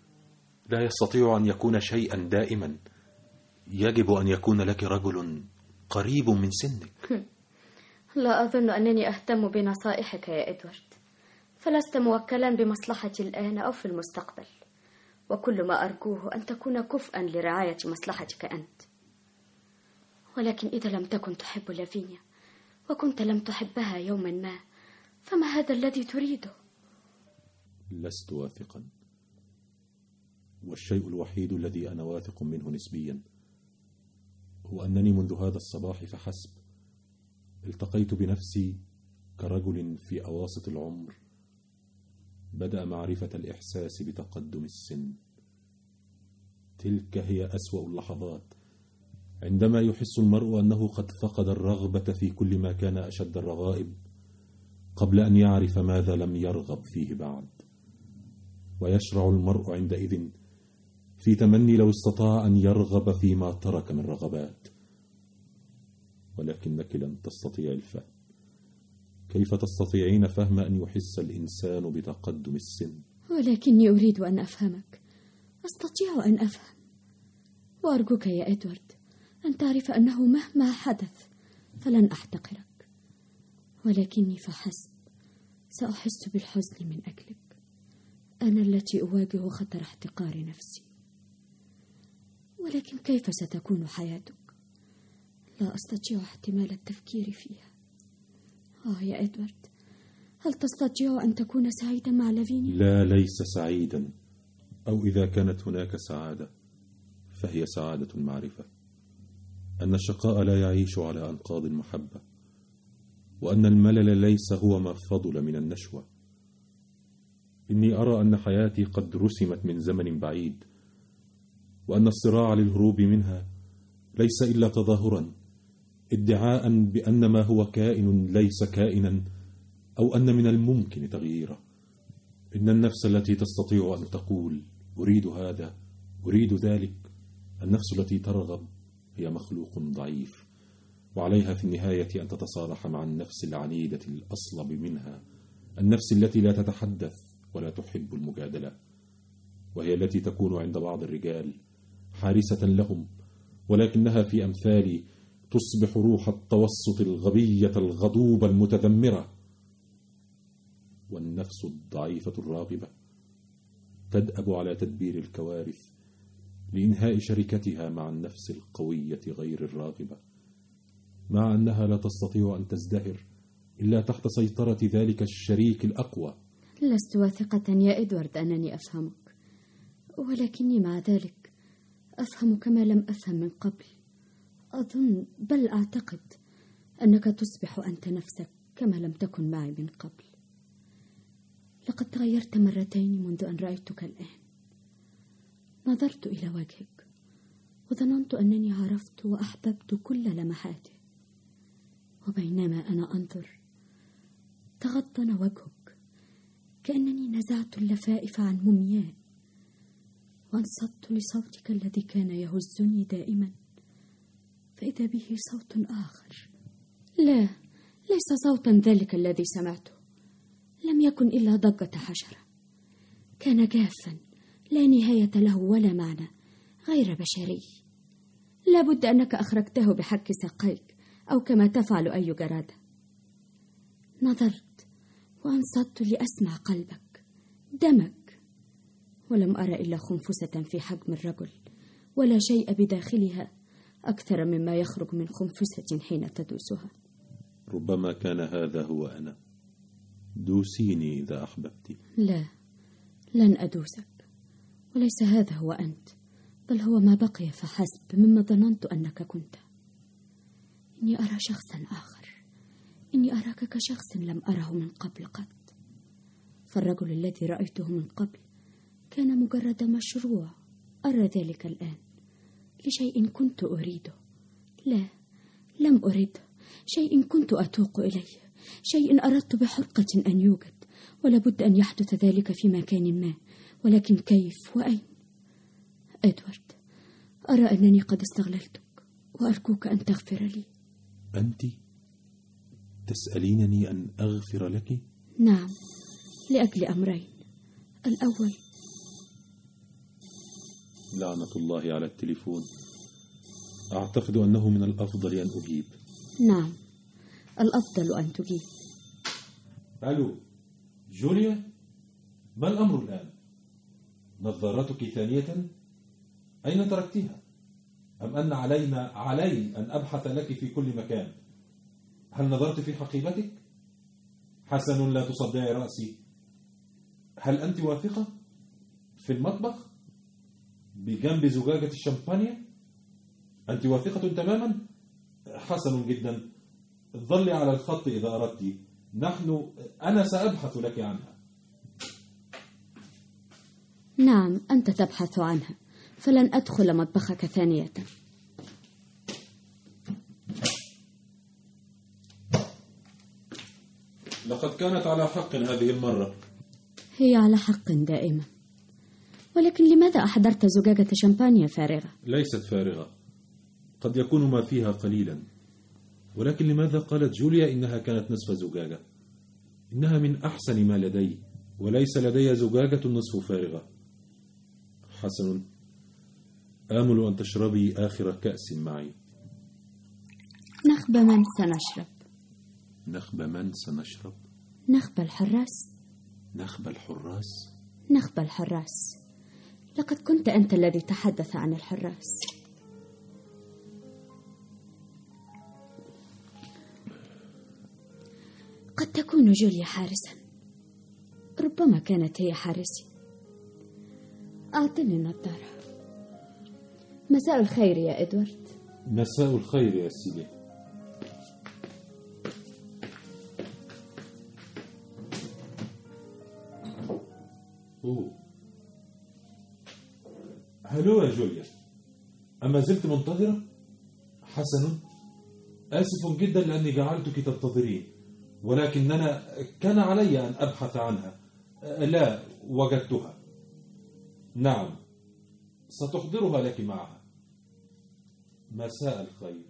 لا يستطيع أن يكون شيئا دائما. يجب أن يكون لك رجل قريب من سنك. لا أظن أنني أهتم بنصائحك يا إدوارد، فلست موكلا بمصلحتي الآن أو في المستقبل، وكل ما أرجوه أن تكون كفءا لرعاية مصلحتك أنت. ولكن إذا لم تكن تحب لافينيا وكنت لم تحبها يوما ما، فما هذا الذي تريده؟ لست واثقا، والشيء الوحيد الذي أنا واثق منه نسبيا هو أنني منذ هذا الصباح فحسب التقيت بنفسي كرجل في أواسط العمر بدأ معرفة الإحساس بتقدم السن. تلك هي أسوأ اللحظات عندما يحس المرء أنه قد فقد الرغبة في كل ما كان أشد الرغائب قبل أن يعرف ماذا لم يرغب فيه بعد، ويشرع المرء عندئذ في تمني لو استطاع أن يرغب فيما ترك من رغبات. ولكنك لن تستطيع الفهم. كيف تستطيعين فهم أن يحس الإنسان بتقدم السن؟ ولكني أريد أن أفهمك، أستطيع أن أفهم، وأرجوك يا إدوارد أن تعرف أنه مهما حدث فلن أحتقرك، ولكني فحسب سأحس بالحزن من أجلك، أنا التي أواجه خطر احتقار نفسي. ولكن كيف ستكون حياتك؟ لا أستطيع احتمال التفكير فيها. آه يا إدوارد، هل تستطيع أن تكون سعيدا مع لافينيا؟ لا، ليس سعيدا، أو إذا كانت هناك سعادة فهي سعادة المعرفة أن الشقاء لا يعيش على أنقاض المحبة، وأن الملل ليس هو ما فضل من النشوة. إني أرى أن حياتي قد رسمت من زمن بعيد، وأن الصراع للهروب منها ليس إلا تظاهرا، ادعاء بأن ما هو كائن ليس كائنا، أو أن من الممكن تغييره. إن النفس التي تستطيع أن تقول أريد هذا أريد ذلك، النفس التي ترغب، هي مخلوق ضعيف، وعليها في النهاية أن تتصالح مع النفس العنيدة الأصلب منها، النفس التي لا تتحدث ولا تحب المجادلة، وهي التي تكون عند بعض الرجال حارسة لهم، ولكنها في أمثالي تصبح روح التوسط الغبية الغضوبة المتذمرة. والنفس الضعيفة الراغبة تدأب على تدبير الكوارث لإنهاء شركتها مع النفس القوية غير الراغبة، مع أنها لا تستطيع أن تزدهر إلا تحت سيطرة ذلك الشريك الأقوى. لست واثقة يا إدوارد أنني أفهمك، ولكني مع ذلك أفهم كما لم أفهم من قبل. أظن بل أعتقد أنك تصبح أنت نفسك كما لم تكن معي من قبل. لقد تغيرت مرتين منذ أن رأيتك الآن. نظرت إلى وجهك وظننت أنني عرفت وأحببت كل لمحاته، وبينما أنا أنظر تغضن وجهك كأنني نزعت اللفائف عن مومياء، وانصت لصوتك الذي كان يهزني دائما، فإذا به صوت آخر. لا، ليس صوتا ذلك الذي سمعته، لم يكن إلا ضجة حشرة، كان جافا لا نهاية له ولا معنى، غير بشري. لابد أنك أخرجته بحك ساقيك أو كما تفعل أي جرادة. نظرت وأنصت لأسمع قلبك، دمك، ولم أرى إلا خنفسة في حجم الرجل، ولا شيء بداخلها أكثر مما يخرج من خنفسة حين تدوسها. ربما كان هذا هو أنا. دوسيني إذا أحببت. لا، لن أدوسك، وليس هذا هو أنت، بل هو ما بقي فحسب مما ظننت أنك كنت. إني أرى شخصا آخر، إني أراك كشخص لم أره من قبل قط. فالرجل الذي رأيته من قبل كان مجرد مشروع أرى ذلك الآن لشيء كنت أريده. لا، لم أريده، شيء كنت أتوق إليه، شيء أردت بحرقة أن يوجد، ولابد أن يحدث ذلك في مكان ما، ولكن كيف وأين؟ إدوارد، أرى أنني قد استغللتك، وأرجوك أن تغفر لي. أنت تسألينني أن أغفر لك؟ نعم، لأجل أمرين. الأول، لعنة الله على التليفون، أعتقد أنه من الأفضل أن أجيب. نعم، الأفضل أن تجيب. ألو جوليا، ما الأمر الآن؟ نظارتك ثانية؟ أين تركتها؟ أم أن علينا علي أن أبحث لك في كل مكان؟ هل نظرت في حقيبتك؟ حسن، لا تصدعي رأسي. هل أنت واثقة؟ في المطبخ بجنب زجاجة الشمبانيا؟ أنت واثقة تماما؟ حسن جدا، ظلي على الخط إذا أردت، نحن أنا سأبحث لك عنها. نعم، أنت تبحث عنها، فلن أدخل مطبخك ثانية. لقد كانت على حق هذه المرة. هي على حق دائما، ولكن لماذا أحضرت زجاجة شامبانيا فارغة؟ ليست فارغة، قد يكون ما فيها قليلا، ولكن لماذا قالت جوليا إنها كانت نصف زجاجة؟ إنها من أحسن ما لدي، وليس لدي زجاجة نصف فارغة. حسن، آمل أن تشربي آخر كأس معي. نخب من سنشرب؟ نخب من سنشرب؟ نخب الحراس. نخب الحراس؟ نخب الحراس. لقد كنت أنت الذي تحدث عن الحراس. قد تكون جوليا حارسا، ربما كانت هي حارسي. أعطني النظارة. مساء الخير يا إدوارد. مساء الخير يا سيدي. أوه. هلو يا جوليا، أما زلت منتظرة؟ حسن، آسف جدا لأني جعلتك تنتظرين، ولكننا كان علي أن أبحث عنها. لا، وجدتها. نعم، ستحضرها لك معها. مساء الخير.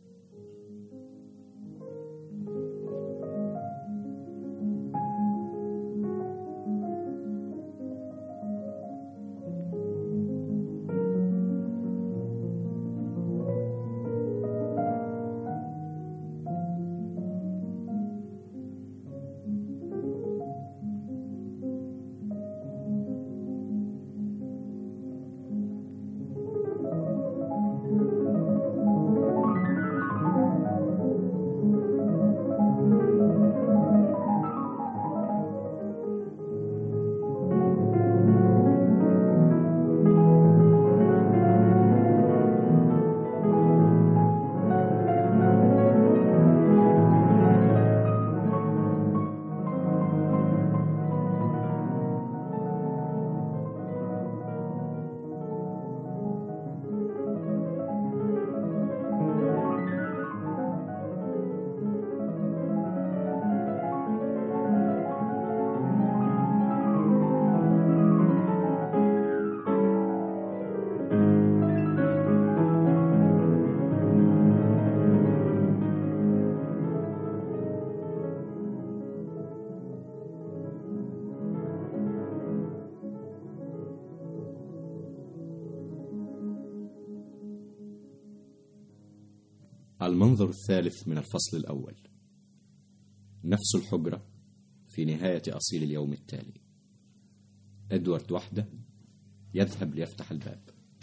المنظر الثالث من الفصل الأول. نفس الحجرة في نهاية أصيل اليوم التالي. إدوارد وحده يذهب ليفتح الباب.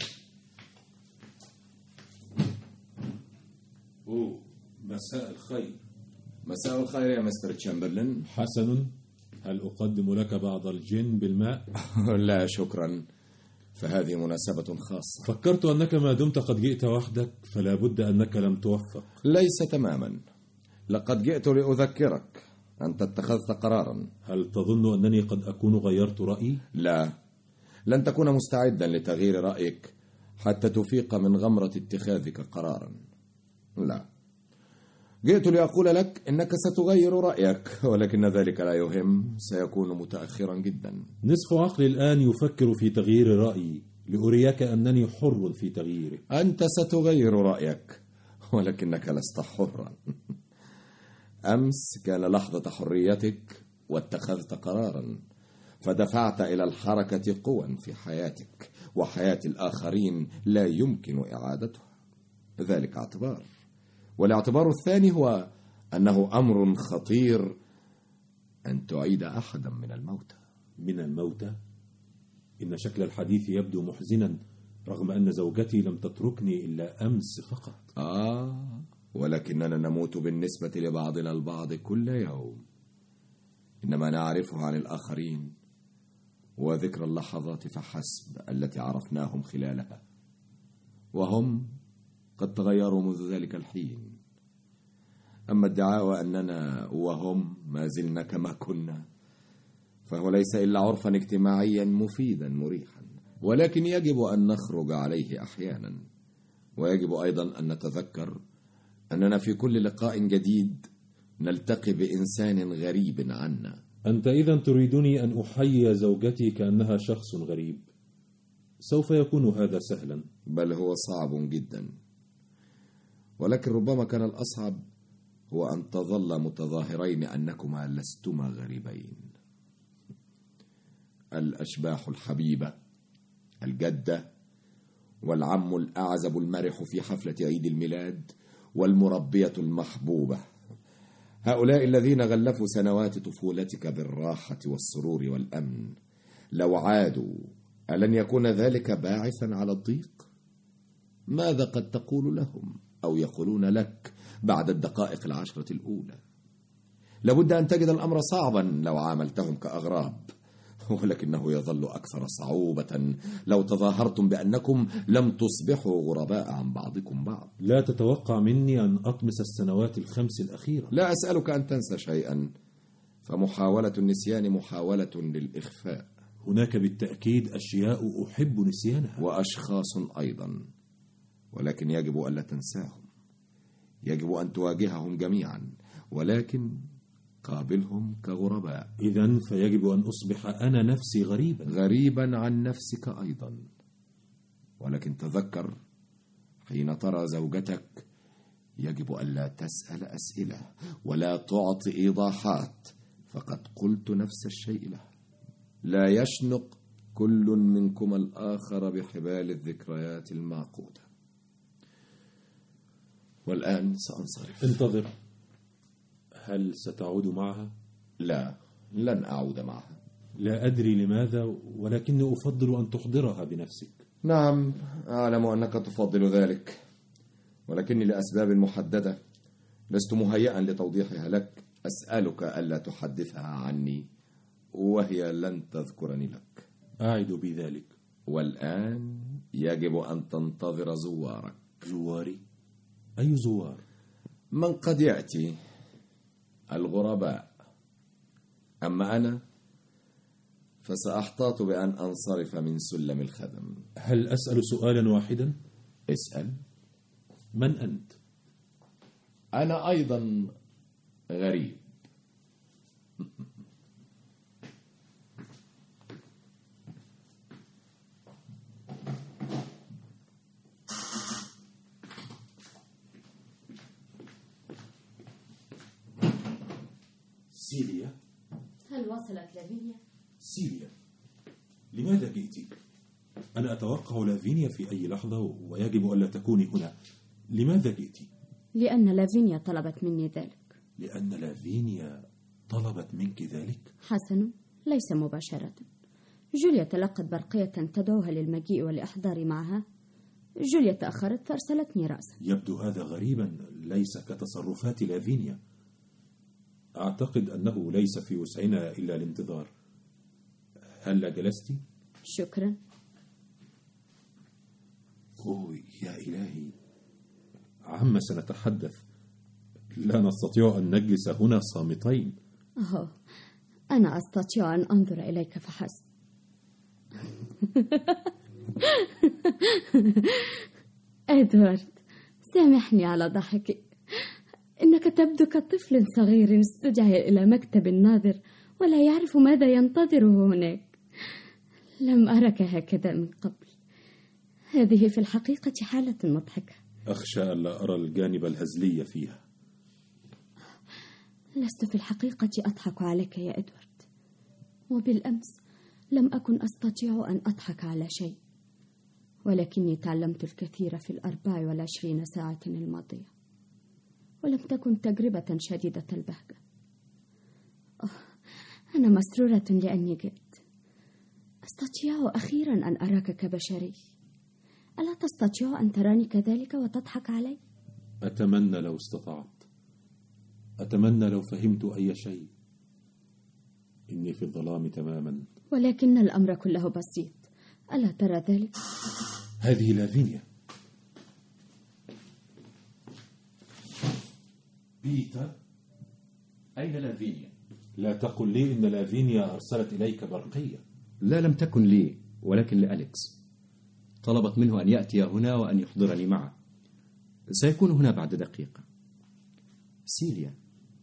أوه، مساء الخير. مساء الخير يا مستر تشامبرلين. حسن، هل أقدم لك بعض الجين بالماء؟ لا شكرا، فهذه مناسبة خاصة. فكرت أنك ما دمت قد جئت وحدك فلا بد أنك لم توفق. ليس تماما، لقد جئت لأذكرك أنت اتخذت قرارا. هل تظن أنني قد أكون غيرت رأيي؟ لا، لن تكون مستعدا لتغيير رأيك حتى تفيق من غمرة اتخاذك قرارا. لا، جئت لأقول لك إنك ستغير رأيك، ولكن ذلك لا يهم، سيكون متأخرا جدا. نصف عقلي الآن يفكر في تغيير رأيي لأريك أنني حر في تغييره. أنت ستغير رأيك ولكنك لست حرا. أمس كان لحظة حريتك واتخذت قرارا، فدفعت إلى الحركة قوى في حياتك وحياة الآخرين لا يمكن إعادتها. ذلك اعتبار، والاعتبار الثاني هو أنه أمر خطير أن تعيد أحدا من الموتى. من الموتى؟ إن شكل الحديث يبدو محزنا، رغم أن زوجتي لم تتركني إلا أمس فقط. آه، ولكننا نموت بالنسبة لبعضنا البعض كل يوم. إنما نعرفه عن الآخرين وذكر اللحظات فحسب التي عرفناهم خلالها، وهم قد تغيروا منذ ذلك الحين. أما ادعاء أننا وهم ما زلنا كما كنا فهو ليس إلا عرفا اجتماعيا مفيدا مريحا، ولكن يجب أن نخرج عليه أحيانا. ويجب أيضا أن نتذكر أننا في كل لقاء جديد نلتقي بإنسان غريب عنا. أنت إذا تريدني أن أحيي زوجتي كأنها شخص غريب؟ سوف يكون هذا سهلا. بل هو صعب جدا، ولكن ربما كان الأصعب هو أن تظل متظاهرين أنكما لستما غريبين. الأشباح الحبيبة، الجدة، والعم الأعزب المرح في حفلة عيد الميلاد، والمربية المحبوبة، هؤلاء الذين غلفوا سنوات طفولتك بالراحة والسرور والأمن، لو عادوا ألن يكون ذلك باعثا على الضيق؟ ماذا قد تقول لهم أو يقولون لك بعد الدقائق العشرة الأولى؟ لابد أن تجد الأمر صعبا لو عاملتهم كأغراب، ولكنه يظل أكثر صعوبة لو تظاهرتم بأنكم لم تصبحوا غرباء عن بعضكم بعض. لا تتوقع مني أن أطمس السنوات الخمس الأخيرة. لا أسألك أن تنسى شيئا، فمحاولة النسيان محاولة للإخفاء. هناك بالتأكيد أشياء أحب نسيانها، وأشخاص أيضا، ولكن يجب ألا تنساهم. يجب أن تواجههم جميعا، ولكن قابلهم كغرباء. إذن فيجب أن أصبح أنا نفسي غريبا غريبا عن نفسك أيضا. ولكن تذكر، حين ترى زوجتك يجب ألا تسأل أسئلة ولا تعطي إيضاحات، فقد قلت نفس الشيء له. لا يشنق كل منكم الآخر بحبال الذكريات المعقودة. والآن سأنصرف. انتظر، هل ستعود معها؟ لا، لن أعود معها. لا أدري لماذا، ولكني أفضل أن تحضرها بنفسك. نعم، أعلم أنك تفضل ذلك، ولكني لأسباب محددة لست مهيئا لتوضيحها لك. أسألك ألا تحدثها عني، وهي لن تذكرني لك. أعد بذلك. والآن يجب أن تنتظر زوارك. زواري؟ أي زوار؟ من قد يأتي، الغرباء. أما أنا فسأحتاط بأن أنصرف من سلم الخدم. هل أسأل سؤالا واحدا؟ اسأل. من أنت؟ أنا أيضا غريب. سيليا؟ هل وصلت لافينيا؟ سيليا، لماذا جئتي؟ أنا أتوقع لافينيا في أي لحظة، ويجب ألا تكوني هنا. لماذا جئتي؟ لأن لافينيا طلبت مني ذلك. لأن لافينيا طلبت منك ذلك؟ حسن، ليس مباشرة. جوليا تلقت برقية تدعوها للمجيء والإحضار معها. جوليا تأخرت فأرسلتني رأسا. يبدو هذا غريبا، ليس كتصرفات لافينيا. أعتقد أنه ليس في وسعنا إلا الانتظار. هل جلستي؟ شكرا. أوه يا إلهي، عما سنتحدث؟ لا نستطيع أن نجلس هنا صامتين. أهو، أنا أستطيع أن أنظر إليك فحسب. إدوارد، سامحني على ضحكي. إنك تبدو كطفل صغير استدعي إلى مكتب الناظر ولا يعرف ماذا ينتظره هناك. لم أرك هكذا من قبل. هذه في الحقيقة حالة مضحكة. أخشى ألا أرى الجانب الهزلي فيها. لست في الحقيقة أضحك عليك يا إدوارد، وبالأمس لم أكن أستطيع أن أضحك على شيء، ولكني تعلمت الكثير في الأربع والعشرين ساعة الماضية، ولم تكن تجربة شديدة البهجة. أوه، أنا مسرورة لأني جئت. أستطيع أخيرا أن أراك كبشري. ألا تستطيع أن تراني كذلك وتضحك علي؟ أتمنى لو استطعت. أتمنى لو فهمت أي شيء. إني في الظلام تماما. ولكن الأمر كله بسيط، ألا ترى ذلك؟ هذه لافينيا. بيتر، أين لافينيا؟ لا تقل لي إن لافينيا أرسلت إليك برقية. لا، لم تكن لي، ولكن لأليكس. طلبت منه أن يأتي هنا وأن يحضرني معه. سيكون هنا بعد دقيقة. سيليا،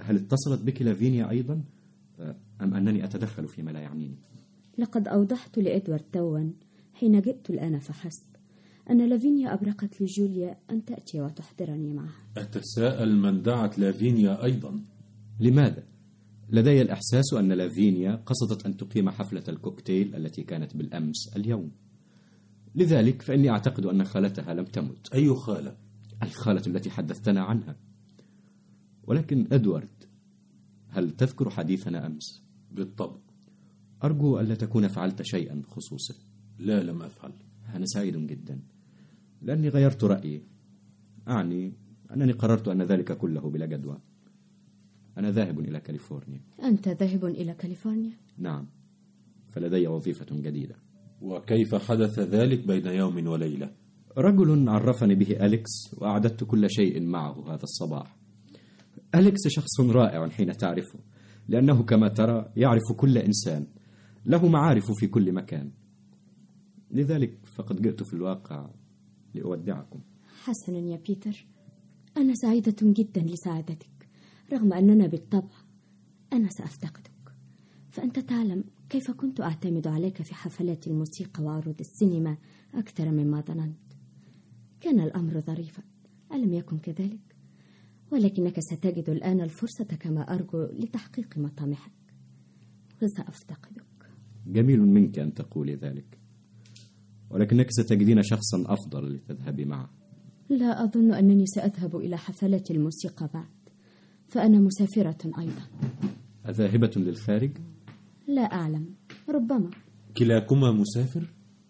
هل اتصلت بك لافينيا أيضا أم أنني أتدخل فيما لا يعنيني؟ لقد أوضحت لإدوارد توا حين جئت الآن فحسب أن لافينيا أبرقت لجوليا أن تأتي وتحضرني معها. أتساءل من دعت لافينيا أيضا؟ لماذا؟ لدي الإحساس أن لافينيا قصدت أن تقيم حفلة الكوكتيل التي كانت بالأمس اليوم، لذلك فإني أعتقد أن خالتها لم تمت. أي خالة؟ الخالة التي حدثتنا عنها. ولكن أدوارد، هل تذكر حديثنا أمس؟ بالطبع. أرجو ألا تكون فعلت شيئا بخصوصه. لا، لم أفعل. أنا سعيد جدا لأني غيرت رأيي، أعني أنني قررت أن ذلك كله بلا جدوى. أنا ذاهب إلى كاليفورنيا. أنت ذاهب إلى كاليفورنيا؟ نعم، فلدي وظيفة جديدة. وكيف حدث ذلك بين يوم وليلة؟ رجل عرفني به أليكس وأعددت كل شيء معه هذا الصباح. أليكس شخص رائع حين تعرفه، لأنه كما ترى يعرف كل إنسان، له معارف في كل مكان، لذلك فقد جئت في الواقع لأودعكم. حسنا يا بيتر، أنا سعيدة جدا لسعادتك، رغم أننا بالطبع أنا سأفتقدك. فأنت تعلم كيف كنت أعتمد عليك في حفلات الموسيقى وعروض السينما أكثر مما ظننت. كان الأمر ظريفا، ألم يكن كذلك؟ ولكنك ستجد الآن الفرصة كما أرجو لتحقيق مطامحك، وسأفتقدك. جميل منك أن تقولي ذلك، ولكنك ستجدين شخصا أفضل لتذهبي معه. لا أظن أنني سأذهب إلى حفلات الموسيقى بعد، فأنا مسافرة أيضا. أذاهبة للخارج؟ لا أعلم، ربما. كلاكما مسافر؟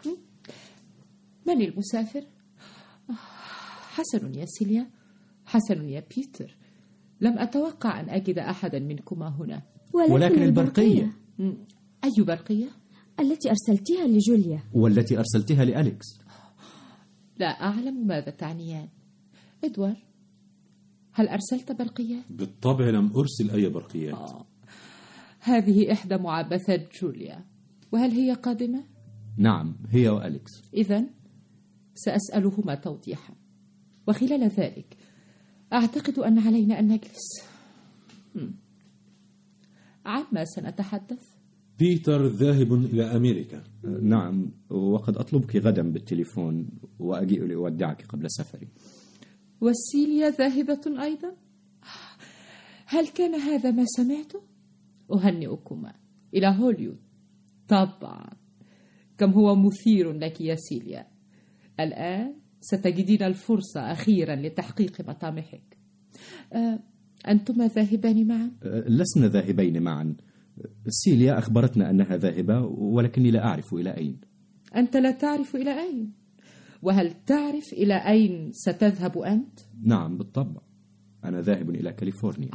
من المسافر؟ حسن يا سيليا، حسن يا بيتر، لم أتوقع أن أجد أحدا منكما هنا. ولكن, ولكن البرقية. أي برقية؟ التي أرسلتها لجوليا. والتي أرسلتها لأليكس. لا أعلم ماذا تعنيان. إدوارد، هل أرسلت برقية؟ بالطبع لم أرسل أي برقيات. آه. هذه إحدى معبثات جوليا. وهل هي قادمة؟ نعم، هي وأليكس. إذن سأسألهما توضيحا، وخلال ذلك أعتقد أن علينا أن نجلس. عما سنتحدث؟ بيتر ذاهب إلى أمريكا. نعم، وقد أطلبك غدا بالتليفون وأجيء لأودعك قبل سفري. وسيليا ذاهبة أيضا؟ هل كان هذا ما سمعته؟ أهنئكما إلى هوليوود. طبعا، كم هو مثير لك يا سيليا. الآن ستجدين الفرصة أخيرا لتحقيق مطامحك. أه أنتما ذاهبان معا؟ أه لسنا ذاهبين معا. سيليا أخبرتنا أنها ذاهبة، ولكني لا أعرف إلى أين. أنت لا تعرف إلى أين؟ وهل تعرف إلى أين ستذهب أنت؟ نعم بالطبع، أنا ذاهب إلى كاليفورنيا.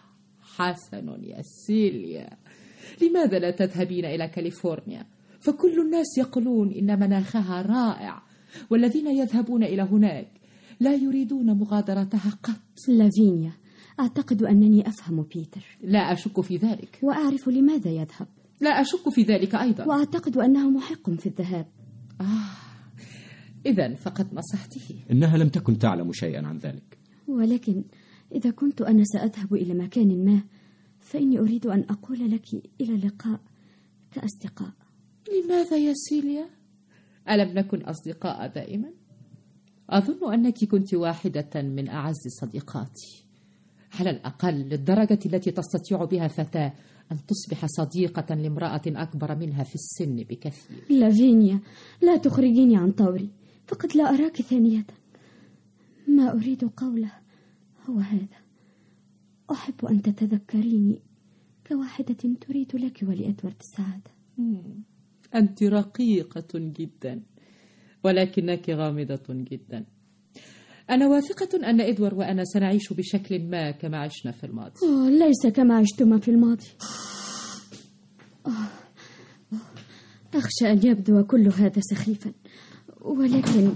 حسن يا سيليا، لماذا لا تذهبين إلى كاليفورنيا؟ فكل الناس يقولون إن مناخها رائع، والذين يذهبون إلى هناك لا يريدون مغادرتها قط. لافينيا، أعتقد أنني أفهم بيتر. لا أشك في ذلك، وأعرف لماذا يذهب. لا أشك في ذلك أيضا، وأعتقد أنه محق في الذهاب. آه، إذن فقد نصحته. إنها لم تكن تعلم شيئا عن ذلك. ولكن إذا كنت أنا سأذهب إلى مكان ما، فإني أريد أن أقول لك إلى اللقاء كأصدقاء. لماذا يا سيليا؟ ألم نكن أصدقاء دائما؟ أظن أنك كنت واحدة من أعز صديقاتي، على الأقل للدرجة التي تستطيع بها فتاة أن تصبح صديقة لامرأة أكبر منها في السن بكثير. لافينيا، لا تخرجيني عن طوري، فقد لا أراك ثانية. ما أريد قوله هو هذا: أحب أن تتذكريني كواحدة تريد لك ولإدوارد السعادة. أنت رقيقة جدا، ولكنك غامضة جدا. أنا واثقة أن إدوارد وأنا سنعيش بشكل ما كما عشنا في الماضي. أوه، ليس كما عشتما في الماضي. أوه. أخشى أن يبدو كل هذا سخيفا، ولكن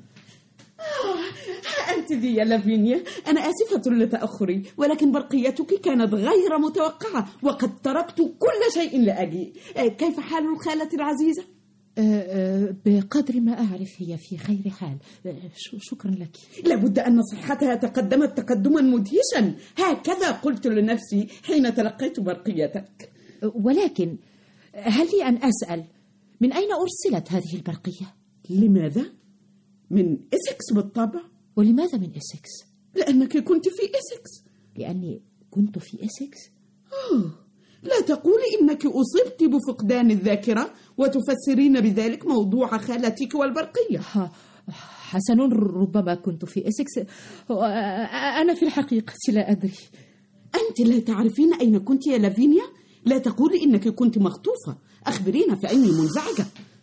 أنت ذي يا لافينيا، أنا آسفة لتأخري، ولكن برقيتك كانت غير متوقعة، وقد تركت كل شيء لأجي. كيف حال الخالة العزيزة؟ بقدر ما أعرف هي في خير حال. شكرا لك. لابد أن صحتها تقدمت تقدما مدهشا، هكذا قلت لنفسي حين تلقيت برقيتك. ولكن هل لي أن أسأل من أين أرسلت هذه البرقية؟ لماذا؟ من إسكس بالطبع. ولماذا من إسكس؟ لأنك كنت في إسكس. لأني كنت في إسكس؟ أوه. لا تقولي إنك أصبت بفقدان الذاكرة وتفسرين بذلك موضوع خالتك والبرقية. حسن، ربما كنت في إسكس. أنا في الحقيقة لا أدري. أنت لا تعرفين أين كنت يا لافينيا؟ لا تقولي إنك كنت مخطوفة، أخبرينا فإني منزعجة.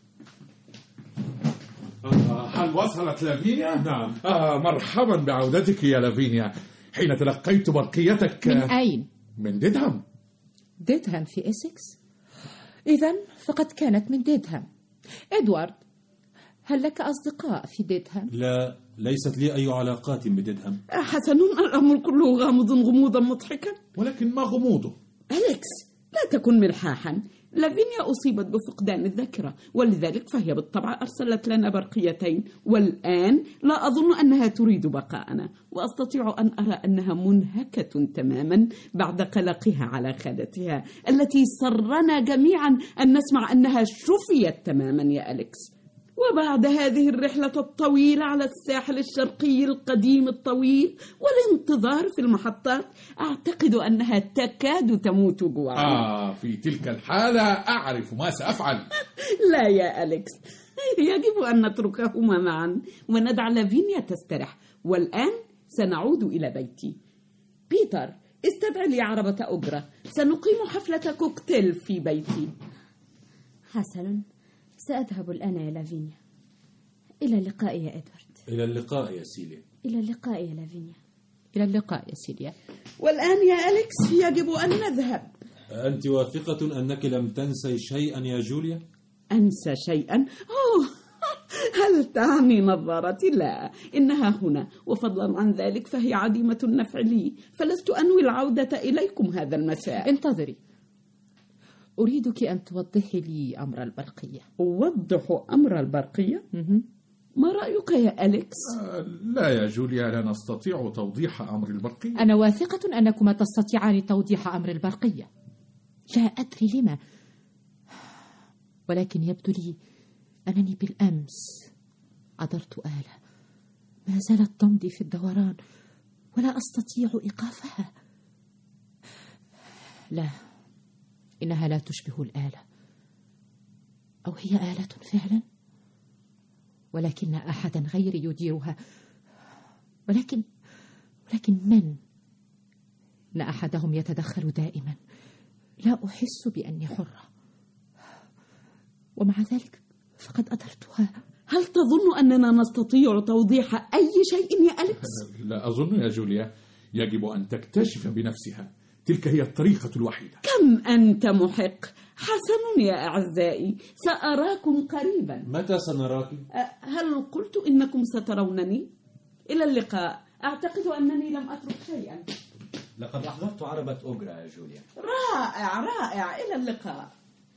هل وصلت لافينيا؟ نعم. آه مرحبا بعودتك يا لافينيا. حين تلقيت برقيتك من أين؟ من ديدهام. ديدهام في إسكس؟ إذن فقد كانت من ديدهام. إدوارد، هل لك أصدقاء في ديدهام؟ لا، ليست لي أي علاقات بديدهام. حسن، الأمر كله غامض غموضا مضحكا. ولكن ما غموضه؟ أليكس، لا تكن ملحاحا. لافينيا أصيبت بفقدان الذاكرة، ولذلك فهي بالطبع أرسلت لنا برقيتين، والآن لا أظن أنها تريد بقاءنا، وأستطيع أن أرى أنها منهكة تماما بعد قلقها على خالتها التي سرنا جميعا أن نسمع أنها شفيت تماما يا أليكس. وبعد هذه الرحلة الطويلة على الساحل الشرقي القديم الطويل والانتظار في المحطات، أعتقد أنها تكاد تموت جوعا. آه في تلك الحالة أعرف ما سأفعل. لا يا أليكس، يجب أن نتركهما معا وندع لافينيا تسترح. والآن سنعود إلى بيتي. بيتر، استدعي لي عربة أجرة، سنقيم حفلة كوكتيل في بيتي. حسنا، سأذهب الآن يا لافينيا. إلى اللقاء يا إدوارد. إلى اللقاء يا سيليا. إلى اللقاء يا لافينيا. إلى اللقاء يا سيليا. والآن يا أليكس يجب أن نذهب. أنت واثقة أنك لم تنسي شيئا يا جوليا؟ أنسى شيئا؟ أوه، هل تعني نظارتي؟ لا، إنها هنا، وفضلا عن ذلك فهي عديمة النفع لي، فلست أنوي العودة إليكم هذا المساء. انتظري، أريدك أن توضحي لي أمر البرقية. أوضح أمر البرقية؟ ما رأيك يا أليكس؟ آه لا يا جوليا، لا نستطيع توضيح أمر البرقية. أنا واثقة أنكما تستطيعان توضيح أمر البرقية. لا أدري لما، ولكن يبدو لي أنني بالأمس عثرت آلة ما زالت تمضي في الدوران ولا أستطيع إيقافها. لا، إنها لا تشبه الآلة، أو هي آلة فعلا، ولكن أحدا غيري يديرها. ولكن ولكن من؟ إن أحدهم يتدخل دائما. لا أحس بأني حرة، ومع ذلك فقد أدرتها. هل تظن أننا نستطيع توضيح أي شيء يا أليكس؟ لا أظن يا جوليا، يجب أن تكتشف بنفسها، تلك هي الطريقة الوحيدة. كم أنت محق. حسن يا أعزائي، سأراكم قريبا. متى سنراك؟ هل قلت إنكم سترونني؟ إلى اللقاء. أعتقد أنني لم أترك شيئا. لقد أحضرت عربة أجرة يا جوليا. رائع رائع، إلى اللقاء.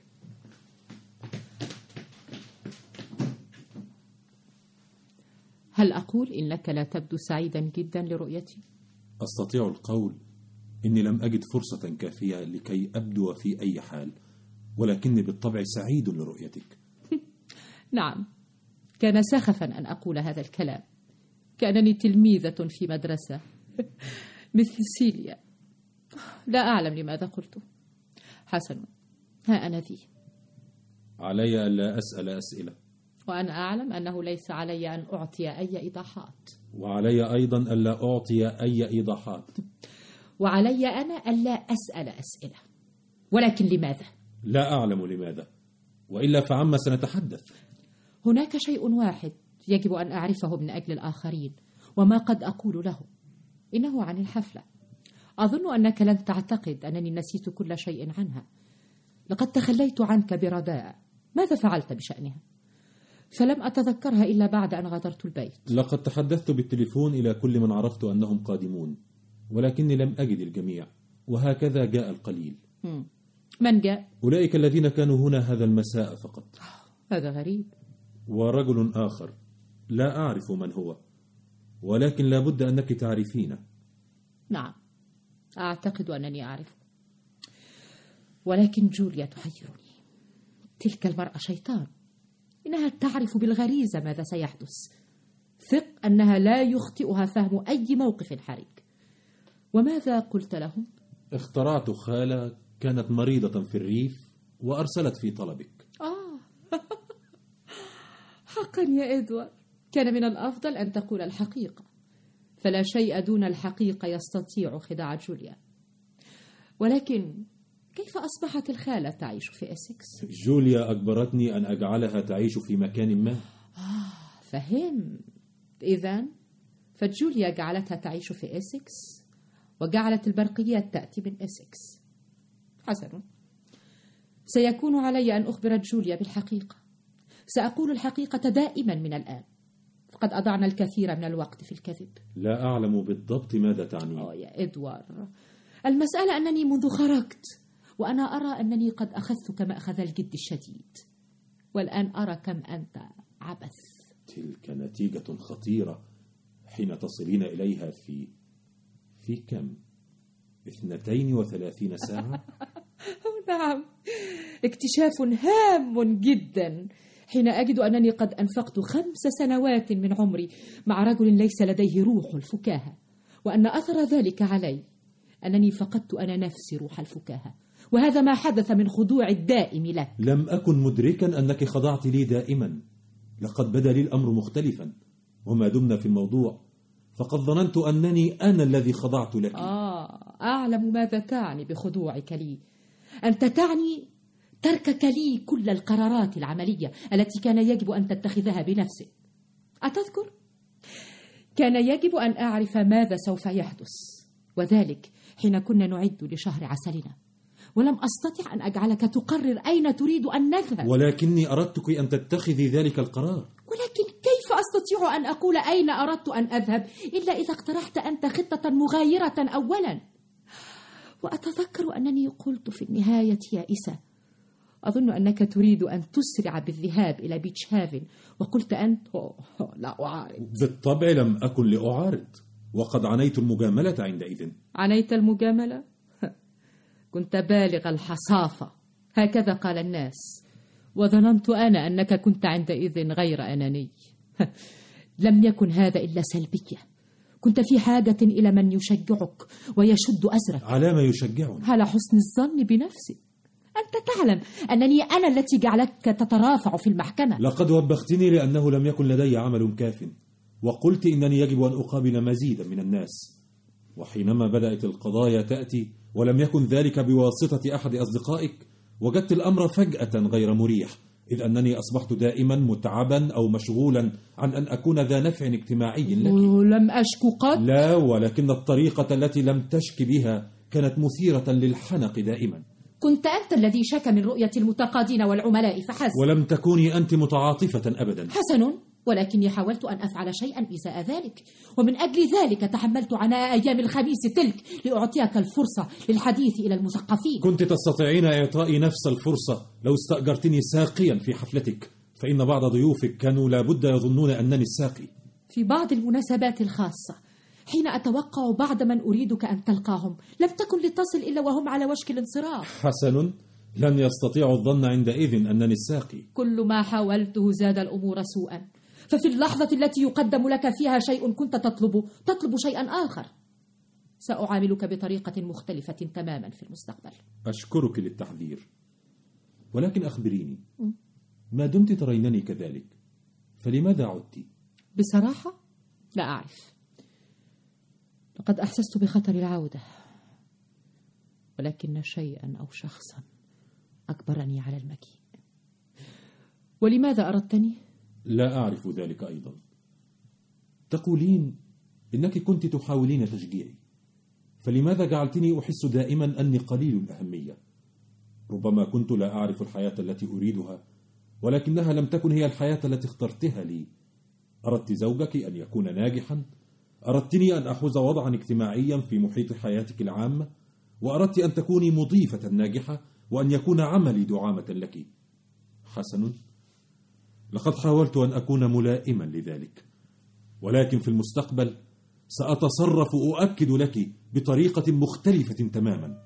هل أقول إنك لا تبدو سعيدا جدا لرؤيتي؟ أستطيع القول إني لم أجد فرصة كافية لكي أبدو في أي حال، ولكني بالطبع سعيد لرؤيتك. نعم، كان سخفا أن أقول هذا الكلام، كأنني تلميذة في مدرسة مثل سيليا. لا أعلم لماذا قلته. حسن، ها أنا ذي. علي ألا أسأل أسئلة، وأنا أعلم أنه ليس علي أن أعطي أي إيضاحات. وعلي أيضا ألا أعطي أي إيضاحات. وعلي أنا ألا أسأل أسئلة. ولكن لماذا؟ لا أعلم لماذا، وإلا فعما سنتحدث. هناك شيء واحد يجب أن أعرفه من أجل الآخرين، وما قد أقول له إنه عن الحفلة. أظن أنك لن تعتقد أنني نسيت كل شيء عنها. لقد تخليت عنك برداء. ماذا فعلت بشأنها؟ فلم أتذكرها إلا بعد أن غادرت البيت. لقد تحدثت بالتليفون إلى كل من عرفت أنهم قادمون، ولكني لم أجد الجميع، وهكذا جاء القليل. من جاء؟ أولئك الذين كانوا هنا هذا المساء فقط. هذا غريب. ورجل آخر لا أعرف من هو، ولكن لا بد أنك تعرفينه. نعم، أعتقد أنني أعرفه، ولكن جوليا تحيرني. تلك المرأة شيطان، إنها تعرف بالغريزة ماذا سيحدث. ثق أنها لا يخطئها فهم أي موقف حرج. وماذا قلت لهم؟ اخترعت خالة كانت مريضة في الريف وأرسلت في طلبك. آه حقا يا إدوارد، كان من الأفضل أن تقول الحقيقة، فلا شيء دون الحقيقة يستطيع خداع جوليا. ولكن كيف أصبحت الخالة تعيش في إسكس؟ جوليا أجبرتني أن أجعلها تعيش في مكان ما. آه فهم. إذن فجوليا جعلتها تعيش في إسكس، وجعلت البرقيات تأتي من إسكس. حسن، سيكون علي أن أخبر جوليا بالحقيقة. سأقول الحقيقة دائما من الآن، فقد أضعنا الكثير من الوقت في الكذب. لا أعلم بالضبط ماذا تعني. أوه يا إدوارد، المسألة أنني منذ خرجت وأنا أرى أنني قد أخذتك مأخذ الجد الشديد، والآن أرى كم أنت عبث. تلك نتيجة خطيرة حين تصلين إليها في في كم؟ اثنتين وثلاثين ساعة؟ نعم، اكتشاف هام جدا حين أجد أنني قد أنفقت خمس سنوات من عمري مع رجل ليس لديه روح الفكاهة، وأن أثر ذلك علي أنني فقدت أنا نفسي روح الفكاهة، وهذا ما حدث من خضوع الدائم لك. لم أكن مدركا أنك خضعت لي دائما، لقد بدا لي الأمر مختلفا، وما دمنا في الموضوع فقد ظننت أنني أنا الذي خضعت لك. آه أعلم ماذا تعني بخضوعك لي. أنت تعني تركك لي كل القرارات العملية التي كان يجب أن تتخذها بنفسك. أتذكر؟ كان يجب أن أعرف ماذا سوف يحدث، وذلك حين كنا نعد لشهر عسلنا، ولم أستطع أن أجعلك تقرر أين تريد أن نذهب. ولكني أردتك أن تتخذي ذلك القرار. ولكن كيف أستطيع أن أقول أين أردت أن أذهب إلا إذا اقترحت أنت خطة مغايرة أولا؟ وأتذكر أنني قلت في النهاية يائسة، أظن أنك تريد أن تسرع بالذهاب إلى بيتش هافن، وقلت أنت لا أعارض. بالطبع لم أكن لأعارض، وقد عنيت المجاملة عندئذ. عنيت المجاملة؟ كنت بالغ الحصافة، هكذا قال الناس، وظننت أنا أنك كنت عندئذ غير أناني. لم يكن هذا إلا سلبية، كنت في حاجة إلى من يشجعك ويشد أزرك. على ما يشجعني؟ على حسن الظن بنفسك. أنت تعلم أنني أنا التي جعلتك تترافع في المحكمة. لقد وبختني لأنه لم يكن لدي عمل كاف، وقلت إنني يجب أن أقابل مزيدا من الناس، وحينما بدأت القضايا تأتي ولم يكن ذلك بواسطة أحد أصدقائك، وجدت الأمر فجأة غير مريح، إذ أنني أصبحت دائما متعبا أو مشغولا عن أن أكون ذا نفع اجتماعي لك. لم أشك قط. لا، ولكن الطريقة التي لم تشك بها كانت مثيرة للحنق دائما. كنت أنت الذي شك من رؤية المتقاضين والعملاء فحسب. ولم تكوني أنت متعاطفة أبدا. حسن، ولكني حاولت أن أفعل شيئا إزاء ذلك، ومن أجل ذلك تحملت عناء أيام الخميس تلك لأعطيك الفرصة للحديث إلى المثقفين. كنت تستطيعين إعطائي نفس الفرصة لو استأجرتني ساقيا في حفلتك، فإن بعض ضيوفك كانوا لابد يظنون أنني الساقي. في بعض المناسبات الخاصة حين أتوقع بعض من أريدك أن تلقاهم لم تكن لتصل إلا وهم على وشك الانصراف. حسن، لن يستطيعوا الظن عندئذ أنني الساقي. كل ما حاولته زاد الأمور سوءا، ففي اللحظة التي يقدم لك فيها شيء كنت تطلب تطلب شيئا آخر. سأعاملك بطريقة مختلفة تماما في المستقبل. أشكرك للتحذير، ولكن أخبريني، ما دمت ترينني كذلك فلماذا عدت؟ بصراحة لا أعرف، لقد أحسست بخطر العودة، ولكن شيئا أو شخصا أجبرني على المجيء. ولماذا أردتني؟ لا أعرف ذلك أيضا. تقولين إنك كنت تحاولين تشجيعي، فلماذا جعلتني أحس دائما أني قليل الأهمية؟ ربما كنت لا أعرف الحياة التي أريدها، ولكنها لم تكن هي الحياة التي اخترتها لي. أردت زوجك أن يكون ناجحا، أردتني أن أحوز وضعا اجتماعيا في محيط حياتك العامة، وأردت أن تكوني مضيفة ناجحة وأن يكون عملي دعامة لك. حسن، لقد حاولت أن أكون ملائما لذلك، ولكن في المستقبل سأتصرف أؤكد لك بطريقة مختلفة تماما.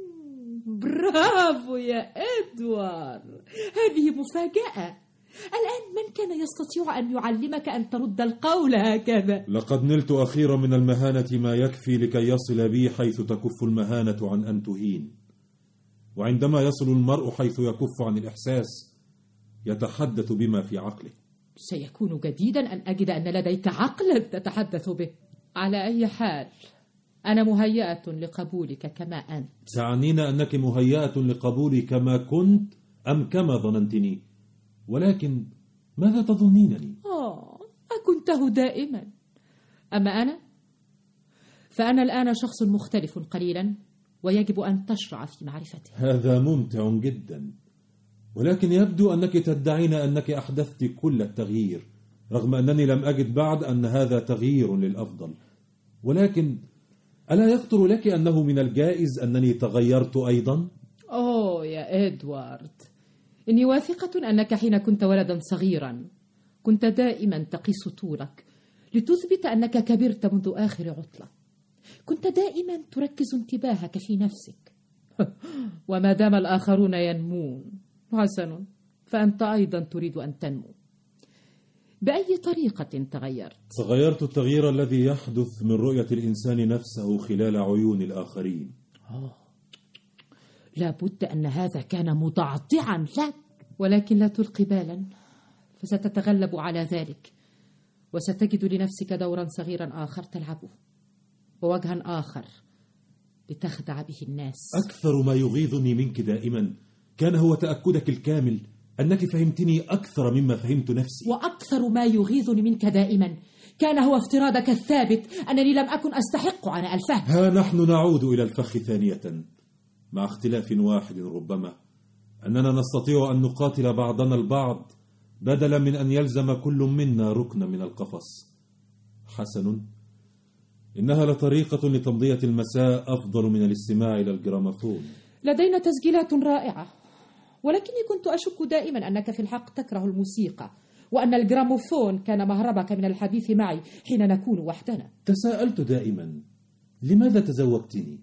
برافو يا إدوار، هذه مفاجأة. الآن من كان يستطيع أن يعلمك أن ترد القول هكذا؟ لقد نلت أخيرا من المهانة ما يكفي لكي يصل بي حيث تكف المهانة عن أن تهين. وعندما يصل المرء حيث يكف عن الإحساس يتحدث بما في عقله. سيكون جديدا أن أجد أن لديك عقلا تتحدث به. على أي حال أنا مهيئة لقبولك كما أنت. تعنين أنك مهيئة لقبولي كما كنت أم كما ظننتني؟ ولكن ماذا تظنينني؟ آه، أكنته دائما. أما أنا فأنا الآن شخص مختلف قليلا، ويجب أن تشرع في معرفته. هذا ممتع جدا، ولكن يبدو أنك تدعين أنك أحدثت كل التغيير، رغم أنني لم أجد بعد أن هذا تغيير للأفضل. ولكن ألا يخطر لك أنه من الجائز أنني تغيرت أيضا؟ أوه يا إدوارد، إني واثقة أنك حين كنت ولدا صغيرا كنت دائما تقيس طولك لتثبت أنك كبرت منذ آخر عطلة. كنت دائما تركز انتباهك في نفسك وما دام الآخرون ينمون حسن، فأنت أيضا تريد أن تنمو. بأي طريقة تغيرت؟ تغيرت التغيير الذي يحدث من رؤية الإنسان نفسه خلال عيون الآخرين. أوه. لابد أن هذا كان مضعضعا لك، ولكن لا تلقي بالا، فستتغلب على ذلك وستجد لنفسك دورا صغيرا آخر تلعبه، ووجها آخر لتخدع به الناس. أكثر ما يغيظني منك دائما كان هو تأكدك الكامل أنك فهمتني أكثر مما فهمت نفسي. وأكثر ما يغيظني منك دائما كان هو افتراضك الثابت أنني لم أكن أستحق عناء الفهم. ها نحن نعود إلى الفخ ثانية، مع اختلاف واحد ربما أننا نستطيع أن نقاتل بعضنا البعض بدلا من أن يلزم كل منا ركن من القفص. حسن، إنها لطريقة لتمضية المساء أفضل من الاستماع إلى الجراموفون. لدينا تسجيلات رائعة، ولكني كنت أشك دائما أنك في الحق تكره الموسيقى، وأن الجراموفون كان مهربك من الحديث معي حين نكون وحدنا. تساءلت دائما لماذا تزوجتني؟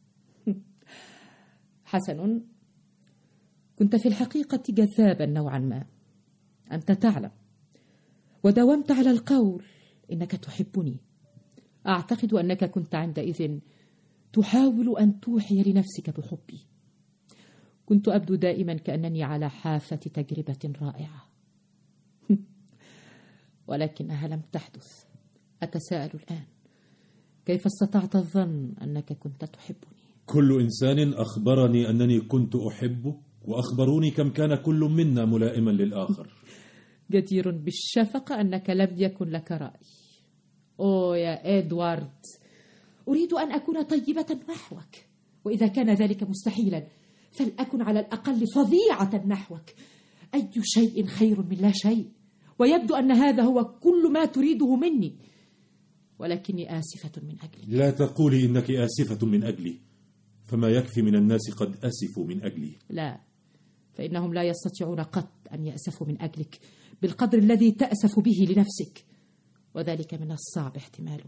حسن، كنت في الحقيقة جذابا نوعا ما، أنت تعلم، وداومت على القول إنك تحبني. أعتقد أنك كنت عندئذ تحاول أن توحي لنفسك بحبي. كنت أبدو دائما كأنني على حافة تجربة رائعة ولكنها لم تحدث. أتساءل الآن كيف استطعت الظن أنك كنت تحبني؟ كل إنسان أخبرني أنني كنت أحبه، وأخبروني كم كان كل منا ملائما للآخر. جدير بالشفقة أنك لم يكن لك رأي. أوه يا إدوارد، أريد أن أكون طيبة نحوك، وإذا كان ذلك مستحيلا فلأكن على الأقل فظيعة نحوك. أي شيء خير من لا شيء، ويبدو أن هذا هو كل ما تريده مني، ولكني آسفة من أجلك. لا تقولي إنك آسفة من أجلي، فما يكفي من الناس قد أسفوا من أجلي. لا، فإنهم لا يستطيعون قط أن يأسفوا من أجلك بالقدر الذي تأسف به لنفسك، وذلك من الصعب احتماله.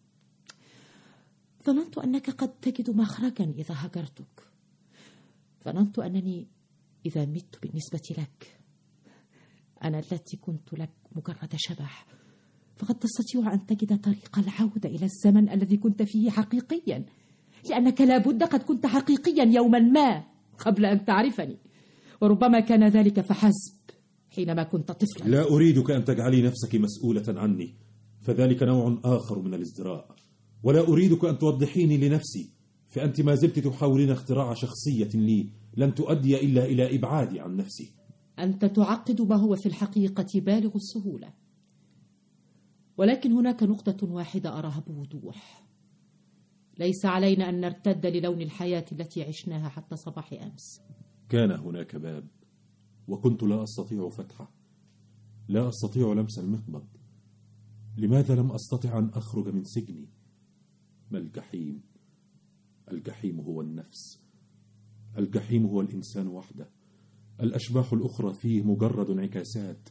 ظننت أنك قد تجد مخرجا إذا هجرتك. ظننت أنني إذا مت بالنسبة لك، أنا التي كنت لك مجرد شبح، فقد تستطيع أن تجد طريق العودة إلى الزمن الذي كنت فيه حقيقيا، لأنك لابد قد كنت حقيقيا يوما ما قبل أن تعرفني، وربما كان ذلك فحسب حينما كنت طفلا. لا أريدك أن تجعلي نفسك مسؤولة عني، فذلك نوع آخر من الازدراء، ولا أريدك أن توضحيني لنفسي، فأنت ما زلت تحاولين اختراع شخصية لي لن تؤدي إلا إلى إبعادي عن نفسي. أنت تعقد ما هو في الحقيقة بالغ السهولة، ولكن هناك نقطة واحدة أراها بوضوح. ليس علينا أن نرتد للون الحياة التي عشناها حتى صباح أمس. كان هناك باب وكنت لا أستطيع فتحه، لا أستطيع لمس المقبض. لماذا لم أستطع أن أخرج من سجني؟ ما الجحيم؟ الجحيم هو النفس، الجحيم هو الإنسان وحده، الأشباح الأخرى فيه مجرد انعكاسات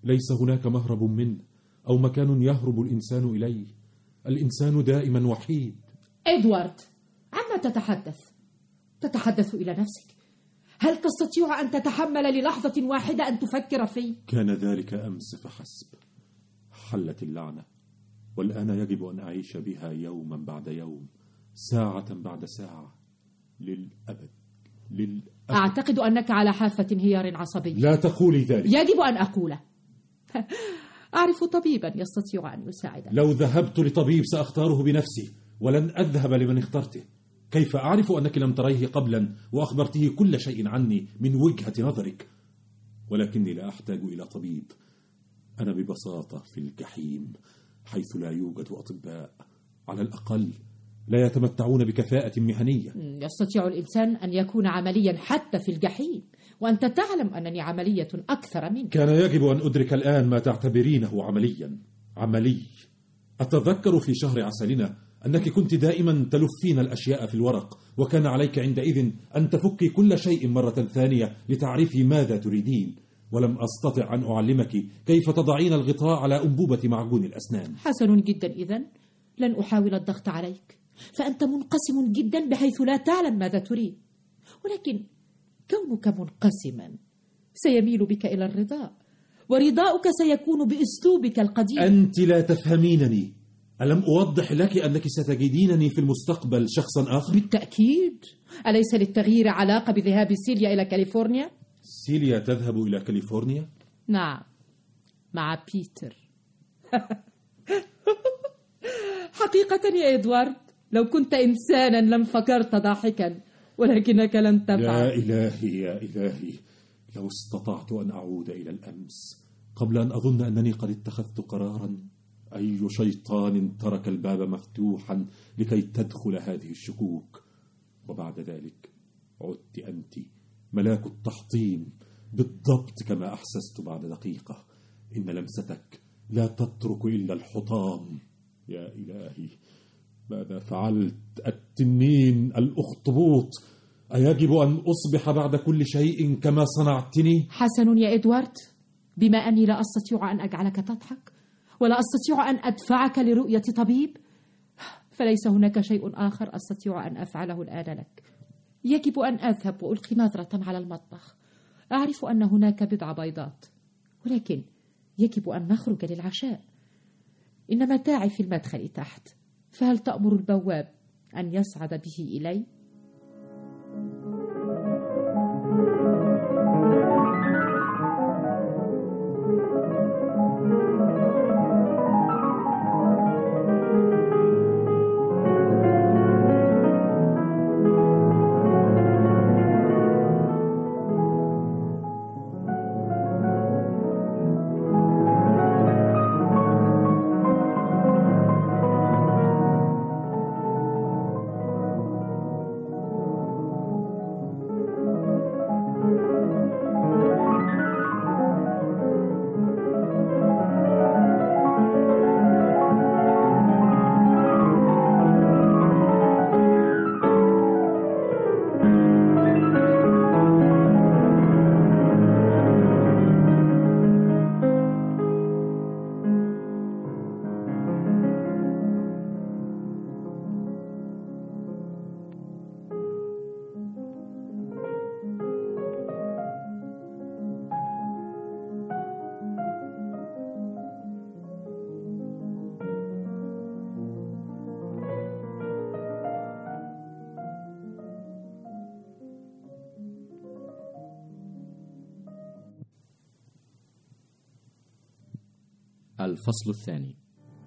ليس هناك مهرب منه أو مكان يهرب الإنسان إليه. الإنسان دائما وحيد. إدوارد، عما تتحدث؟ تتحدث إلى نفسك؟ هل تستطيع أن تتحمل للحظة واحدة أن تفكر في؟ كان ذلك أمس فحسب. حلت اللعنة، والآن يجب أن أعيش بها يوما بعد يوم، ساعة بعد ساعة، للأبد للأبد. أعتقد أنك على حافة انهيار عصبي. لا تقولي ذلك. يجب أن أقوله. أعرف طبيبا يستطيع أن يساعدني. لو ذهبت لطبيب سأختاره بنفسي، ولن أذهب لمن اخترته. كيف أعرف أنك لم تريه قبلا وأخبرته كل شيء عني من وجهة نظرك؟ ولكني لا أحتاج إلى طبيب. أنا ببساطة في الجحيم، حيث لا يوجد أطباء، على الأقل لا يتمتعون بكفاءة مهنية. يستطيع الإنسان أن يكون عمليا حتى في الجحيم، وأنت تعلم أنني عملية أكثر منك. كان يجب أن أدرك الآن ما تعتبرينه عمليا. عملي. أتذكر في شهر عسلنا أنك كنت دائما تلفين الأشياء في الورق، وكان عليك عندئذ أن تفكي كل شيء مرة ثانية لتعرفي ماذا تريدين، ولم أستطع أن أعلمك كيف تضعين الغطاء على أنبوبة معجون الأسنان. حسن جدا، إذن لن أحاول الضغط عليك، فأنت منقسم جدا بحيث لا تعلم ماذا تريد، ولكن كونك منقسما سيميل بك إلى الرضا، ورضاؤك سيكون بأسلوبك القديم. أنت لا تفهمينني. ألم أوضح لك أنك ستجدينني في المستقبل شخصا آخر؟ بالتأكيد. أليس للتغيير علاقة بذهاب سيليا إلى كاليفورنيا؟ سيليا تذهب إلى كاليفورنيا؟ نعم، مع بيتر. حقيقة يا إدوارد، لو كنت إنسانا لم فكرت ضاحكا، ولكنك لن تفعل. يا إلهي يا إلهي، لو استطعت أن أعود إلى الأمس قبل أن أظن أنني قد اتخذت قرارا. أي شيطان ترك الباب مفتوحا لكي تدخل هذه الشكوك؟ وبعد ذلك عدت أنت ملاك التحطيم، بالضبط كما أحسست بعد دقيقة. إن لمستك لا تترك إلا الحطام. يا إلهي، ماذا فعلت؟ التنين، الأخطبوط، أيجب أن أصبح بعد كل شيء كما صنعتني؟ حسن يا إدوارد، بما أني لا أستطيع أن أجعلك تضحك ولا أستطيع أن أدفعك لرؤية طبيب، فليس هناك شيء آخر أستطيع أن أفعله الآن لك. يجب أن أذهب وألقي نظرة على المطبخ. أعرف أن هناك بضع بيضات، ولكن يجب أن نخرج للعشاء. إن متاعي في المدخل تحت، فهل تأمر البواب أن يصعد به إلي؟ الفصل الثاني.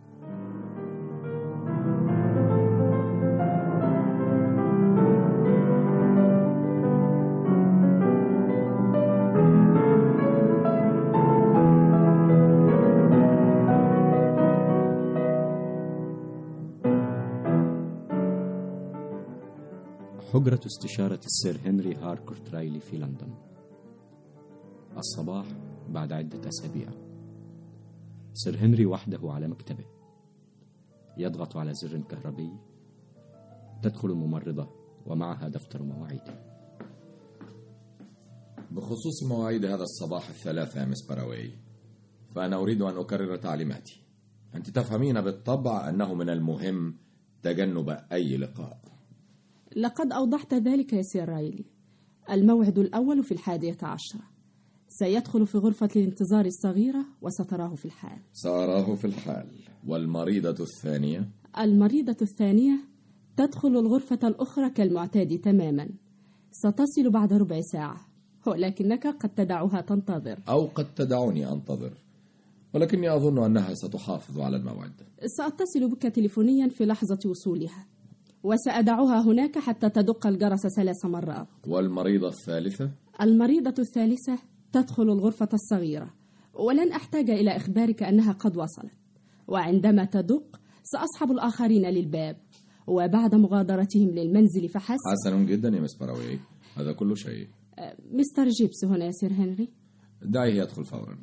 حجرة استشارة السير هنري هاركورت رايلي في لندن. الصباح بعد عدة أسابيع. سير هنري وحده على مكتبه، يضغط على زر كهربي. تدخل الممرضة ومعها دفتر مواعيد. بخصوص مواعيد هذا الصباح الثلاثة يا مس باراوي، فأنا أريد أن أكرر تعليماتي. أنت تفهمين بالطبع أنه من المهم تجنب أي لقاء. لقد أوضحت ذلك يا سير رايلي. الموعد الأول في الحادية عشرة. سيدخل في غرفة الانتظار الصغيرة وستراه في الحال. سأراه في الحال. والمريضة الثانية؟ المريضة الثانية تدخل الغرفة الأخرى كالمعتاد تماما. ستصل بعد ربع ساعة، ولكنك قد تدعها تنتظر. أو قد تدعني أنتظر، ولكني أظن أنها ستحافظ على الموعد. سأتصل بك تليفونيا في لحظة وصولها، وسأدعها هناك حتى تدق الجرس ثلاث مرات. والمريضة الثالثة؟ المريضة الثالثة تدخل الغرفة الصغيرة، ولن أحتاج إلى إخبارك أنها قد وصلت. وعندما تدق سأصحب الآخرين للباب، وبعد مغادرتهم للمنزل فحسب. حسن جدا يا مس باراوي، هذا كل شيء. مستر جيبس هنا يا سير هنري. دعيه يدخل فورا.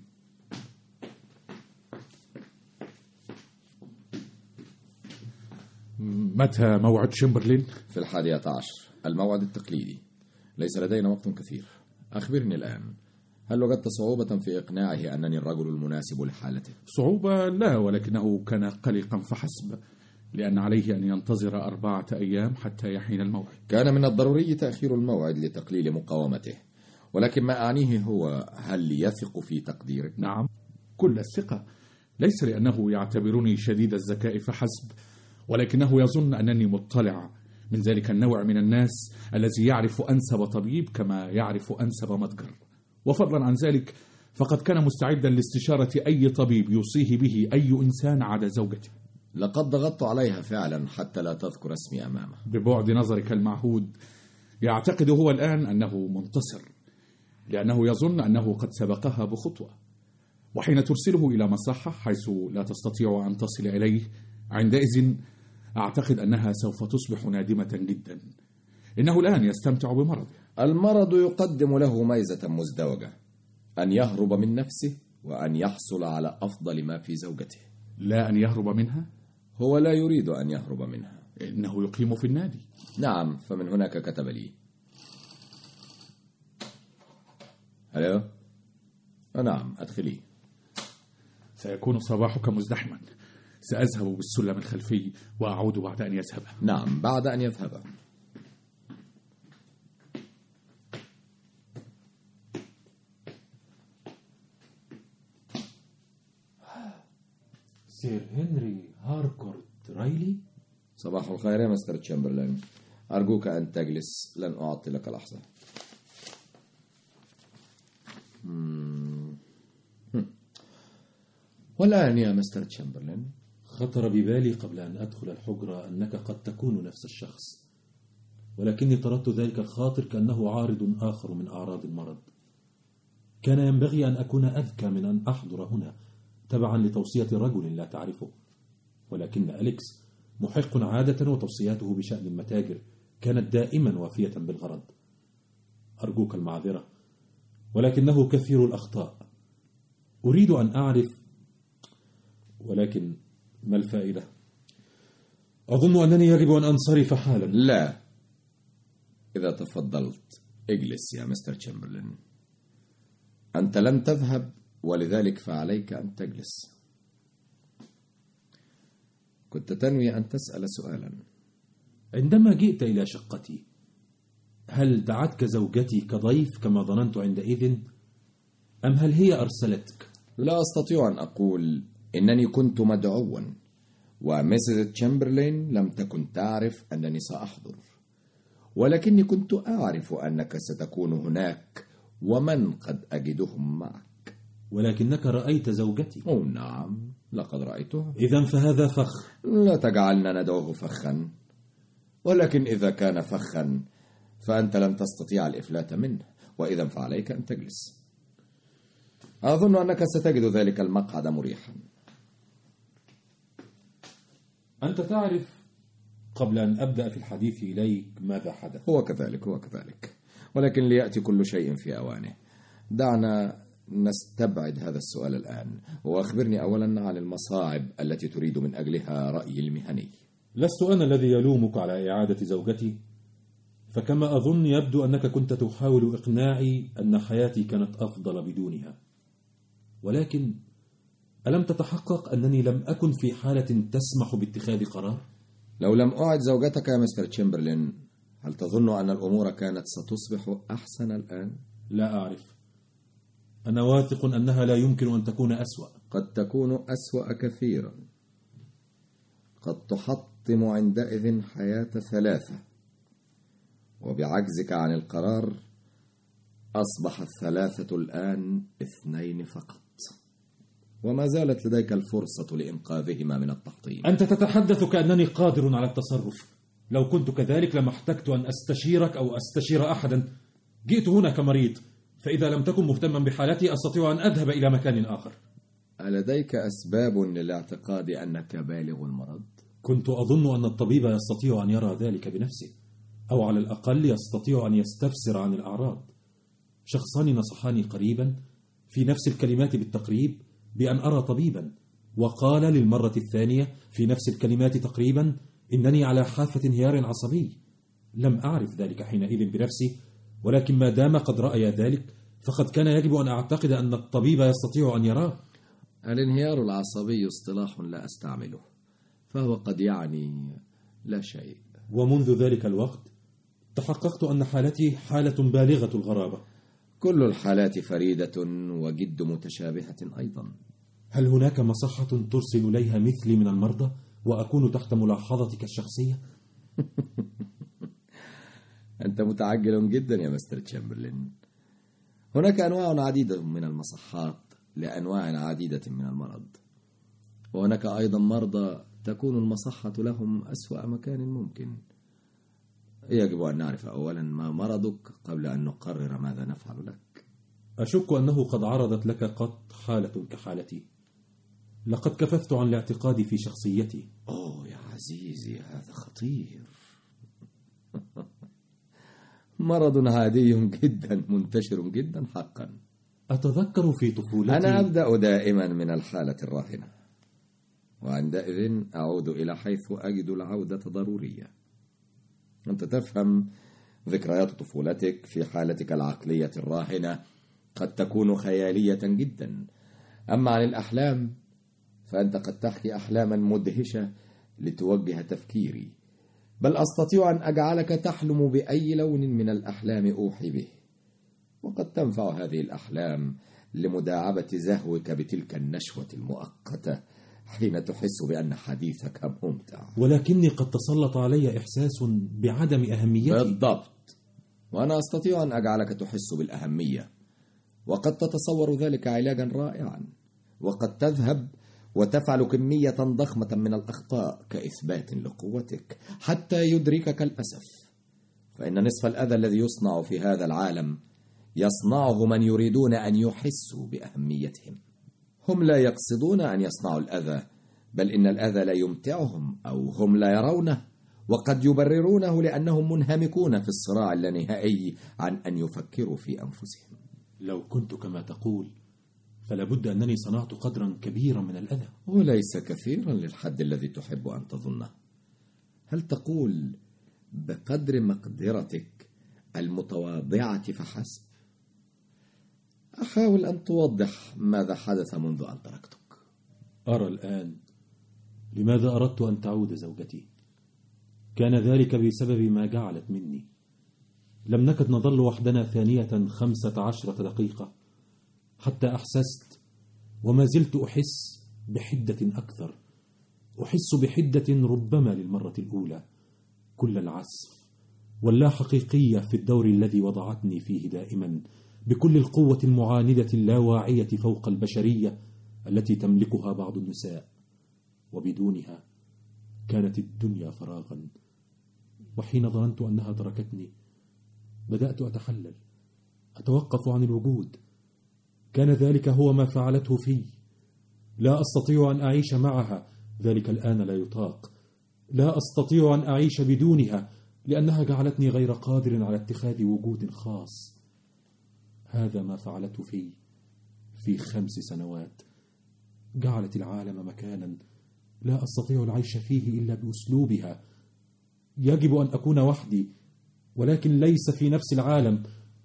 متى موعد شمبرلين؟ في الحادية عشر، الموعد التقليدي. ليس لدينا وقت كثير. أخبرني الآن، هل وجدت صعوبة في إقناعه أنني الرجل المناسب لحالته؟ صعوبة لا، ولكنه كان قلقا فحسب، لأن عليه أن ينتظر أربعة أيام حتى يحين الموعد. كان من الضروري تأخير الموعد لتقليل مقاومته، ولكن ما أعنيه هو هل يثق في تقديرك؟ نعم، كل الثقة. ليس لأنه يعتبرني شديد الذكاء فحسب، ولكنه يظن أنني مطلع، من ذلك النوع من الناس الذي يعرف أنسب طبيب كما يعرف أنسب متجر. وفضلا عن ذلك فقد كان مستعدا لاستشارة أي طبيب يوصيه به أي إنسان عدا زوجته. لقد ضغطت عليها فعلا حتى لا تذكر اسمي أمامه. ببعد نظرك المعهود، يعتقد هو الآن أنه منتصر، لأنه يظن أنه قد سبقها بخطوة. وحين ترسله إلى مصحة حيث لا تستطيع أن تصل إليه، عندئذ أعتقد أنها سوف تصبح نادمة جدا. إنه الآن يستمتع بمرضه. المرض يقدم له ميزة مزدوجة، أن يهرب من نفسه وأن يحصل على أفضل ما في زوجته. لا أن يهرب منها؟ هو لا يريد أن يهرب منها. إنه يقيم في النادي. نعم، فمن هناك كتب لي. هلو؟ نعم، أدخلي. سيكون صباحك مزدحما. سأذهب بالسلم الخلفي وأعود بعد أن يذهب. نعم، بعد أن يذهب. سير هنري هاركورت رايلي. صباح الخير يا مستر تشامبرلين، أرجوك أن تجلس، لن أعطي لك لحظة. والآن يا مستر تشامبرلين، خطر ببالي قبل أن أدخل الحجرة أنك قد تكون نفس الشخص، ولكني طردت ذلك الخاطر كأنه عارض آخر من أعراض المرض. كان ينبغي أن أكون أذكى من أن أحضر هنا تبعا لتوصية رجل لا تعرفه، ولكن أليكس محق عادة، وتوصياته بشأن المتاجر كانت دائما وافية بالغرض. أرجوك المعذرة، ولكنه كثير الأخطاء. أريد أن أعرف، ولكن ما الفائدة؟ أظن أنني يجب أن أنصرف حالا. لا، إذا تفضلت اجلس يا مستر تشامبرلين. أنت لن تذهب، ولذلك فعليك أن تجلس. كنت تنوي أن تسأل سؤالا. عندما جئت إلى شقتي، هل دعتك زوجتي كضيف كما ظننت عندئذ، أم هل هي أرسلتك؟ لا أستطيع أن أقول إنني كنت مدعوا، وميسيس تشامبرلين لم تكن تعرف أنني سأحضر، ولكني كنت أعرف أنك ستكون هناك ومن قد أجدهم معك. ولكنك رأيت زوجتي؟ أو نعم، لقد رأيتها. إذن فهذا فخ. لا تجعلنا ندعوه فخا، ولكن إذا كان فخا فأنت لن تستطيع الإفلات منه، وإذا فعليك أن تجلس. أظن أنك ستجد ذلك المقعد مريحا. أنت تعرف قبل أن أبدأ في الحديث إليك ماذا حدث. هو كذلك هو كذلك ولكن ليأتي كل شيء في أوانه. دعنا نستبعد هذا السؤال الآن، وأخبرني أولا عن المصاعب التي تريد من أجلها رأيي المهني. لست أنا الذي يلومك على إعادة زوجتي، فكما أظن يبدو أنك كنت تحاول إقناعي أن حياتي كانت أفضل بدونها، ولكن ألم تتحقق أنني لم أكن في حالة تسمح باتخاذ قرار؟ لو لم أعد زوجتك يا مستر تشامبرلين، هل تظن أن الأمور كانت ستصبح أحسن الآن؟ لا أعرف. أنا واثق أنها لا يمكن أن تكون أسوأ. قد تكون أسوأ كثيرا. قد تحطم عندئذ حياة ثلاثة، وبعجزك عن القرار أصبح الثلاثة الآن اثنين فقط، وما زالت لديك الفرصة لإنقاذهما من التحطيم. أنت تتحدث كأنني قادر على التصرف. لو كنت كذلك لما احتجت أن أستشيرك أو أستشير أحدا. جئت هنا كمريض، فإذا لم تكن مهتما بحالتي أستطيع أن أذهب إلى مكان آخر. ألديك أسباب للاعتقاد أنك بالغ المرض؟ كنت أظن أن الطبيب يستطيع أن يرى ذلك بنفسه، أو على الأقل يستطيع أن يستفسر عن الأعراض. شخصان نصحاني قريبا في نفس الكلمات بالتقريب بأن أرى طبيبا، وقال للمرة الثانية في نفس الكلمات تقريبا إنني على حافة انهيار عصبي. لم أعرف ذلك حينئذ بنفسي، ولكن ما دام قد رأي ذلك فقد كان يجب أن أعتقد أن الطبيب يستطيع أن يراه. الانهيار العصبي اصطلاح لا أستعمله، فهو قد يعني لا شيء. ومنذ ذلك الوقت تحققت أن حالتي حالة بالغة الغرابة. كل الحالات فريدة وجد متشابهة أيضا. هل هناك مصحة ترسل إليها مثلي من المرضى وأكون تحت ملاحظتك الشخصية؟ أنت متعجل جدا يا مستر تشامبرلين. هناك أنواع عديدة من المصحات لأنواع عديدة من المرض، وهناك أيضا مرضى تكون المصحة لهم أسوأ مكان ممكن. يجب أن نعرف أولا ما مرضك قبل أن نقرر ماذا نفعل لك. أشك أنه قد عرضت لك قط حالة كحالتي. لقد كففت عن الاعتقاد في شخصيتي. أوه يا عزيزي، هذا خطير. مرض عادي جدا منتشر جدا حقا. أتذكر في طفولتي أنا أبدأ دائما من الحالة الراهنة، وعندئذ أعود إلى حيث أجد العودة ضرورية. أنت تفهم، ذكريات طفولتك في حالتك العقلية الراهنة قد تكون خيالية جدا. أما عن الأحلام فأنت قد تحكي أحلاما مدهشة لتوجه تفكيري، بل أستطيع أن أجعلك تحلم بأي لون من الأحلام أوحي به، وقد تنفع هذه الأحلام لمداعبة زهوك بتلك النشوة المؤقتة حين تحس بأن حديثك ممتع. ولكني قد تسلط علي إحساس بعدم أهميتي. بالضبط، وأنا أستطيع أن أجعلك تحس بالأهمية، وقد تتصور ذلك علاجا رائعا، وقد تذهب وتفعل كمية ضخمة من الأخطاء كإثبات لقوتك حتى يدركك الأسف، فإن نصف الأذى الذي يصنع في هذا العالم يصنعه من يريدون أن يحسوا بأهميتهم. هم لا يقصدون أن يصنعوا الأذى، بل إن الأذى لا يمتعهم أو هم لا يرونه، وقد يبررونه لأنهم منهمكون في الصراع اللانهائي عن أن يفكروا في أنفسهم. لو كنت كما تقول فلابد أنني صنعت قدرا كبيرا من الأذى. وليس كثيرا للحد الذي تحب أن تظنه. هل تقول بقدر مقدرتك المتواضعة فحسب؟ أحاول أن توضح ماذا حدث منذ أن تركتك. أرى الآن لماذا أردت أن تعود زوجتي. كان ذلك بسبب ما جعلت مني. لم نكد نظل وحدنا ثانية خمسة عشرة دقيقة حتى أحسست، وما زلت أحس بحدة أكثر. أحس بحدة ربما للمرة الأولى، كل العسف واللا حقيقية في الدور الذي وضعتني فيه دائما، بكل القوة المعاندة اللاواعية فوق البشرية التي تملكها بعض النساء، وبدونها كانت الدنيا فراغا. وحين ظننت أنها تركتني بدأت أتحلل، أتوقف عن الوجود. كان ذلك هو ما فعلته في. لا أستطيع أن أعيش معها، ذلك الآن لا يطاق. لا أستطيع أن أعيش بدونها لأنها جعلتني غير قادر على اتخاذ وجود خاص. هذا ما فعلته في في خمس سنوات. جعلت العالم مكانا لا أستطيع العيش فيه إلا بأسلوبها. يجب أن أكون وحدي، ولكن ليس في نفس العالم،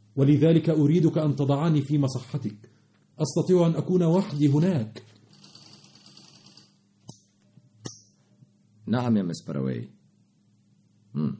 ولذلك أريدك أن تضعني في مصحتك. أستطيع أن أكون وحدي هناك. نعم يا مس باراوي. مم.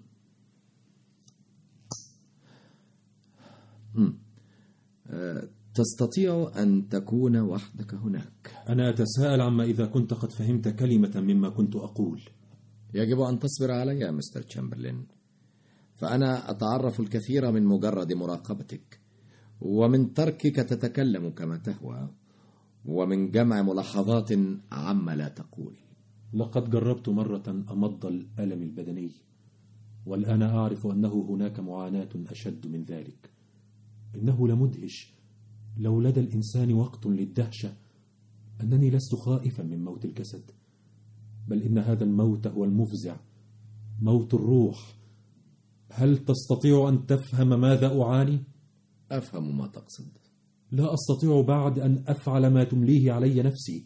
مم. أه تستطيع أن تكون وحدك هناك. أنا أتساءل عما إذا كنت قد فهمت كلمة مما كنت أقول. يجب أن تصبر علي يا مستر تشامبرلين، فأنا أتعرف الكثير من مجرد مراقبتك، ومن تركك تتكلم كما تهوى، ومن جمع ملاحظات عما لا تقول. لقد جربت مرة أمض الألم البدني، والآن أعرف أنه هناك معاناة أشد من ذلك. إنه لمدهش لو لدى الإنسان وقت للدهشة أنني لست خائفا من موت الجسد، بل إن هذا الموت هو المفزع، موت الروح. هل تستطيع أن تفهم ماذا أعاني؟ أفهم ما تقصد. لا أستطيع بعد أن أفعل ما تمليه علي نفسي.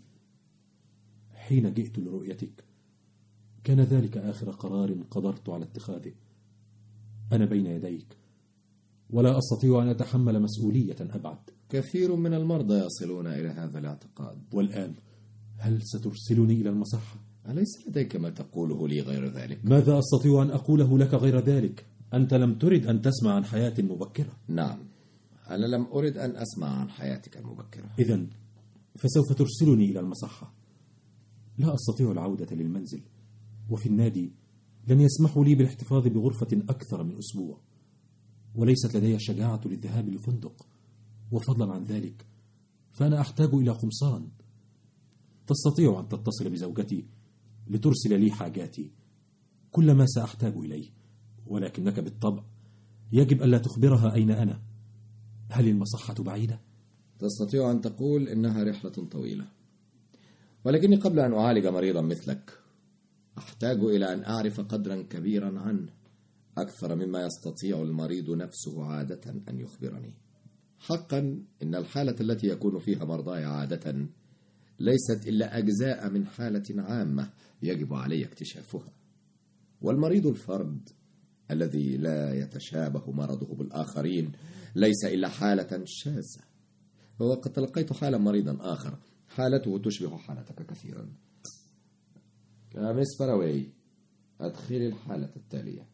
حين جئت لرؤيتك كان ذلك آخر قرار قدرت على اتخاذه. أنا بين يديك ولا أستطيع أن أتحمل مسؤولية أبعد. كثير من المرضى يصلون إلى هذا الاعتقاد. والآن هل سترسلني إلى المصحة؟ أليس لديك ما تقوله لي غير ذلك؟ ماذا أستطيع أن أقوله لك غير ذلك؟ أنت لم ترد أن تسمع عن حياتي المبكرة. نعم، أنا لم أرد أن أسمع عن حياتك المبكرة. إذن فسوف ترسلني إلى المصحة. لا أستطيع العودة للمنزل، وفي النادي لن يسمحوا لي بالاحتفاظ بغرفة أكثر من أسبوع، وليست لدي الشجاعة للذهاب للفندق. وفضلا عن ذلك فأنا أحتاج إلى قمصان. تستطيع أن تتصل بزوجتي لترسل لي حاجاتي، كل ما سأحتاج إليه، ولكنك بالطبع يجب ألا تخبرها أين أنا. هل المصحة بعيدة؟ تستطيع أن تقول إنها رحلة طويلة، ولكني قبل أن أعالج مريضا مثلك أحتاج إلى أن أعرف قدرا كبيرا عنه، أكثر مما يستطيع المريض نفسه عادة أن يخبرني. حقا إن الحالة التي يكون فيها مرضاي عادة ليست إلا أجزاء من حالة عامة يجب علي اكتشافها، والمريض الفرد الذي لا يتشابه مرضه بالآخرين ليس إلا حالة شاذة. وقد تلقيت حالا مريضا آخر حالته تشبه حالتك كثيرا. مس باراوي، أدخلي الحالة التالية،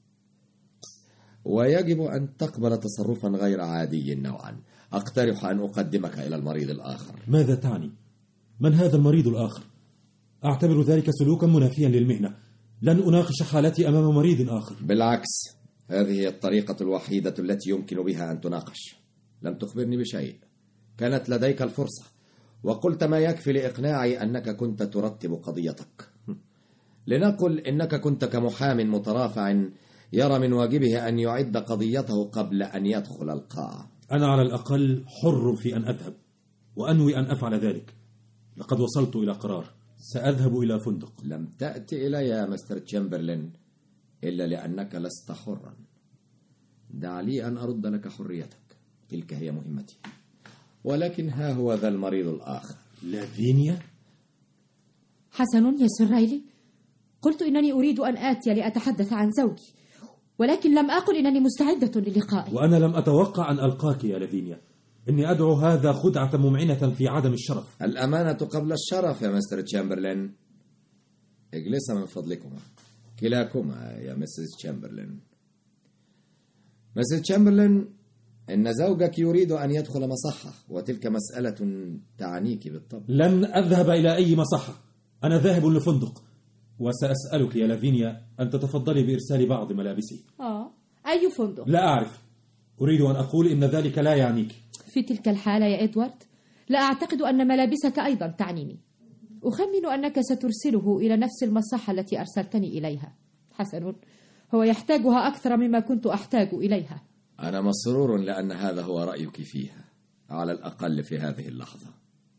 ويجب أن تقبل تصرفا غير عادي نوعا. أقترح أن أقدمك إلى المريض الآخر. ماذا تعني؟ من هذا المريض الآخر؟ أعتبر ذلك سلوكا منافيا للمهنة. لن أناقش حالتي أمام مريض آخر. بالعكس، هذه هي الطريقة الوحيدة التي يمكن بها أن تناقش. لم تخبرني بشيء، كانت لديك الفرصة، وقلت ما يكفي لإقناعي أنك كنت ترتب قضيتك. لنقل إنك كنت كمحام مترافع يرى من واجبه أن يعد قضيته قبل أن يدخل القاعة. أنا على الأقل حر في أن أذهب، وأنوي أن أفعل ذلك. لقد وصلت إلى قرار، سأذهب إلى فندق. لم تأتي إلي يا مستر تشامبرلين إلا لأنك لست حرا. دع لي أن أرد لك حريتك، تلك هي مهمتي. ولكن ها هو ذا المريض الآخر. لافينيا؟ حسن يا سر رايلي، قلت إنني أريد أن آتي لأتحدث عن زوجي، ولكن لم أقل إنني مستعدة للقائه. وأنا لم أتوقع أن ألقاك يا لافينيا. إني أدعو هذا خدعة ممعنة في عدم الشرف. الأمانة قبل الشرف يا مستر تشامبرلين. اجلس من فضلكما كلاكما يا مسز تشامبرلين. مسز تشامبرلين، إن زوجك يريد أن يدخل مصحة، وتلك مسألة تعنيك بالطبع. لن أذهب إلى أي مصحة، أنا ذاهب لفندق، وسأسألك يا لافينيا أن تتفضلي بإرسال بعض ملابسي. آه، أي فندق؟ لا أعرف، أريد أن أقول إن ذلك لا يعنيك. في تلك الحالة يا إدوارد لا أعتقد أن ملابسك أيضا تعنيني. أخمن أنك سترسله إلى نفس المصحة التي أرسلتني إليها. حسن، هو يحتاجها أكثر مما كنت أحتاج إليها. أنا مسرور لأن هذا هو رأيك فيها، على الأقل في هذه اللحظة.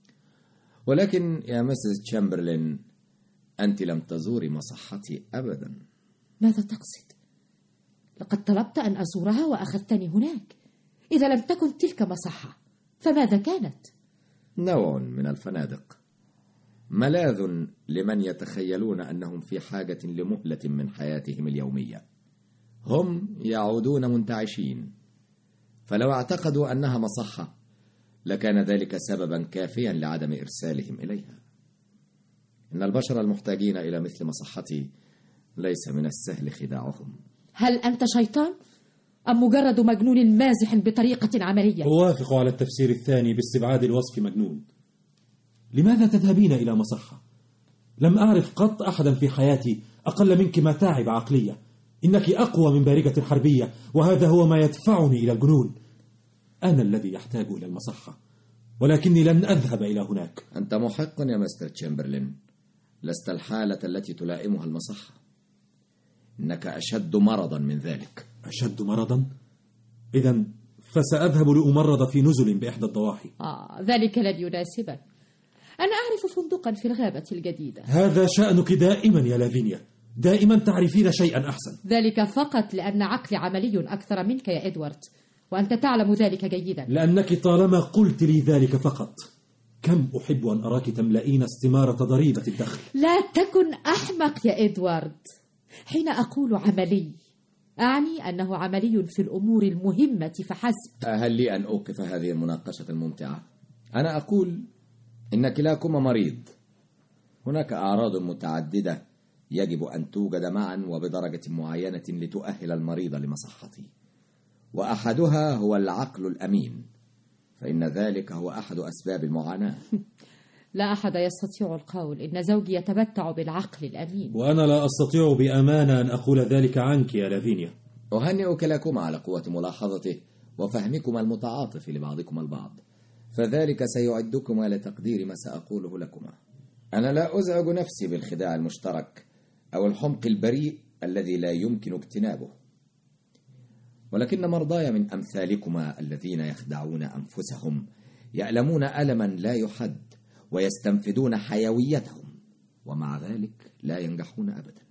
ولكن يا مسز تشامبرلين، أنت لم تزوري مصحتي أبدا. ماذا تقصد؟ لقد طلبت أن أزورها وأخذتني هناك. إذا لم تكن تلك مصحة فماذا كانت؟ نوع من الفنادق، ملاذ لمن يتخيلون أنهم في حاجة لمهلة من حياتهم اليومية. هم يعودون منتعشين، فلو اعتقدوا أنها مصحة لكان ذلك سببا كافيا لعدم إرسالهم إليها. إن البشر المحتاجين إلى مثل مصحتي ليس من السهل خداعهم. هل أنت شيطان أم مجرد مجنون مازح بطريقة عملية؟ أوافق على التفسير الثاني باستبعاد الوصف مجنون. لماذا تذهبين إلى مصحة؟ لم أعرف قط أحدا في حياتي أقل منك متاعب عقلية. إنك أقوى من بارقة حربية، وهذا هو ما يدفعني إلى الجنون. أنا الذي يحتاج إلى المصحة، ولكني لن أذهب إلى هناك. أنت محق يا مستر تشامبرلين، لست الحالة التي تلائمها المصحة. إنك أشد مرضا من ذلك. أشد مرضا؟ إذن فسأذهب لأمرض في نزل بإحدى الضواحي. آه، ذلك لن يناسبك. أنا أعرف فندقا في الغابة الجديدة. هذا شأنك دائما يا لافينيا، دائما تعرفين شيئا أحسن. ذلك فقط لأن عقلي عملي أكثر منك يا إدوارد، وأنت تعلم ذلك جيدا. لأنك طالما قلت لي ذلك فقط. كم أحب أن أراك تملئين استمارة ضريبة الدخل. لا تكن أحمق يا إدوارد. حين أقول عملي أعني أنه عملي في الأمور المهمة فحسب. هل لي أن أوقف هذه المناقشة الممتعة؟ أنا أقول إن كلاكما مريض. هناك أعراض متعددة يجب أن توجد معا وبدرجة معينة لتؤهل المريض لمصحته، وأحدها هو العقل الأمين، فإن ذلك هو أحد أسباب المعاناة. لا أحد يستطيع القول إن زوجي يتمتع بالعقل الأمين، وأنا لا أستطيع بأمانة أن أقول ذلك عنك يا لافينيا. أهنئ كلاكما على قوة ملاحظته وفهمكما المتعاطف لبعضكما البعض، فذلك سيعدكما لتقدير ما سأقوله لكما. أنا لا أزعج نفسي بالخداع المشترك أو الحمق البريء الذي لا يمكن اجتنابه، ولكن مرضاي من أمثالكما الذين يخدعون أنفسهم يألمون ألما لا يحد ويستنفدون حيويتهم، ومع ذلك لا ينجحون أبدا.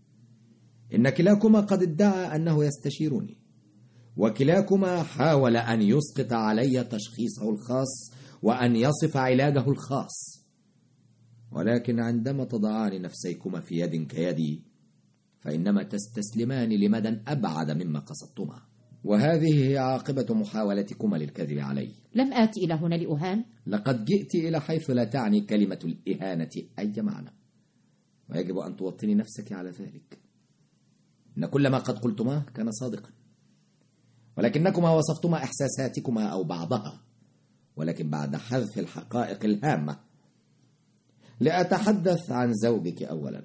إن كلاكما قد ادعى أنه يستشيرني، وكلاكما حاول أن يسقط علي تشخيصه الخاص وأن يصف علاجه الخاص، ولكن عندما تضعان نفسيكما في يد كيدي فإنما تستسلمان لمدى أبعد مما قصدتما، وهذه هي عاقبة محاولتكما للكذب علي. لم آتي إلى هنا لأهان. لقد جئت إلى حيث لا تعني كلمة الإهانة أي معنى، ويجب أن توطني نفسك على ذلك. إن كل ما قد قلتماه كان صادقا، ولكنكما وصفتما إحساساتكما أو بعضها، ولكن بعد حذف الحقائق الهامة. لأتحدث عن زوجك أولا.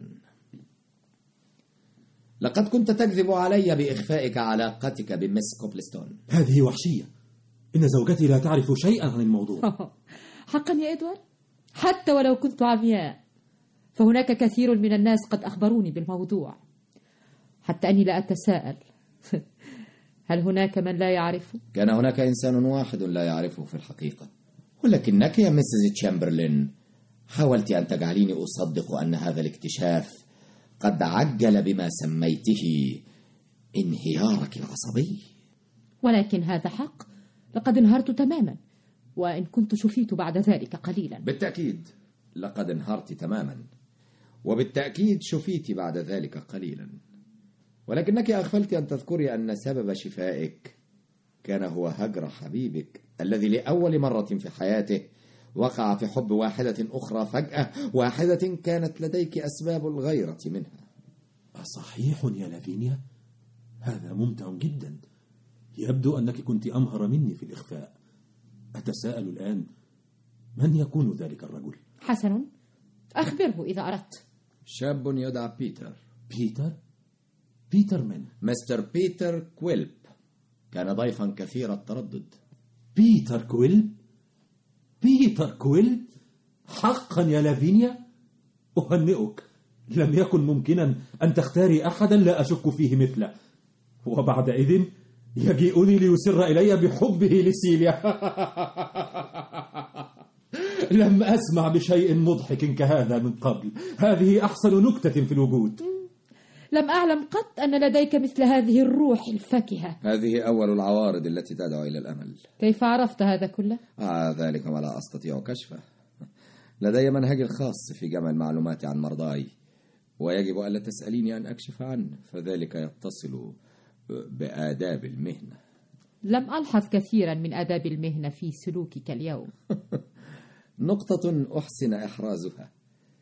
لقد كنت تكذب علي بإخفائك علاقتك بمس كوبلستون. هذه وحشية. إن زوجتي لا تعرف شيئا عن الموضوع. حقا يا إدوارد؟ حتى ولو كنت عمياء فهناك كثير من الناس قد أخبروني بالموضوع، حتى أني لا أتساءل هل هناك من لا يعرفه؟ كان هناك إنسان واحد لا يعرفه في الحقيقة، ولكنك يا مسز تشامبرلين حاولت أن تجعليني أصدق أن هذا الاكتشاف قد عجل بما سميته انهيارك العصبي. ولكن هذا حق، لقد انهارت تماما، وإن كنت شفيت بعد ذلك قليلا. بالتأكيد لقد انهارت تماما، وبالتأكيد شفيت بعد ذلك قليلا، ولكنك أغفلت أن تذكري أن سبب شفائك كان هو هجر حبيبك الذي لأول مرة في حياته وقع في حب واحدة أخرى فجأة، واحدة كانت لديك أسباب الغيرة منها. أصحيح يا لافينيا؟ هذا ممتع جدا. يبدو أنك كنت أمهر مني في الإخفاء. أتساءل الآن من يكون ذلك الرجل؟ حسن، أخبره إذا أردت. شاب يدعى بيتر. بيتر؟ بيتر من؟ مستر بيتر كويلب، كان ضيفا كثير التردد. بيتر كويلب؟ بيتر كويلب؟ حقا يا لافينيا؟ أهنئك، لم يكن ممكنا أن تختاري أحدا لا أشك فيه مثله، وبعدئذ يجيئني ليسر إلي بحبه لسيليا. لم أسمع بشيء مضحك كهذا من قبل. هذه أحسن نكتة في الوجود. لم أعلم قط أن لديك مثل هذه الروح الفاكهة. هذه أول العوارض التي تدعو إلى الأمل. كيف عرفت هذا كله؟ آه ذلك ما لا أستطيع كشفه. لدي منهجي الخاص في جمع المعلومات عن مرضاي، ويجب ألا تسأليني أن أكشف عنه، فذلك يتصل بآداب المهنة. لم ألحظ كثيرا من آداب المهنة في سلوكك اليوم. نقطة أحسن إحرازها،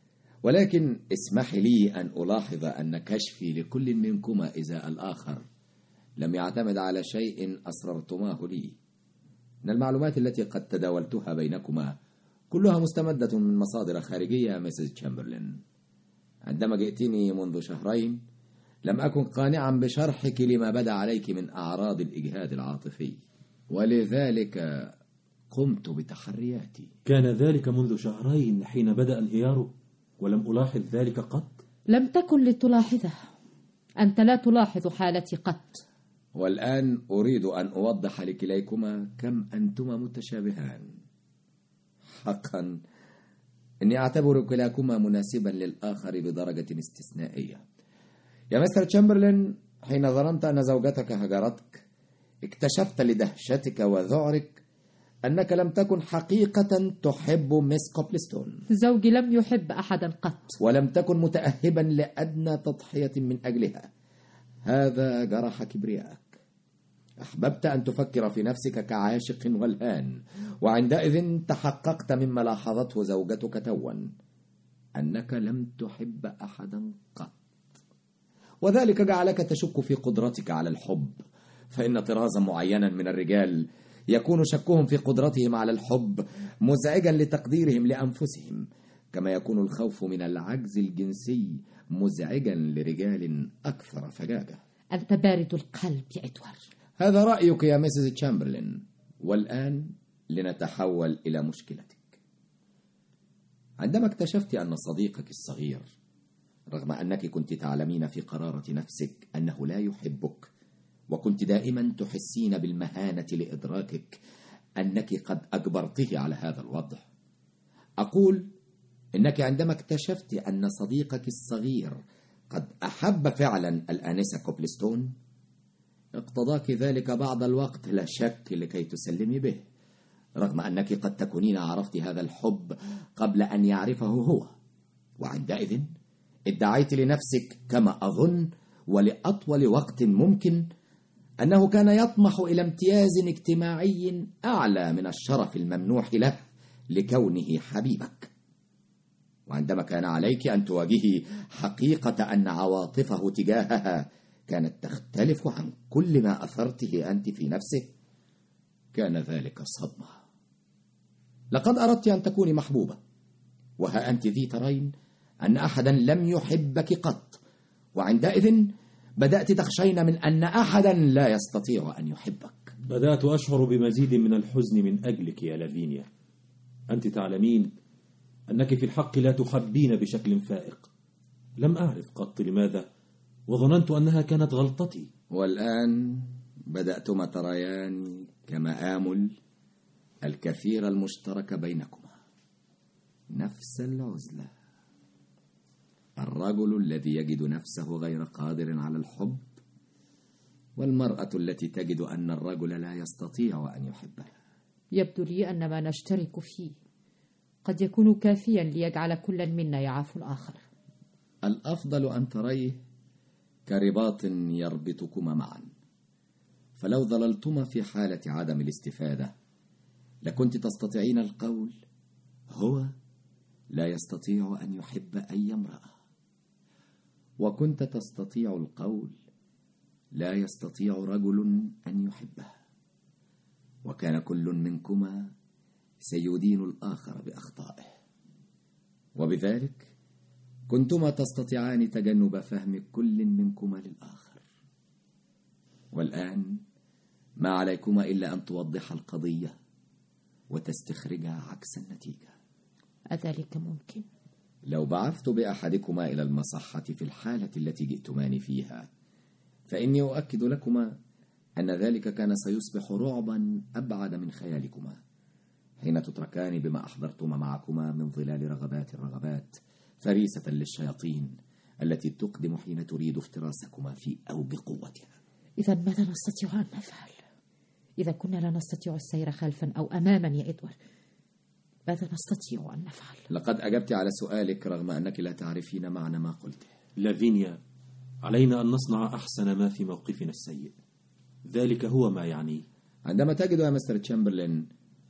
ولكن اسمح لي أن ألاحظ أن كشفي لكل منكما إزاء الآخر لم يعتمد على شيء أسررتماه لي. إن المعلومات التي قد تداولتها بينكما كلها مستمدة من مصادر خارجية مسز تشامبرلين. عندما جئتني منذ شهرين لم أكن قانعا بشرحك لما بدا عليك من أعراض الإجهاد العاطفي، ولذلك قمت بتحرياتي. كان ذلك منذ شهرين حين بدأ انهياره، ولم ألاحظ ذلك قط. لم تكن لتلاحظه، أنت لا تلاحظ حالتي قط. والآن أريد أن أوضح لكليكما كم أنتما متشابهان. حقا إني أعتبر كلاكما مناسبا للآخر بدرجة استثنائية. يا مستر تشامبرلين، حين ظننت أن زوجتك هجرتك اكتشفت لدهشتك وذعرك أنك لم تكن حقيقة تحب ميس كوبلستون. زوجي لم يحب أحدا قط، ولم تكن متأهبا لأدنى تضحية من أجلها. هذا جرح كبريائك. أحببت أن تفكر في نفسك كعاشق والهان، وعندئذ تحققت مما لاحظته زوجتك توا، أنك لم تحب أحدا قط، وذلك جعلك تشك في قدرتك على الحب. فإن طرازا معينا من الرجال يكون شكهم في قدرتهم على الحب مزعجا لتقديرهم لأنفسهم، كما يكون الخوف من العجز الجنسي مزعجا لرجال أكثر فجاجة. أنت بارد القلب يا إدوارد. هذا رأيك يا ميسيس تشامبرلين. والآن لنتحول إلى مشكلتك. عندما اكتشفت أن صديقك الصغير، رغم أنك كنت تعلمين في قرارة نفسك أنه لا يحبك، وكنت دائما تحسين بالمهانة لإدراكك أنك قد أجبرته على هذا الوضع، أقول إنك عندما اكتشفت أن صديقك الصغير قد أحب فعلا الآنسة كوبلستون، اقتضاك ذلك بعض الوقت لا شك لكي تسلمي به، رغم أنك قد تكونين عرفت هذا الحب قبل أن يعرفه هو. وعندئذ ادعيت لنفسك كما أظن ولأطول وقت ممكن أنه كان يطمح إلى امتياز اجتماعي أعلى من الشرف الممنوح له لكونه حبيبك. وعندما كان عليك أن تواجهي حقيقة أن عواطفه تجاهها كانت تختلف عن كل ما أثرته أنت في نفسه، كان ذلك صدمة. لقد أردت أن تكوني محبوبة، وها أنت ذي ترين أن أحدا لم يحبك قط، وعندئذ بدأت تخشين من أن أحدا لا يستطيع أن يحبك. بدأت أشعر بمزيد من الحزن من أجلك يا لافينيا. أنت تعلمين أنك في الحق لا تحبين بشكل فائق. لم أعرف قط لماذا، وظننت أنها كانت غلطتي. والآن بدأتما تريان كما آمل الكثير المشترك بينكما، نفس العزلة، الرجل الذي يجد نفسه غير قادر على الحب، والمرأة التي تجد أن الرجل لا يستطيع أن يحبها. يبدو لي أن ما نشترك فيه قد يكون كافيا ليجعل كل منا يعاف الآخر. الأفضل أن تريه كرباط يربطكما معا، فلو ظللتما في حالة عدم الاستفادة لكنت تستطيعين القول هو لا يستطيع أن يحب أي امرأة، وكنت تستطيع القول لا يستطيع رجل أن يحبها، وكان كل منكما سيدين الآخر بأخطائه، وبذلك كنتما تستطيعان تجنب فهم كل منكما للآخر. والآن ما عليكما إلا أن توضح القضية وتستخرجها عكس النتيجة. أذلك ممكن؟ لو بعثت بأحدكما إلى المصحة في الحالة التي جئتمان فيها، فإني أؤكد لكما أن ذلك كان سيصبح رعبا أبعد من خيالكما، حين تتركان بما أحضرتما معكما من ظلال رغبات الرغبات، فريسة للشياطين التي تقدم حين تريد افتراسكما في أوج قوتها. إذا ماذا نستطيع أن نفعل؟ إذا كنا لا نستطيع السير خلفا أو أماما يا إدوارد، ماذا نستطيع أن نفعل؟ لقد أجبت على سؤالك رغم أنك لا تعرفين معنى ما قلته. لافينيا، علينا أن نصنع أحسن ما في موقفنا السيء، ذلك هو ما يعني. عندما تجد يا مستر تشامبرلين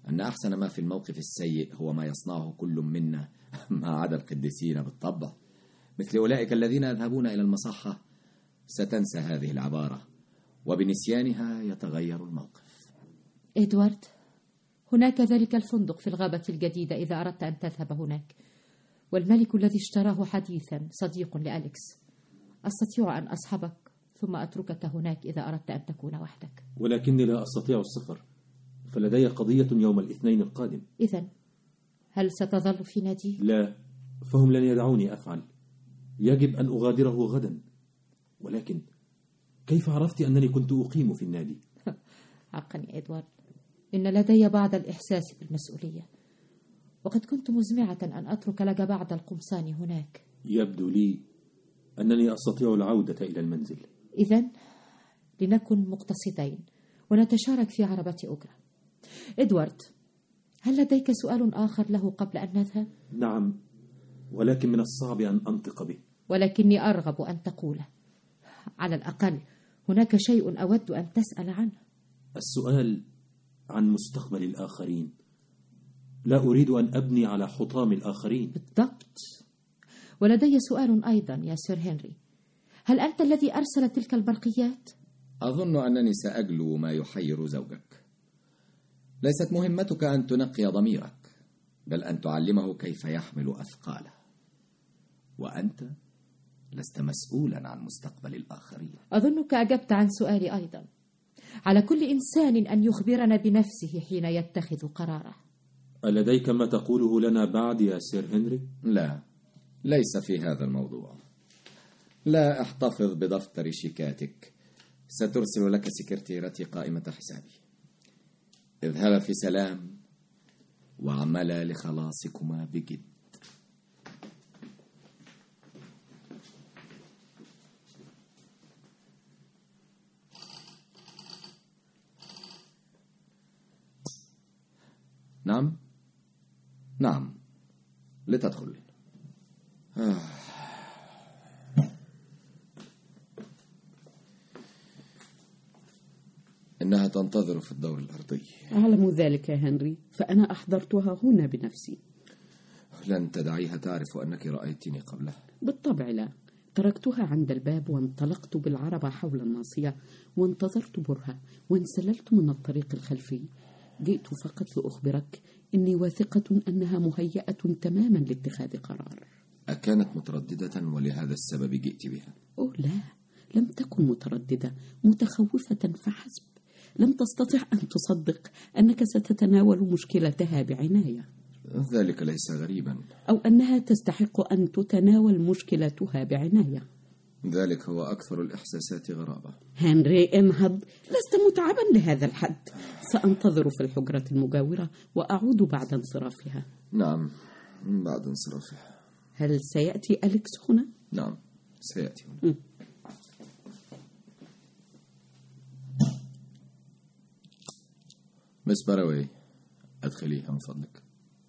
أن أحسن ما في الموقف السيء هو ما يصنعه كل منا ما عدا القديسين بالطبع، مثل أولئك الذين يذهبون إلى المصحة. ستنسى هذه العبارة، وبنسيانها يتغير الموقف. إدوارد، هناك ذلك الفندق في الغابة الجديدة إذا أردت أن تذهب هناك، والملك الذي اشتراه حديثا صديق لأليكس. أستطيع أن أصحبك ثم أتركك هناك إذا أردت أن تكون وحدك. ولكني لا أستطيع السفر، فلدي قضية يوم الاثنين القادم. إذن هل ستظل في ناديه؟ لا، فهم لن يدعوني أفعل. يجب أن أغادره غدا. ولكن كيف عرفت أنني كنت أقيم في النادي؟ حقا يا إدوارد، إن لدي بعض الإحساس بالمسؤولية، وقد كنت مزمعة أن أترك لك بعض القمصان هناك. يبدو لي أنني أستطيع العودة إلى المنزل. إذن لنكن مقتصدين ونتشارك في عربة أجرة. إدوارد، هل لديك سؤال آخر له قبل أن نذهب؟ نعم، ولكن من الصعب أن أنطق به. ولكني أرغب أن تقوله. على الأقل هناك شيء أود أن تسأل عنه. السؤال عن مستقبل الآخرين. لا أريد أن أبني على حطام الآخرين. بالضبط. ولدي سؤال أيضا يا سير هنري، هل أنت الذي أرسل تلك البرقيات؟ أظن أنني سأجلو ما يحير زوجك. ليست مهمتك أن تنقي ضميرك، بل أن تعلمه كيف يحمل أثقاله، وأنت لست مسؤولا عن مستقبل الآخرين. أظنك أجبت عن سؤالي أيضا. على كل إنسان أن يخبرنا بنفسه حين يتخذ قراره. ألديك ما تقوله لنا بعد يا سير هنري؟ لا، ليس في هذا الموضوع. لا أحتفظ بدفتر شيكاتك، سترسل لك سكرتيرتي قائمة حسابي. اذهبا في سلام واعملا لخلاصكما بجد. نعم نعم لتدخل. آه. إنها تنتظر في الدور الأرضي. أعلم ذلك يا هنري، فأنا أحضرتها هنا بنفسي. لن تدعيها تعرف أنك رأيتني قبلها. بالطبع لا. تركتها عند الباب وانطلقت بالعربة حول الناصية وانتظرت برهة وانسللت من الطريق الخلفي. جئت فقط لأخبرك إني واثقة أنها مهيئة تماما لاتخاذ قرار. أكانت مترددة ولهذا السبب جئت بها؟ أوه لا، لم تكن مترددة، متخوفة فحسب. لم تستطع أن تصدق أنك ستتناول مشكلتها بعناية. ذلك ليس غريبا. أو أنها تستحق أن تتناول مشكلتها بعناية. ذلك هو أكثر الإحساسات غرابة. هنري انهض، لست متعبا لهذا الحد. سأنتظر في الحجرة المجاورة وأعود بعد انصرافها. نعم، بعد انصرافها. هل سيأتي أليكس هنا؟ نعم، سيأتي هنا. م. مس باروي، أدخليها من فضلك.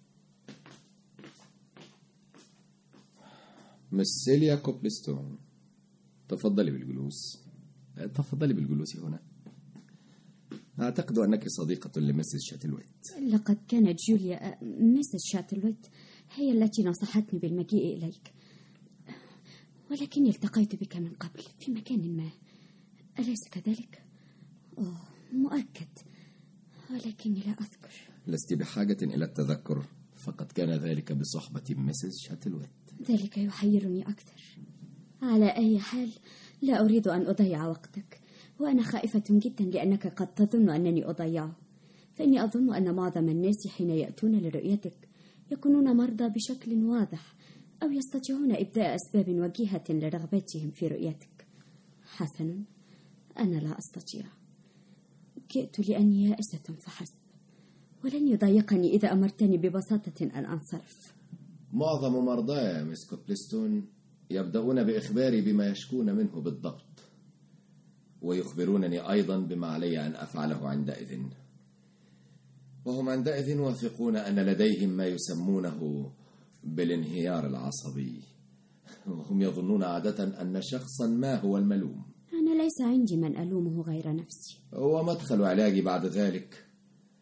مس سيليا كوبلستون، تفضلي بالجلوس. تفضلي بالجلوس هنا. أعتقد أنك صديقة لمسز شاتلويت. لقد كانت جوليا مسز شاتلويت هي التي نصحتني بالمجيء إليك، ولكني التقيت بك من قبل في مكان ما، أليس كذلك؟ أوه مؤكد، ولكني لا أذكر. لست بحاجة إلى التذكر، فقد كان ذلك بصحبة مسز شاتلويت. ذلك يحيرني أكثر. على أي حال لا أريد أن أضيع وقتك، وأنا خائفة جدا لأنك قد تظن أنني أضيعه، فإني أظن أن معظم الناس حين يأتون لرؤيتك يكونون مرضى بشكل واضح، أو يستطيعون إبداء أسباب وجيهة لرغبتهم في رؤيتك. حسنا، أنا لا أستطيع. جئت لأني يائسة فحسب، ولن يضايقني إذا أمرتني ببساطة أن أنصرف. معظم مرضاي مس كوبلستون يبدأون بإخباري بما يشكون منه بالضبط، ويخبرونني أيضا بما علي أن أفعله عندئذ، وهم عندئذ واثقون أن لديهم ما يسمونه بالانهيار العصبي، وهم يظنون عادة أن شخصا ما هو الملوم. أنا ليس عندي من ألومه غير نفسي. ومدخل علاجي بعد ذلك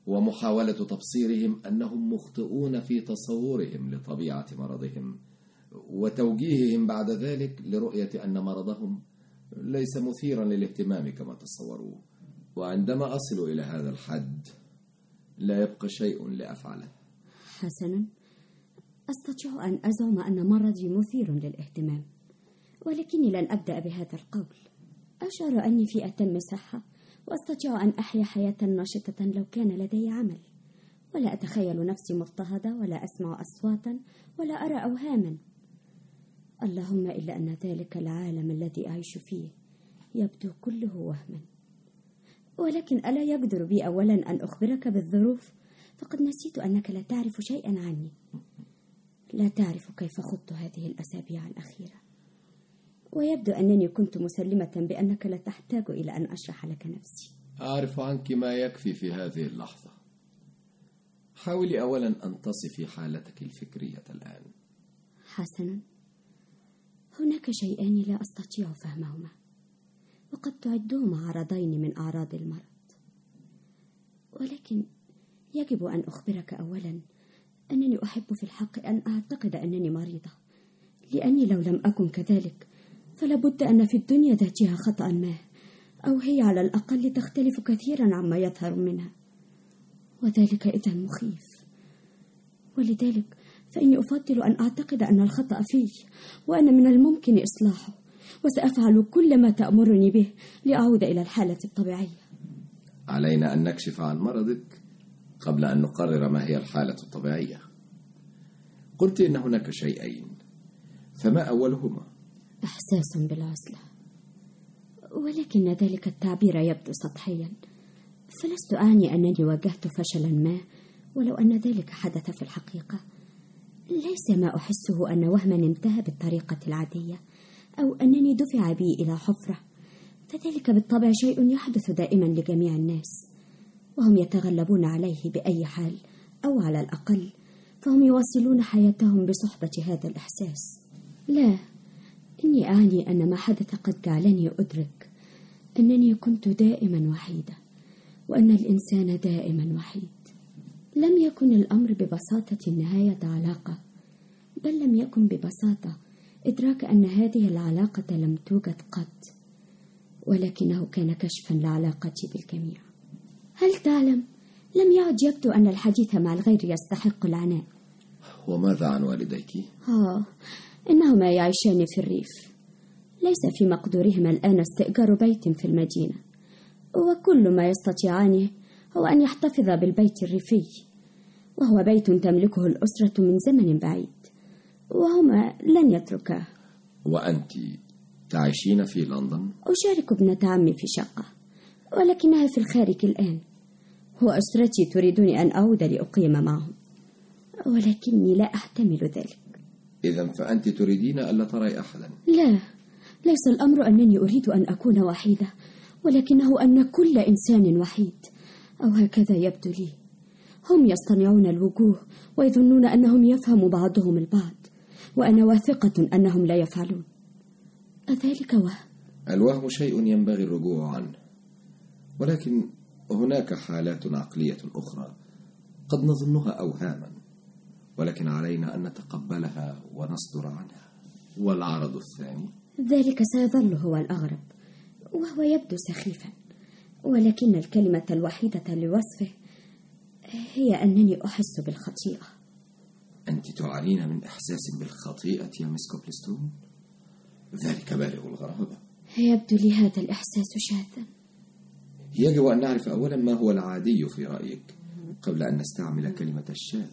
ومحاولة تبصيرهم أنهم مخطئون في تصورهم لطبيعة مرضهم، وتوجيههم بعد ذلك لرؤية أن مرضهم ليس مثيرا للاهتمام كما تصوروه. وعندما أصل إلى هذا الحد لا يبقى شيء لأفعله. حسنا، أستطيع أن أزعم أن مرضي مثير للاهتمام، ولكني لن أبدأ بهذا القول. أشعر أني في أتم صحة، وأستطيع أن أحيا حياة نشطة لو كان لدي عمل، ولا أتخيل نفسي مضطهدة، ولا أسمع أصواتا، ولا أرى أوهاما. اللهم إلا أن ذلك العالم الذي أعيش فيه يبدو كله وهما. ولكن ألا يقدر بي أولا أن أخبرك بالظروف؟ فقد نسيت أنك لا تعرف شيئا عني. لا تعرف كيف خضت هذه الأسابيع الأخيرة، ويبدو أنني كنت مسلمة بأنك لا تحتاج إلى أن أشرح لك نفسي. أعرف عنك ما يكفي في هذه اللحظة. حاولي أولا أن تصفي حالتك الفكرية الآن. حسنا، هناك شيئان لا أستطيع فهمهما، وقد تعدهما عرضين من أعراض المرض، ولكن يجب أن أخبرك أولا أنني أحب في الحق أن أعتقد أنني مريضة، لأني لو لم أكن كذلك فلابد أن في الدنيا ذاتها خطأ ما، أو هي على الأقل تختلف كثيرا عما يظهر منها، وذلك إذا مخيف. ولذلك فإني أفضل أن أعتقد أن الخطأ فيه، وأن من الممكن إصلاحه، وسأفعل كل ما تأمرني به لأعود إلى الحالة الطبيعية. علينا أن نكشف عن مرضك قبل أن نقرر ما هي الحالة الطبيعية. قلت إن هناك شيئين، فما أولهما؟ إحساس بالعزلة، ولكن ذلك التعبير يبدو سطحيا، فلست أعني أنني واجهت فشلا ما، ولو أن ذلك حدث في الحقيقة. ليس ما أحسه أن وهما انتهى بالطريقة العادية، أو أنني دفع بي إلى حفرة، فذلك بالطبع شيء يحدث دائما لجميع الناس، وهم يتغلبون عليه بأي حال، أو على الأقل فهم يواصلون حياتهم بصحبة هذا الإحساس. لا، إني أعني أن ما حدث قد جعلني أدرك أنني كنت دائما وحيدة، وأن الإنسان دائما وحيد. لم يكن الأمر ببساطة نهاية علاقة، بل لم يكن ببساطة إدراك أن هذه العلاقة لم توجد قط، ولكنه كان كشفا لعلاقتي بالجميع. هل تعلم، لم يعد يبدو أن الحديث مع الغير يستحق العناء. وماذا عن والديك؟ آه، إنهما يعيشان في الريف، ليس في مقدورهما الآن استئجار بيت في المدينة، وكل ما يستطيعانه هو أن يحتفظ بالبيت الريفي، وهو بيت تملكه الأسرة من زمن بعيد، وهما لن يتركاه. وأنت تعيشين في لندن؟ أشارك ابنة عمي في شقة، ولكنها في الخارج الآن، وأسرتي تريدني أن أعود لأقيم معهم، ولكني لا أحتمل ذلك. إذن فأنت تريدين ألا تري أحدا؟ لا، ليس الأمر أنني أريد أن أكون وحيدة، ولكنه أن كل إنسان وحيد، أو هكذا يبدو لي. هم يصطنعون الوجوه ويظنون أنهم يفهم بعضهم البعض، وأنا واثقة أنهم لا يفعلون. أذلك وهم؟ الوهم شيء ينبغي الرجوع عنه، ولكن هناك حالات عقلية أخرى قد نظنها أوهاما، ولكن علينا أن نتقبلها ونصدر عنها. والعرض الثاني؟ ذلك سيظل هو الأغرب، وهو يبدو سخيفا، ولكن الكلمة الوحيدة لوصفه هي أنني أحس بالخطيئة. أنت تعانين من إحساس بالخطيئة يا مس كوبلستون؟ ذلك بالغ الغرابة. يبدو لي هذا الإحساس شاذا. يجب أن نعرف أولا ما هو العادي في رأيك قبل أن نستعمل كلمة الشاذ.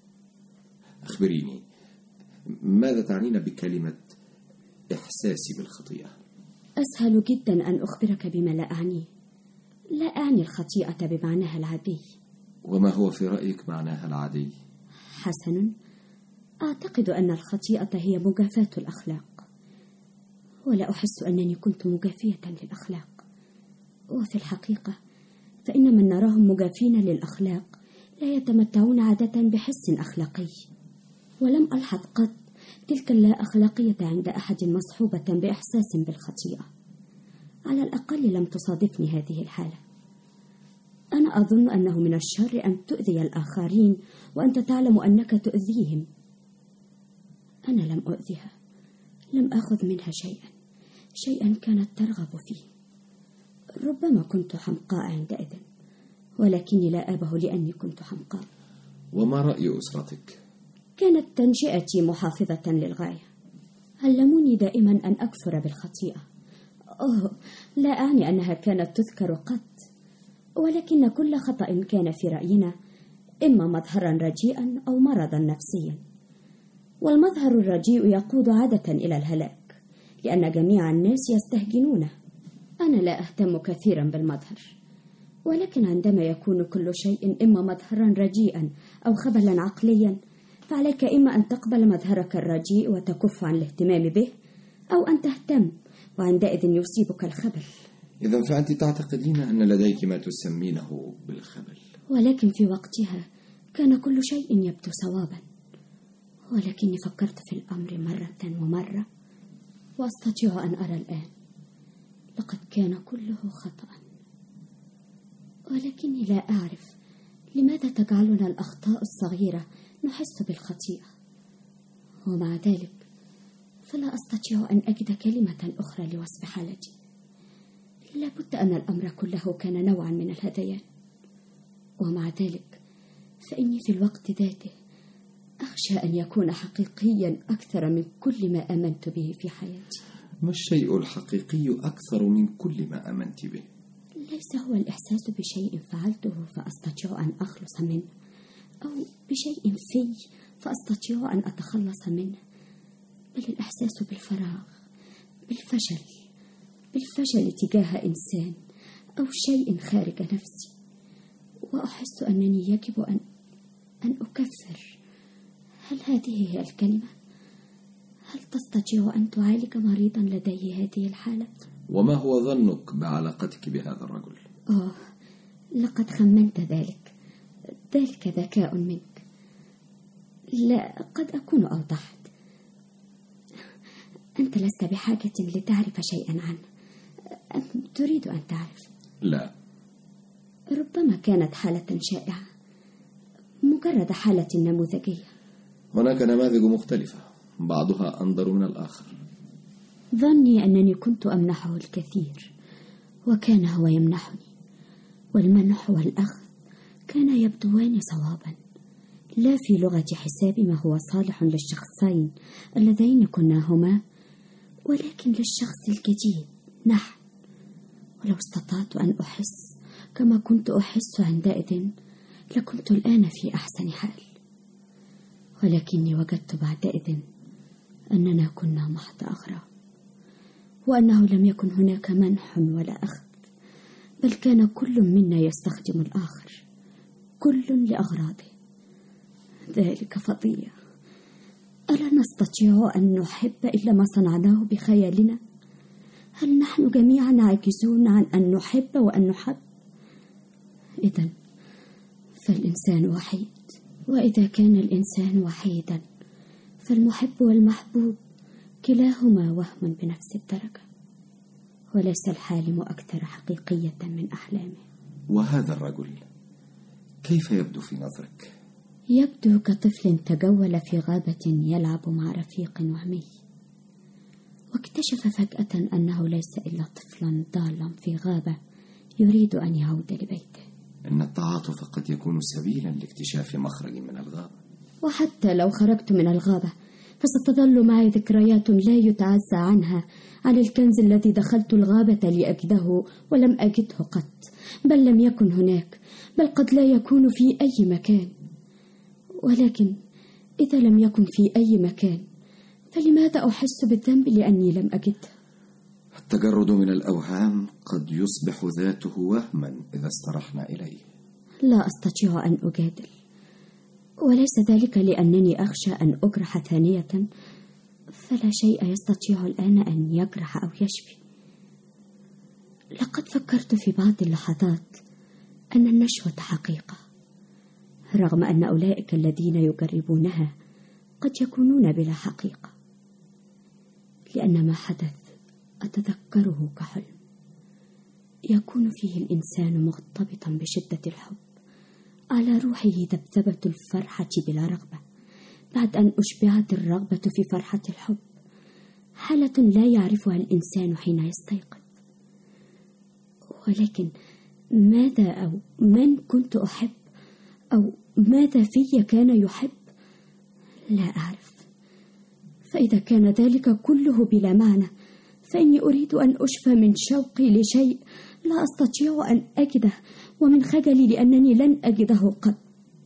أخبريني، ماذا تعنين بكلمة إحساسي بالخطيئة؟ أسهل جدا أن أخبرك بما لا أعنيه. لا أعني الخطيئة بمعناها العادي. وما هو في رأيك معناها العادي؟ حسنا، أعتقد أن الخطيئة هي مجافاة الأخلاق، ولا أحس أنني كنت مجافية للأخلاق. وفي الحقيقة فإن من نراهم مجافين للأخلاق لا يتمتعون عادة بحس أخلاقي، ولم ألحظ قط تلك اللا أخلاقية عند أحد مصحوبة بإحساس بالخطيئة. على الأقل لم تصادفني هذه الحالة. أنا أظن أنه من الشر أن تؤذي الآخرين وأنت تعلم أنك تؤذيهم. أنا لم أؤذيها، لم أخذ منها شيئا شيئا كانت ترغب فيه. ربما كنت حمقاء عندئذ، ولكني لا أبه لأني كنت حمقاء. وما رأي أسرتك؟ كانت تنشئتي محافظة للغاية، علموني دائما أن أكفر بالخطيئة. أوه، لا أعني أنها كانت تذكر قط، ولكن كل خطأ كان في رأينا إما مظهرا رجيئا أو مرضا نفسيا، والمظهر الرجيء يقود عادة إلى الهلاك، لأن جميع الناس يستهجنونه. أنا لا أهتم كثيرا بالمظهر، ولكن عندما يكون كل شيء إما مظهرا رجيئا أو خبلا عقليا، فعليك إما أن تقبل مظهرك الرجيء وتكف عن الاهتمام به، أو أن تهتم وعندئذ يصيبك الخبل. إذا فأنت تعتقدين أن لديك ما تسمينه بالخبل. ولكن في وقتها كان كل شيء يبدو صوابا، ولكني فكرت في الأمر مرة ومرة، وأستطيع أن أرى الآن لقد كان كله خطأ. ولكني لا أعرف لماذا تجعلنا الأخطاء الصغيرة نحس بالخطيئة، ومع ذلك فلا أستطيع أن أجد كلمة أخرى لوصف حالتي. لابد أن الأمر كله كان نوعا من الهذيان، ومع ذلك فإني في الوقت ذاته أخشى أن يكون حقيقيا أكثر من كل ما آمنت به في حياتي. ما الشيء الحقيقي أكثر من كل ما آمنت به؟ ليس هو الإحساس بشيء فعلته فأستطيع أن أخلص منه، أو بشيء في فأستطيع أن أتخلص منه، بل الإحساس بالفراغ، بالفشل بالفشل تجاه إنسان أو شيء خارج نفسي، وأحس أنني يجب أن أن أكفر. هل هذه هي الكلمة؟ هل تستطيع أن تعالج مريضا لديه هذه الحالة؟ وما هو ظنك بعلاقتك بهذا الرجل؟ آه، لقد خمنت ذلك. ذلك ذكاء منك. لا، قد أكون أوضحت. أنت لست بحاجة لتعرف شيئا عنه. أم تريد أن تعرف؟ لا. ربما كانت حالة شائعة، مجرد حالة نموذجية. هناك نماذج مختلفة، بعضها أنظر من الآخر. ظني أنني كنت أمنحه الكثير، وكان هو يمنحني، والمنح والأخذ كان يبدوان صوابا، لا في لغة حساب ما هو صالح للشخصين اللذين كنا هما، ولكن للشخص الجديد نحن. ولو استطعت أن أحس كما كنت أحس عندئذ لكنت الآن في أحسن حال، ولكني وجدت بعدئذ أننا كنا محض أغراب، وأنه لم يكن هناك منح ولا أخذ، بل كان كل منا يستخدم الآخر، كل لأغراضه. ذلك فظيع. ألا نستطيع أن نحب إلا ما صنعناه بخيالنا؟ هل نحن جميعا عاجزون عن أن نحب وأن نحب؟ إذن فالإنسان وحيد، وإذا كان الإنسان وحيدا فالمحب والمحبوب كلاهما وهم بنفس الدرجة، وليس الحالم أكثر حقيقية من أحلامه. وهذا الرجل كيف يبدو في نظرك؟ يبدو كطفل تجول في غابة يلعب مع رفيق وهمي، واكتشف فجأة أنه ليس إلا طفلا ضالا في غابة يريد أن يعود لبيته. إن التعاطف قد يكون سبيلا لاكتشاف مخرج من الغابة. وحتى لو خرجت من الغابة فستظل معي ذكريات لا يتعزى عنها عن الكنز الذي دخلت الغابة لأجده ولم أجده قط، بل لم يكن هناك، بل قد لا يكون في أي مكان. ولكن إذا لم يكن في أي مكان فلماذا أحس بالذنب لأني لم أجده؟ التجرد من الأوهام قد يصبح ذاته وهما إذا استرحنا إليه. لا أستطيع أن أجادل، وليس ذلك لأنني أخشى أن أجرح ثانية، فلا شيء يستطيع الآن أن يجرح أو يشفي. لقد فكرت في بعض اللحظات أن النشوة حقيقة، رغم أن أولئك الذين يجربونها قد يكونون بلا حقيقة، لأن ما حدث أتذكره كحلم، يكون فيه الإنسان مرتبطا بشدة الحب، على روحه ذبذبة الفرحة بلا رغبة، بعد أن أشبعت الرغبة في فرحة الحب، حالة لا يعرفها الإنسان حين يستيقظ. ولكن ماذا أو من كنت أحب، أو ماذا في كان يحب؟ لا أعرف. فإذا كان ذلك كله بلا معنى، فإني أريد أن أشفى من شوقي لشيء لا أستطيع أن أجده، ومن خجلي لأنني لن أجده قط.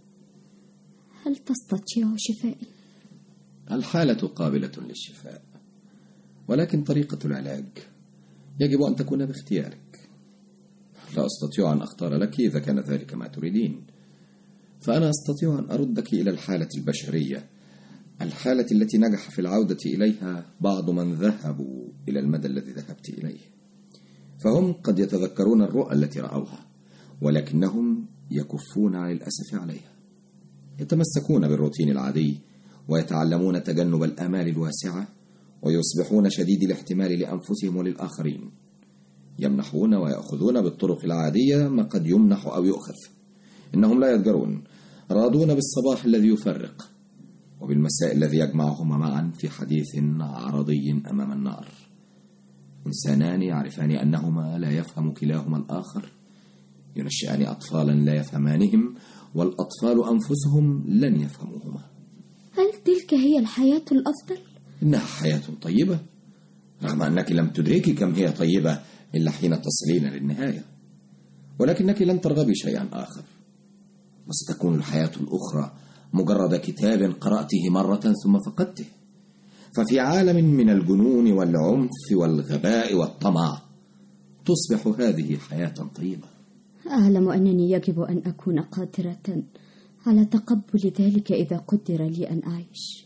هل تستطيع شفائي؟ الحالة قابلة للشفاء، ولكن طريقة العلاج يجب أن تكون باختيارك. لا أستطيع أن أختار لك إذا كان ذلك ما تريدين، فأنا أستطيع أن أردك إلى الحالة البشرية، الحالة التي نجح في العودة إليها بعض من ذهبوا إلى المدى الذي ذهبت إليه. فهم قد يتذكرون الرؤى التي رأوها، ولكنهم يكفون عن الأسف عليها، يتمسكون بالروتين العادي ويتعلمون تجنب الآمال الواسعة، ويصبحون شديد الاحتمال لأنفسهم وللآخرين. يمنحون ويأخذون بالطرق العادية ما قد يمنح أو يؤخذ. إنهم لا يتجرون، راضون بالصباح الذي يفرق وبالمساء الذي يجمعهما معا في حديث عرضي أمام النار. إنسانان يعرفان أنهما لا يفهم كلاهما الآخر، ينشئان أطفالا لا يفهمانهم، والأطفال أنفسهم لن يفهموهما. هل تلك هي الحياة الأفضل؟ إنها حياة طيبة، رغم أنك لم تدركي كم هي طيبة إلا حين تصلين للنهاية، ولكنك لن ترغبي شيئا آخر، وستكون الحياة الأخرى مجرد كتاب قرأته مرة ثم فقدته. ففي عالم من الجنون والعنف والغباء والطمع تصبح هذه حياة طيبة. أعلم أنني يجب أن أكون قادرة على تقبل ذلك إذا قدر لي أن أعيش،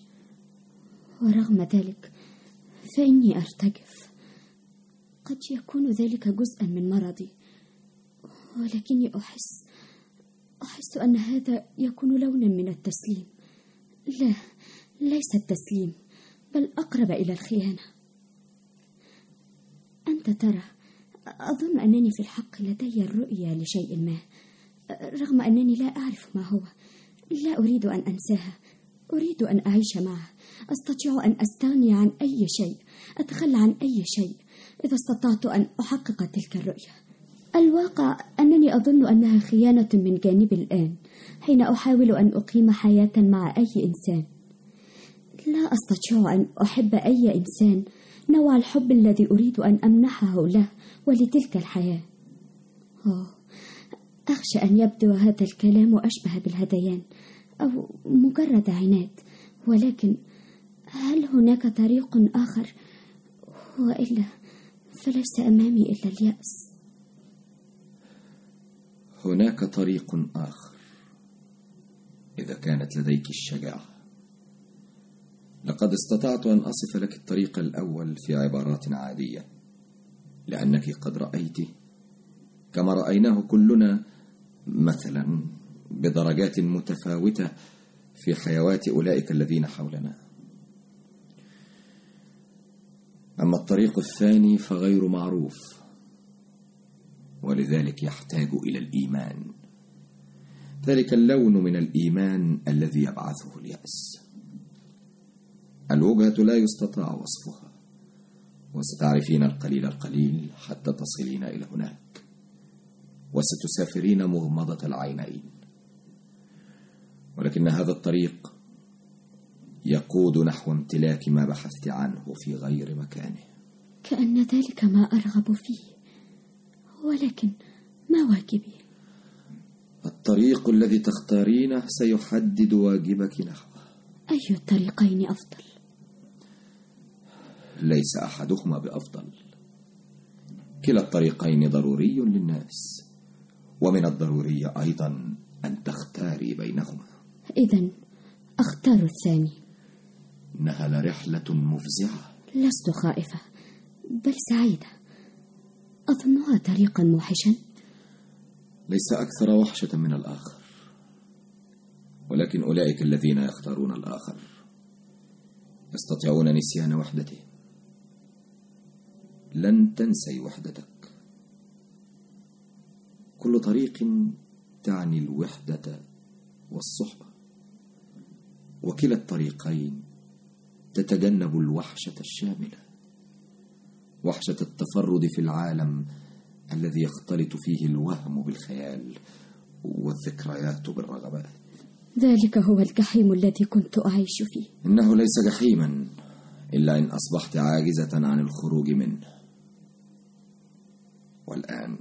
ورغم ذلك فإني أرتجف. قد يكون ذلك جزءا من مرضي، ولكني أحس أحس أن هذا يكون لونا من التسليم. لا، ليس التسليم، بل أقرب إلى الخيانة. أنت ترى، أظن أنني في الحق لدي الرؤية لشيء ما، رغم أنني لا أعرف ما هو. لا أريد أن أنساها، أريد أن أعيش معه. أستطيع أن أستغني عن أي شيء، أتخلى عن أي شيء، إذا استطعت أن أحقق تلك الرؤية. الواقع أنني أظن أنها خيانة من جانبي الآن، حين أحاول أن أقيم حياة مع أي إنسان. لا أستطيع أن أحب أي إنسان نوع الحب الذي أريد أن أمنحه له ولتلك الحياة. أوه، أخشى أن يبدو هذا الكلام أشبه بالهذيان أو مجرد عناد، ولكن هل هناك طريق آخر؟ وإلا فليس أمامي إلا اليأس. هناك طريق آخر إذا كانت لديك الشجاعة. لقد استطعت أن أصف لك الطريق الأول في عبارات عادية، لأنك قد رأيت كما رأيناه كلنا، مثلا بدرجات متفاوتة في حيوات أولئك الذين حولنا. أما الطريق الثاني فغير معروف، ولذلك يحتاج إلى الإيمان، ذلك اللون من الإيمان الذي يبعثه اليأس. الوجهة لا يستطاع وصفها، وستعرفين القليل القليل حتى تصلين إلى هناك، وستسافرين مغمضة العينين. ولكن هذا الطريق يقود نحو امتلاك ما بحثت عنه في غير مكانه. كأن ذلك ما أرغب فيه، ولكن ما واجبي؟ الطريق الذي تختارينه سيحدد واجبك نحوه. أي الطريقين أفضل؟ ليس أحدهما بأفضل، كلا الطريقين ضروري للناس، ومن الضروري أيضا أن تختاري بينهما. إذن أختار الثاني. إنها لرحلة مفزعة. لست خائفة، بل سعيدة. أظنها طريقا موحشا. ليس أكثر وحشة من الآخر، ولكن أولئك الذين يختارون الآخر يستطيعون نسيان وحدته. لن تنسي وحدتك، كل طريق تعني الوحدة والصحبة، وكلا الطريقين تتجنب الوحشة الشاملة، وحشة التفرد في العالم الذي يختلط فيه الوهم بالخيال والذكريات بالرغبات. ذلك هو الجحيم الذي كنت أعيش فيه. إنه ليس جحيما إلا إن أصبحت عاجزة عن الخروج منه. والآن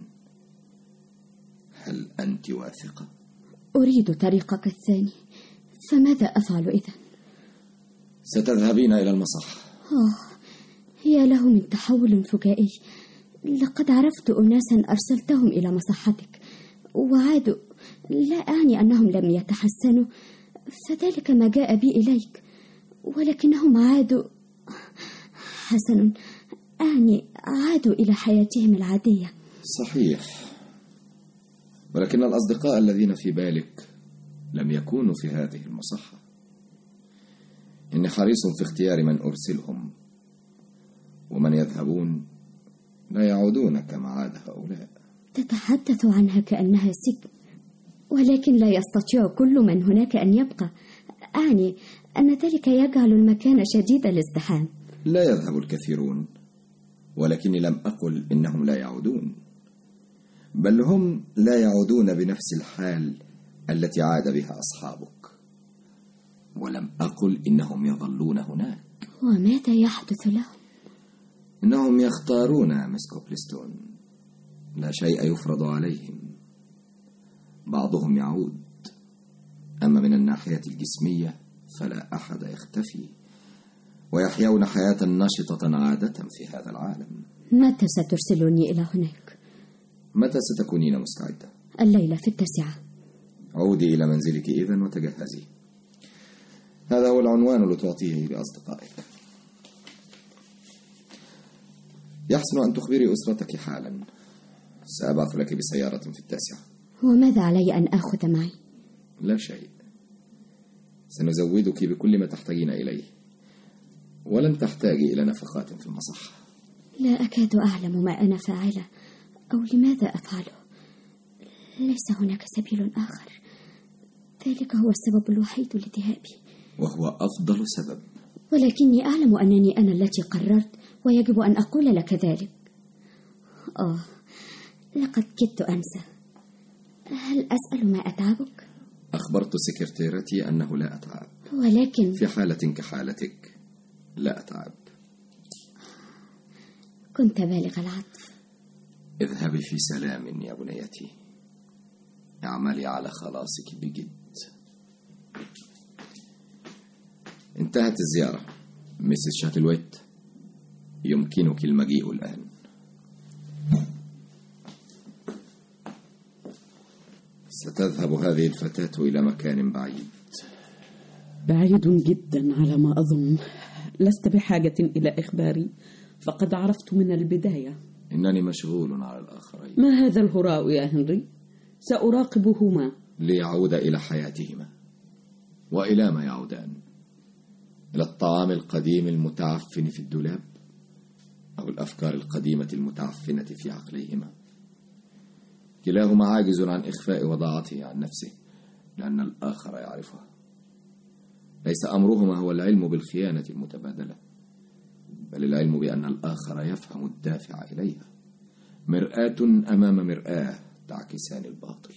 هل أنت واثقة؟ أريد طريقك الثاني، فماذا أفعل إذن؟ ستذهبين إلى المصح. آه، يا له من تحول فجائي. لقد عرفت أناسا أرسلتهم إلى مصحتك وعادوا. لا أعني أنهم لم يتحسنوا، فذلك ما جاء بي إليك، ولكنهم عادوا. حسن، أعني عادوا إلى حياتهم العادية. صحيح، ولكن الأصدقاء الذين في بالك لم يكونوا في هذه المصحة. إني حريص في اختيار من أرسلهم، ومن يذهبون لا يعودون كما عاد هؤلاء. تتحدث عنها كأنها سجن، ولكن لا يستطيع كل من هناك أن يبقى. أعني أن ذلك يجعل المكان شديد الازدحام. لا يذهب الكثيرون، ولكني لم أقل إنهم لا يعودون، بل هم لا يعودون بنفس الحال التي عاد بها أصحابك. ولم أقل إنهم يظلون هناك. وماذا يحدث لهم؟ إنهم يختارون مس كوبلستون، لا شيء يفرض عليهم. بعضهم يعود، أما من الناحية الجسمية فلا أحد يختفي، ويحيون حياة نشطة عادة في هذا العالم. متى سترسلني إلى هناك؟ متى ستكونين مستعدة؟ الليلة في التاسعة. عودي إلى منزلك إذن وتجهزي. هذا هو العنوان لتعطيه لأصدقائك. يحسن أن تخبري أسرتك حالا. سأبعث لك بسيارة في التاسعة. وماذا علي أن أخذ معي؟ لا شيء، سنزودك بكل ما تحتاجين إليه، ولن تحتاجي إلى نفقات في المصحة. لا أكاد أعلم ما أنا فاعلة أو لماذا أفعله. ليس هناك سبيل آخر. ذلك هو السبب الوحيد لذهابي، وهو أفضل سبب. ولكني أعلم أنني أنا التي قررت، ويجب أن أقول لك ذلك. آه، لقد كدت أنسى. هل أسأل ما أتعبك؟ أخبرت سكرتيرتي أنه لا أتعب، ولكن في حالة كحالتك لا أتعب. كنت بالغ العطف. اذهبي في سلام يا بنيتي، اعملي على خلاصك بجد. انتهت الزيارة ميسيس شاتلويت، يمكنك المجيء الآن. ستذهب هذه الفتاة إلى مكان بعيد. بعيد جدا على ما أظن. لست بحاجة إلى إخباري، فقد عرفت من البداية. إنني مشغول على الآخرين. ما هذا الهراء يا هنري؟ سأراقبهما ليعود إلى حياتهما. وإلى ما يعودان؟ إلى الطعام القديم المتعفن في الدولاب، أو الأفكار القديمة المتعفنة في عقليهما؟ كلاهما عاجز عن إخفاء وضاعته عن نفسه، لأن الآخر يعرفها. ليس أمرهما هو العلم بالخيانة المتبادلة، بل العلم بأن الآخر يفهم الدافع إليها. مرآة أمام مرآة تعكسان الباطل.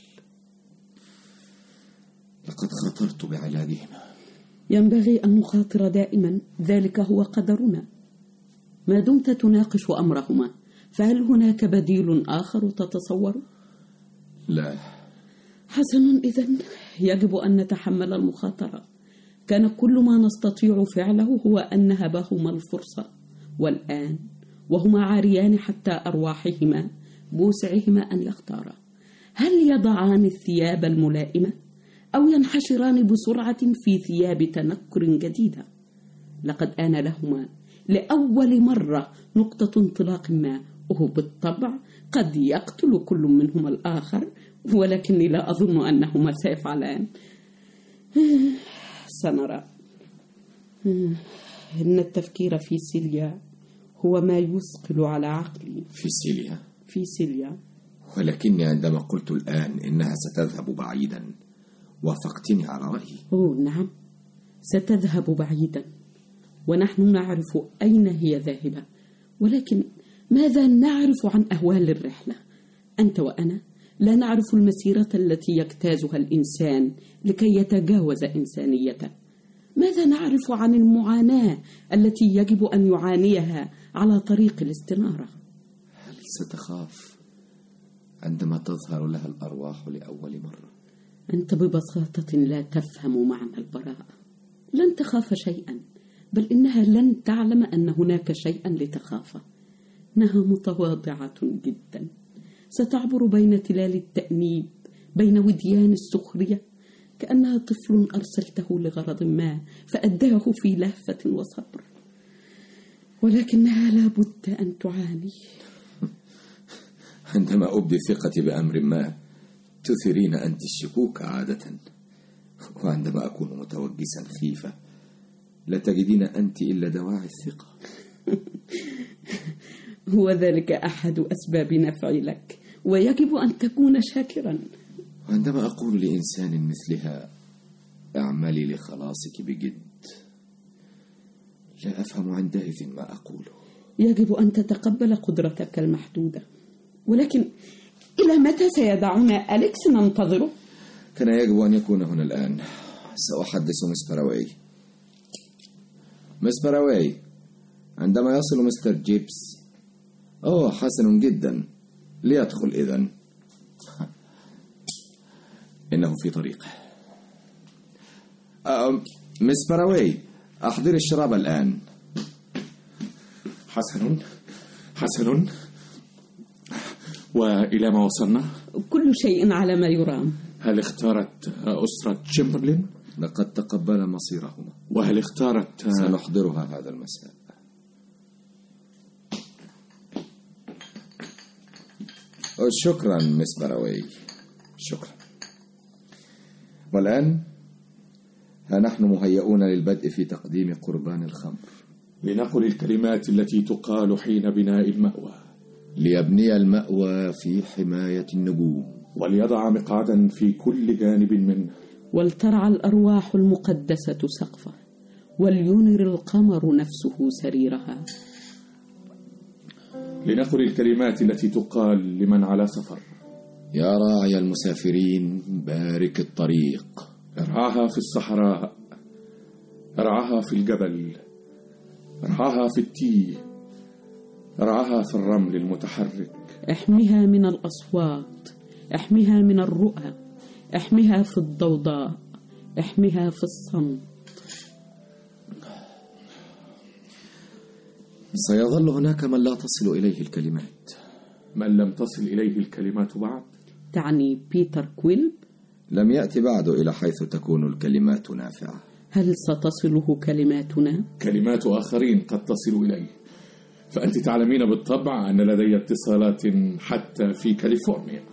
لقد خاطرت بعلاجهما. ينبغي أن نخاطر دائما، ذلك هو قدرنا. ما دمت تناقش أمرهما، فهل هناك بديل آخر تتصور؟ لا. حسن، إذن يجب أن نتحمل المخاطرة. كان كل ما نستطيع فعله هو أن نهبهما الفرصة، والآن وهما عاريان حتى أرواحهما بوسعهما أن يختارا. هل يضعان الثياب الملائمة أو ينحشران بسرعة في ثياب تنكر جديدة؟ لقد آن لهما لأول مرة نقطة انطلاق ما، وهو بالطبع قد يقتل كل منهما الآخر، ولكني لا أظن أنهما سيفعلان. سنرى. إن التفكير في سيليا هو ما يثقل على عقلي. في سيليا؟ في سيليا. ولكني عندما قلت الآن إنها ستذهب بعيدا وافقتني على رأيي. أوه نعم، ستذهب بعيدا، ونحن نعرف أين هي ذاهبة، ولكن ماذا نعرف عن أهوال الرحلة؟ أنت وأنا لا نعرف المسيرة التي يجتازها الإنسان لكي يتجاوز إنسانيته. ماذا نعرف عن المعاناة التي يجب أن يعانيها على طريق الاستنارة؟ هل ستخاف عندما تظهر لها الأرواح لأول مرة؟ أنت ببساطة لا تفهم معنى البراءة. لن تخاف شيئا، بل إنها لن تعلم أن هناك شيئا لتخافه. إنها متواضعة جدا، ستعبر بين تلال التأنيب، بين وديان السخرية، كأنها طفل أرسلته لغرض ما فأداه في لهفة وصبر، ولكنها لابد أن تعاني. عندما أبدي ثقتي بأمر ما تثيرين أنت الشكوك عادة، وعندما أكون متوجسا خيفة لا تجدين أنت إلا دواعي الثقة. هو ذلك أحد أسباب نفعي لك، ويجب أن تكون شاكرا. عندما أقول لإنسان مثلها اعملي لخلاصك بجد، لا أفهم عندئذ ما أقوله. يجب أن تتقبل قدرتك المحدودة، ولكن إلى متى سيدعنا أليكس ننتظره؟ كان يجب أن يكون هنا الآن. سأحدث مس باراواي. مس باراواي، عندما يصل مستر جيبس. أوه حسن جدا، ليدخل إذن. إنه في طريقه. مس باراواي، أحضر الشراب الآن. حسن حسن، وإلى ما وصلنا؟ كل شيء على ما يرام. هل اختارت أسرة تشمبرلين؟ لقد تقبل مصيرهما. وهل اختارت؟ سنحضرها هذا المساء. شكرا مس باراواي، شكرا. والآن ها نحن مهيئون للبدء في تقديم قربان الخمر. لنقل الكلمات التي تقال حين بناء المأوى. ليبني المأوى في حماية النجوم، وليضع مقعدا في كل جانب منه، ولترعى الأرواح المقدسة سقفه، ولينر القمر نفسه سريرها. لنقل الكلمات التي تقال لمن على سفر. يا راعي المسافرين بارك الطريق. ارعاها في الصحراء، ارعاها في الجبل، ارعاها في التيه، ارعاها في الرمل المتحرك. احمها من الأصوات، احمها من الرؤى، احمها في الضوضاء، احمها في الصمت. سيظل هناك من لا تصل إليه الكلمات. من لم تصل إليه الكلمات بعد؟ تعني بيتر كويلب؟ لم يأتي بعد إلى حيث تكون الكلمات نافعة. هل ستصله كلماتنا؟ كلمات آخرين قد تصل إليه، فأنت تعلمين بالطبع أن لدي اتصالات حتى في كاليفورنيا.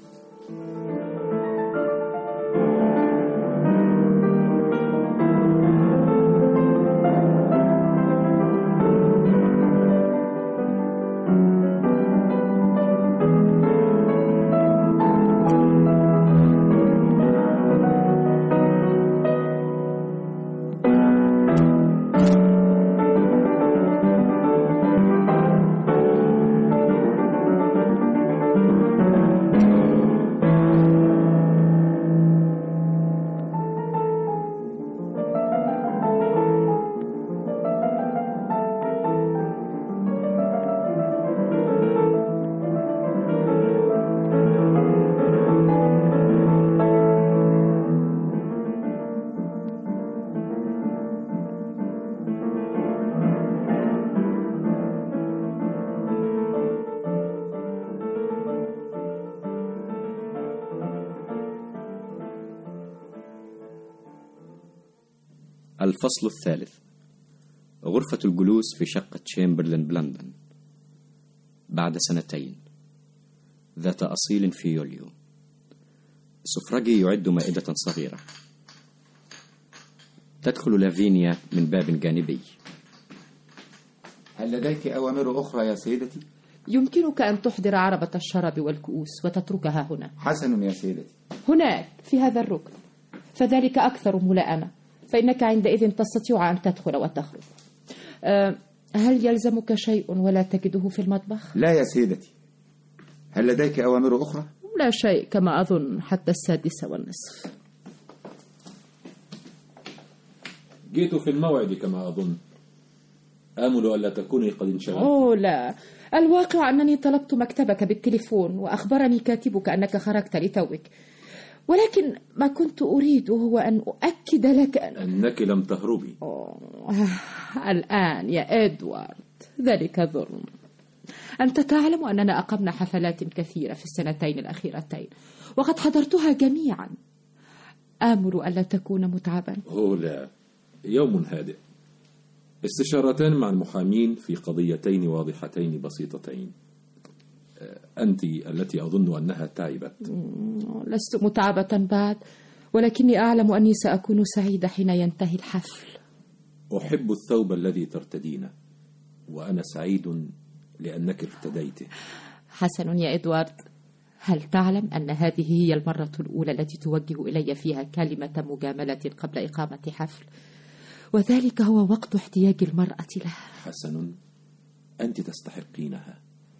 الفصل الثالث. غرفة الجلوس في شقة تشامبرلين بلندن. بعد سنتين، ذات أصيل في يوليو. سفرجي يعد مائدة صغيرة. تدخل لافينيا من باب جانبي. هل لديك أوامر أخرى يا سيدتي؟ يمكنك أن تحضر عربة الشراب والكؤوس وتتركها هنا. حسن يا سيدتي. هناك في هذا الركن، فذلك أكثر ملائمة، فإنك عندئذ تستطيع أن تدخل وتخرج. أه هل يلزمك شيء ولا تجده في المطبخ؟ لا يا سيدتي. هل لديك أوامر أخرى؟ لا شيء كما أظن، حتى السادسة والنصف. جئت في الموعد كما أظن. آمل ألا تكوني قد انشغلت. أوه لا، الواقع أنني طلبت مكتبك بالتليفون وأخبرني كاتبك أنك خرجت لتوك، ولكن ما كنت أريد هو أن أؤكد لك أن... أنك لم تهربي. أوه. الآن يا إدوارد ذلك ظلم. أنت تعلم أننا أقمنا حفلات كثيرة في السنتين الأخيرتين وقد حضرتها جميعا. آمل ألا تكون متعبا. أوه لا، يوم هادئ، استشارتان مع المحامين في قضيتين واضحتين بسيطتين. أنت التي أظن أنها تعبت. لست متعبة بعد، ولكني أعلم أني سأكون سعيدة حين ينتهي الحفل. أحب الثوب الذي ترتدينه، وأنا سعيد لأنك ارتديته. حسن يا إدوارد، هل تعلم أن هذه هي المرة الأولى التي توجه إلي فيها كلمة مجاملة قبل إقامة حفل، وذلك هو وقت احتياج المرأة لها. حسن، أنت تستحقينها.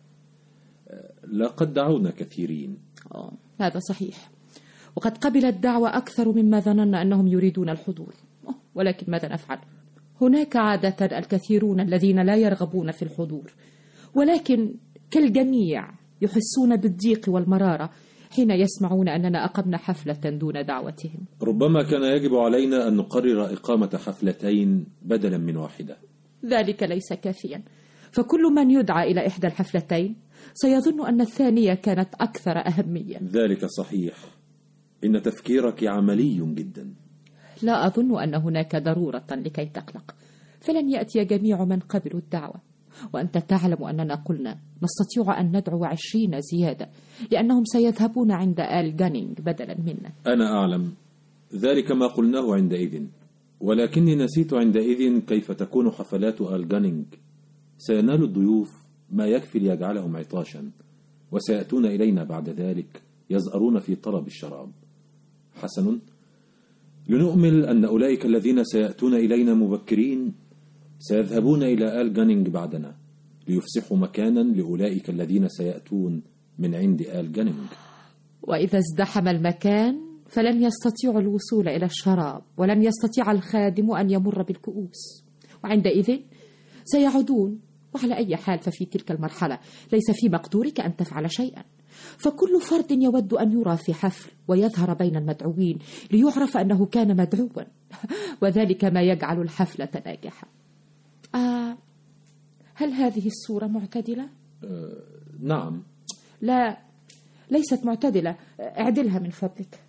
لقد دعونا كثيرين. أوه. هذا صحيح، وقد قبل الدعوة أكثر مما ظننا أنهم يريدون الحضور. أوه. ولكن ماذا نفعل؟ هناك عادة الكثيرون الذين لا يرغبون في الحضور، ولكن كالجميع يحسون بالضيق والمرارة حين يسمعون أننا أقمنا حفلة دون دعوتهم. ربما كان يجب علينا أن نقرر إقامة حفلتين بدلا من واحدة. ذلك ليس كافيا، فكل من يدعى إلى إحدى الحفلتين سيظن أن الثانية كانت أكثر أهمية. ذلك صحيح، إن تفكيرك عملي جدا. لا أظن أن هناك ضرورة لكي تقلق، فلن يأتي جميع من قبلوا الدعوة، وأنت تعلم أننا قلنا نستطيع أن ندعو عشرين زيادة، لأنهم سيذهبون عند آل جانينج بدلا منا. أنا أعلم ذلك ما قلناه عندئذ، ولكني نسيت عندئذ كيف تكون حفلات آل جانينج. سينال الضيوف ما يكفي ليجعلهم عطاشا، وسيأتون إلينا بعد ذلك يزأرون في طلب الشراب. حسن، لنؤمل أن أولئك الذين سيأتون إلينا مبكرين سيذهبون إلى آل جانينج بعدنا ليفسحوا مكانا لأولئك الذين سيأتون من عند آل جانينج. وإذا ازدحم المكان فلن يستطيعوا الوصول إلى الشراب، ولن يستطيع الخادم أن يمر بالكؤوس، وعندئذ سيعودون. وعلى أي حال ففي تلك المرحلة ليس في مقدورك أن تفعل شيئا، فكل فرد يود أن يرى في حفل ويظهر بين المدعوين ليعرف أنه كان مدعوا، وذلك ما يجعل الحفلة ناجحة. آه هل هذه الصورة معتدلة؟ أه نعم. لا، ليست معتدلة، اعدلها من فضلك.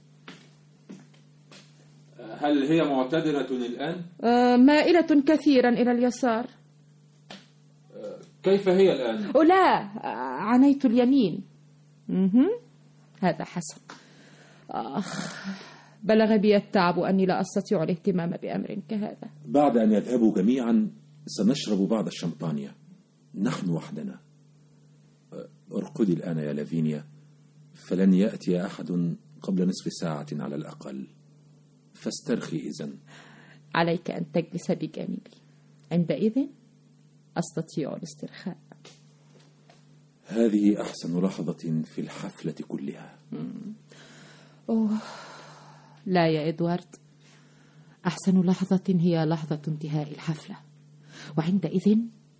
هل هي معتدلة الآن؟ آه مائلة كثيرا إلى اليسار. أه كيف هي الآن؟ أو لا، آه عنيت اليمين. مه. هذا حسن. آخ، بلغ بي التعب أني لا أستطيع الاهتمام بأمر كهذا. بعد أن يذهبوا جميعا سنشرب بعض الشمبانيا، نحن وحدنا. ارقدي الآن يا لافينيا، فلن يأتي أحد قبل نصف ساعة على الأقل، فاسترخي إذن. عليك أن تجلس بجانبي، عندئذ أستطيع الاسترخاء. هذه أحسن لحظة في الحفلة كلها. أوه لا يا إدوارد، أحسن لحظة هي لحظة انتهاء الحفلة، وعندئذ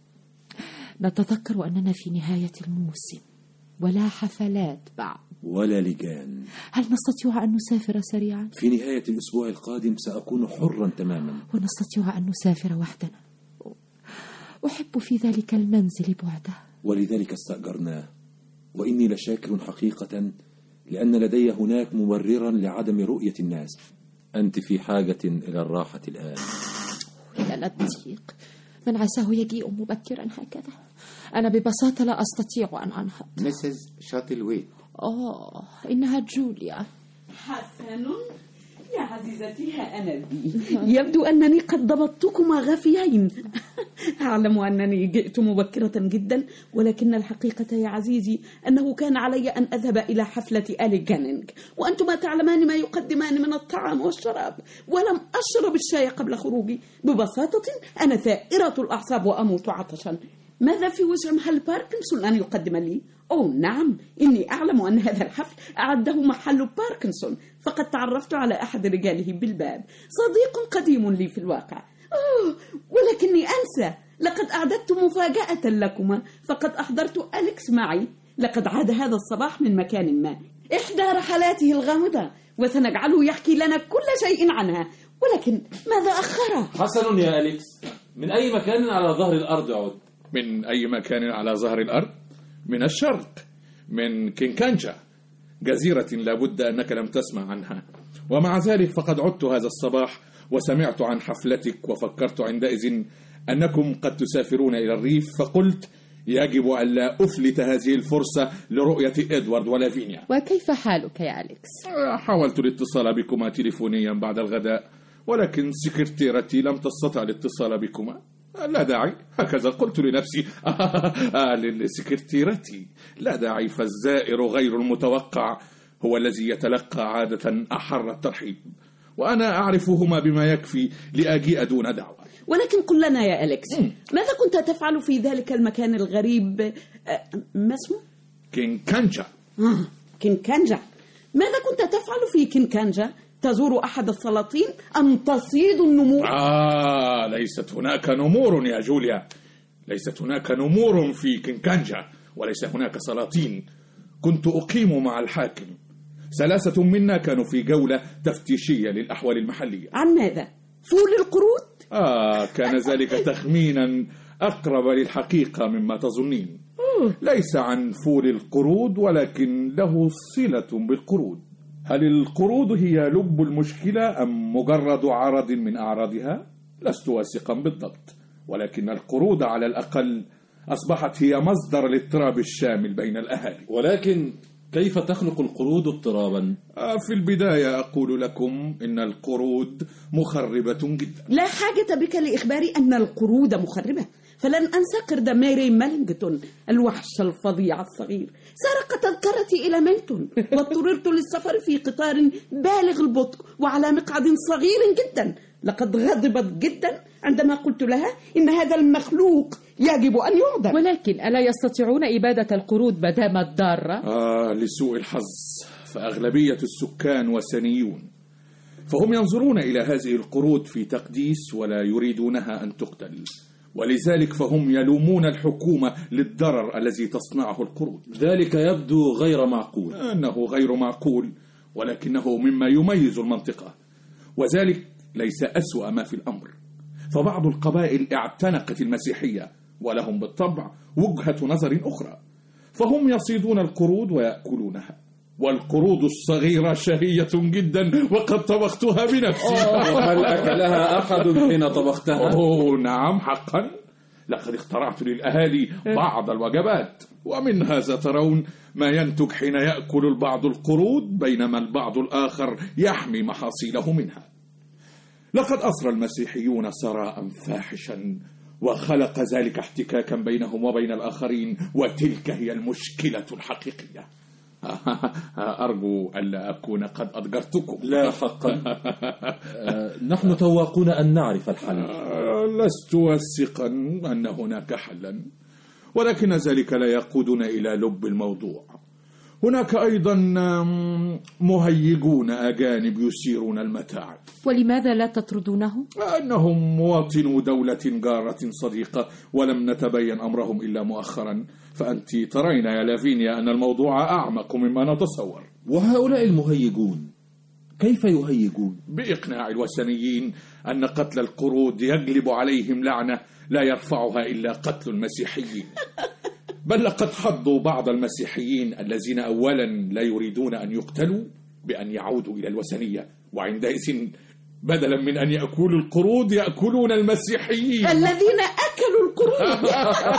نتذكر أننا في نهاية الموسم ولا حفلات بعد ولا لجان. هل نستطيع أن نسافر سريعا؟ في نهاية الأسبوع القادم سأكون حرا تماما، ونستطيع أن نسافر وحدنا. أحب في ذلك المنزل بعده، ولذلك استأجرناه، وإني لشاكر حقيقة لأن لدي هناك مبررا لعدم رؤية الناس. أنت في حاجة إلى الراحة الآن. إلى الضيق، من عساه يجيء مبكرا هكذا. أنا ببساطة لا أستطيع أن أنهض. مسز شاتلويت. آه إنها جوليا. حسن، يا عزيزتي ها أنا ذي. يبدو أنني قد ضبطتكما غافيين. أعلم أنني جئت مبكرة جدا، ولكن الحقيقة يا عزيزي أنه كان علي أن أذهب إلى حفلة آل جانينج، وأنتما تعلمان ما يقدمان من الطعام والشراب، ولم أشرب الشاي قبل خروجي. ببساطة أنا ثائرة الأعصاب وأموت عطشا. ماذا في وسع محل باركنسون أن يقدم لي؟ أوه نعم، إني أعلم أن هذا الحفل أعده محل باركنسون، فقد تعرفت على أحد رجاله بالباب، صديق قديم لي في الواقع. أوه ولكني أنسى، لقد أعددت مفاجأة لكما، فقد أحضرت أليكس معي. لقد عاد هذا الصباح من مكان ما، إحدى رحلاته الغامضة، وسنجعله يحكي لنا كل شيء عنها. ولكن ماذا أخره؟ حسن يا أليكس، من أي مكان على ظهر الأرض عد؟ من أي مكان على ظهر الأرض؟ من الشرق، من كينكانجا، جزيرة لابد أنك لم تسمع عنها. ومع ذلك فقد عدت هذا الصباح وسمعت عن حفلتك، وفكرت عندئذ أنكم قد تسافرون إلى الريف، فقلت يجب أن لا أفلت هذه الفرصة لرؤية إدوارد ولافينيا. وكيف حالك يا أليكس؟ حاولت الاتصال بكما تليفونيا بعد الغداء، ولكن سكرتيرتي لم تستطع الاتصال بكما. لا داعي، هكذا قلت لنفسي. آه لسكرتيرتي لا داعي، فالزائر غير المتوقع هو الذي يتلقى عادة أحر الترحيب، وأنا أعرفهما بما يكفي لأجيء دون دعوة. ولكن قل لنا يا أليكس، ماذا كنت تفعل في ذلك المكان الغريب؟ أه ما اسمه؟ كينكانجا. آه كينكانجا. ماذا كنت تفعل في كينكانجا؟ تزور أحد السلاطين أم تصيد النمور؟ آه ليست هناك نمور يا جوليا، ليست هناك نمور في كينكانجا، وليس هناك سلاطين. كنت أقيم مع الحاكم، ثلاثة منا كانوا في جولة تفتيشية للأحوال المحلية. عن ماذا؟ فول القرود؟ آه كان ذلك تخمينا أقرب للحقيقة مما تظنين. ليس عن فول القرود، ولكن له صلة بالقرود. هل القرود هي لب المشكلة أم مجرد عرض من أعراضها؟ لست واثقا بالضبط، ولكن القرود على الأقل أصبحت هي مصدر الاضطراب الشامل بين الأهالي. ولكن كيف تخلق القرود اضطرابا؟ في البداية أقول لكم إن القرود مخربة جدا. لا حاجة بك لإخباري أن القرود مخربة، فلن أنسى قرد ميري مالينغتون الوحش الفظيع الصغير. سرق تذكرتي إلى ميلتون، واضطررت للسفر في قطار بالغ البطء وعلى مقعد صغير جدا. لقد غضبت جدا عندما قلت لها إن هذا المخلوق يجب أن يعدم. ولكن ألا يستطيعون إبادة القرود ما دامت ضارة؟ آه لسوء الحظ فأغلبية السكان وثنيون، فهم ينظرون إلى هذه القرود في تقديس ولا يريدونها أن تقتل، ولذلك فهم يلومون الحكومة للضرر الذي تصنعه القرود. ذلك يبدو غير معقول. أنه غير معقول، ولكنه مما يميز المنطقة، وذلك ليس أسوأ ما في الأمر. فبعض القبائل اعتنقت المسيحية، ولهم بالطبع وجهة نظر أخرى، فهم يصيدون القرود ويأكلونها. والقرود الصغيرة شهية جدا، وقد طبختها بنفسي. وهل أكلها أحد حين طبختها؟ أوه نعم حقا، لقد اخترعت للأهالي بعض الوجبات، ومن هذا ترون ما ينتج حين يأكل البعض القرود بينما البعض الآخر يحمي محاصيله منها. لقد أسرى المسيحيون ثراء فاحشا، وخلق ذلك احتكاكا بينهم وبين الآخرين، وتلك هي المشكلة الحقيقية. أرجو ألا أكون قد أضجرتكم. لا حقا. نحن تواقون أن نعرف الحل. لست واثقا أن هناك حلا، ولكن ذلك لا يقودنا إلى لب الموضوع. هناك أيضا مهيجون أجانب يثيرون المتاعب. ولماذا لا تطردونهم؟ أنهم مواطنو دولة جارة صديقة، ولم نتبين أمرهم إلا مؤخرا، فأنت ترين يا لافينيا أن الموضوع أعمق مما نتصور. وهؤلاء المهيجون كيف يهيجون؟ بإقناع الوثنيين أن قتل القرود يجلب عليهم لعنة لا يرفعها إلا قتل المسيحيين. بل لقد حضوا بعض المسيحيين الذين أولا لا يريدون أن يقتلوا بأن يعودوا إلى الوثنية، وعندئذ بدلا من أن يأكلوا القرود يأكلون المسيحيين الذين أكلوا القرود. القرود.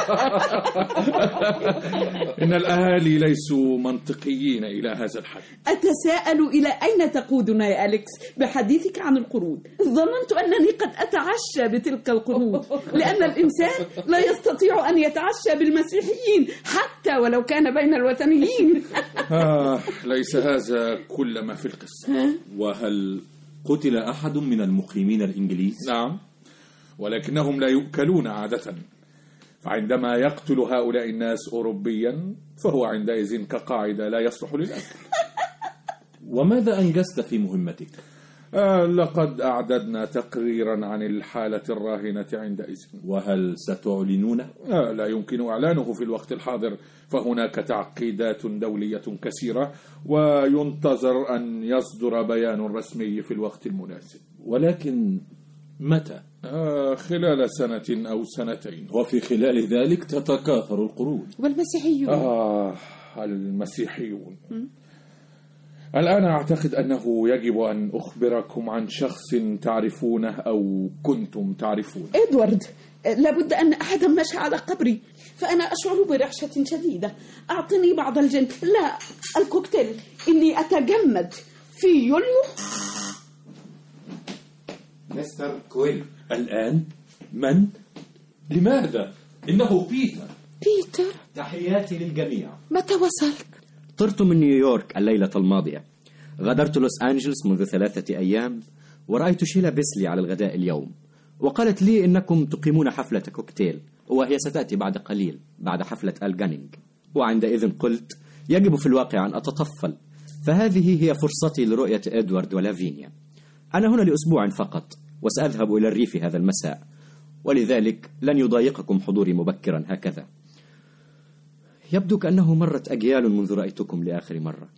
إن الأهالي ليسوا منطقيين إلى هذا الحد. أتساءل إلى أين تقودنا يا أليكس بحديثك عن القرود؟ ظننت أنني قد أتعشى بتلك القرود، لأن الإنسان لا يستطيع أن يتعشى بالمسيحيين حتى ولو كان بين الوثنيين. آه ليس هذا كل ما في القصة. وهل قتل أحد من المقيمين الإنجليز؟ نعم، ولكنهم لا يؤكلون عادة، فعندما يقتل هؤلاء الناس أوروبيا فهو عندئذ كقاعدة لا يصلح للأكل. وماذا أنجزت في مهمتك؟ آه لقد أعددنا تقريرا عن الحالة الراهنة عندئذ. وهل ستعلنونه؟ آه لا يمكن إعلانه في الوقت الحاضر، فهناك تعقيدات دولية كثيرة وينتظر أن يصدر بيان رسمي في الوقت المناسب. ولكن متى؟ آه خلال سنة أو سنتين. وفي خلال ذلك تتكاثر القرود. والمسيحيون؟ آه المسيحيون. الآن أعتقد أنه يجب أن أخبركم عن شخص تعرفونه أو كنتم تعرفونه. إدوارد، لابد أن أحدا مشى على قبري، فأنا أشعر برعشة شديدة. أعطني بعض الجن، لا الكوكتيل، إني أتجمد في يوليو. مستر كويل. الآن؟ من؟ لماذا؟ إنه بيتر. بيتر؟ تحياتي للجميع. متى وصلت؟ طرت من نيويورك الليلة الماضية. غادرت لوس أنجلس منذ ثلاثة أيام، ورأيت شيلا بيسلي على الغداء اليوم، وقالت لي إنكم تقيمون حفلة كوكتيل، وهي ستأتي بعد قليل بعد حفلة آل جانينج. وعندئذ قلت يجب في الواقع أن أتطفل، فهذه هي فرصتي لرؤية إدوارد ولافينيا. أنا هنا لأسبوع فقط، وسأذهب إلى الريف هذا المساء، ولذلك لن يضايقكم حضوري مبكرا هكذا. يبدو كأنه مرت أجيال منذ رأيتكم لآخر مرة.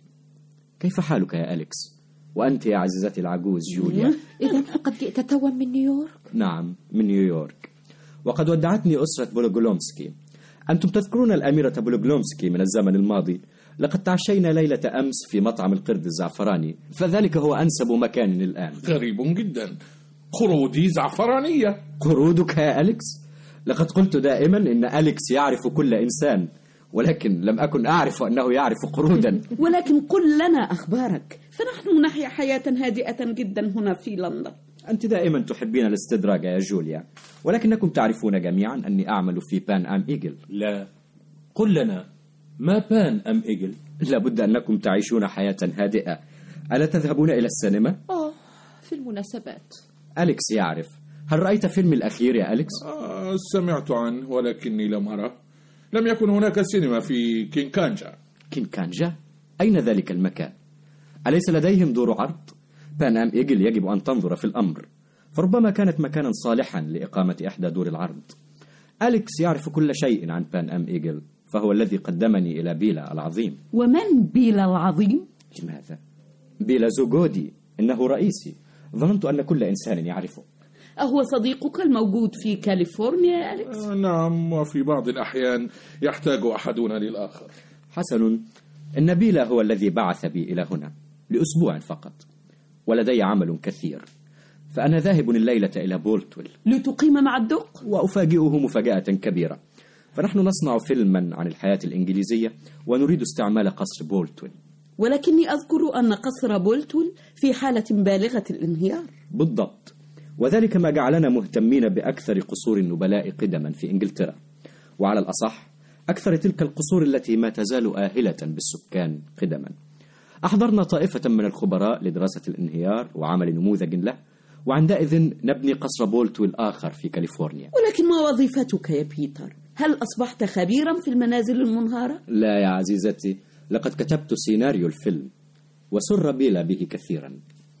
كيف حالك يا أليكس؟ وأنت يا عزيزتي العجوز جوليا؟ إذا فقد جئت توا من نيويورك؟ نعم، من نيويورك، وقد ودعتني أسرة بولوغلومسكي. أنتم تذكرون الأميرة بولوغلومسكي من الزمن الماضي؟ لقد تعشينا ليلة أمس في مطعم القرد الزعفراني، فذلك هو أنسب مكان الآن. غريب جدا، قرودي زعفرانية. قرودك يا أليكس؟ لقد قلت دائما إن أليكس يعرف كل إنسان، ولكن لم أكن أعرف أنه يعرف قرودا. ولكن قل لنا أخبارك، فنحن نحيا حياة هادئة جدا هنا في لندن. أنت دائما تحبين الاستدراج يا جوليا، ولكنكم تعرفون جميعا أني أعمل في بان أم إيجل. لا، قل لنا ما بان أم إيجل؟ لابد أنكم تعيشون حياة هادئة. ألا تذهبون إلى السينما؟ آه، في المناسبات. أليكس يعرف. هل رأيت فيلم الأخير يا أليكس؟ آه سمعت عنه ولكني لم أرى. لم يكن هناك سينما في كينكانجا. كينكانجا؟ أين ذلك المكان؟ أليس لديهم دور عرض؟ بان أم إيجل يجب أن تنظر في الأمر، فربما كانت مكانا صالحا لإقامة إحدى دور العرض. أليكس يعرف كل شيء عن بان أم إيجل، فهو الذي قدمني إلى بيلا العظيم. ومن بيلا العظيم؟ لماذا؟ بيلا زوغودي، إنه رئيسي. ظننت أن كل إنسان يعرفه. أهو صديقك الموجود في كاليفورنيا يا أليكس؟ آه نعم، وفي بعض الأحيان يحتاج أحدنا للآخر. حسن، إن بيلا هو الذي بعث بي إلى هنا لأسبوع فقط، ولدي عمل كثير، فأنا ذاهب الليلة إلى بولتويل لتقيم مع الدق، وأفاجئه مفاجأة كبيرة. فنحن نصنع فيلما عن الحياة الإنجليزية، ونريد استعمال قصر بولتويل. ولكني أذكر أن قصر بولتويل في حالة بالغة الانهيار. بالضبط، وذلك ما جعلنا مهتمين بأكثر قصور النبلاء قدما في إنجلترا، وعلى الأصح أكثر تلك القصور التي ما تزال آهلة بالسكان قدما. أحضرنا طائفة من الخبراء لدراسة الانهيار وعمل نموذج له، وعندئذ نبني قصر بولتويل آخر في كاليفورنيا. ولكن ما وظيفتك يا بيتر؟ هل أصبحت خبيرا في المنازل المنهارة؟ لا يا عزيزتي، لقد كتبت سيناريو الفيلم، وسر بيلا به كثيرا،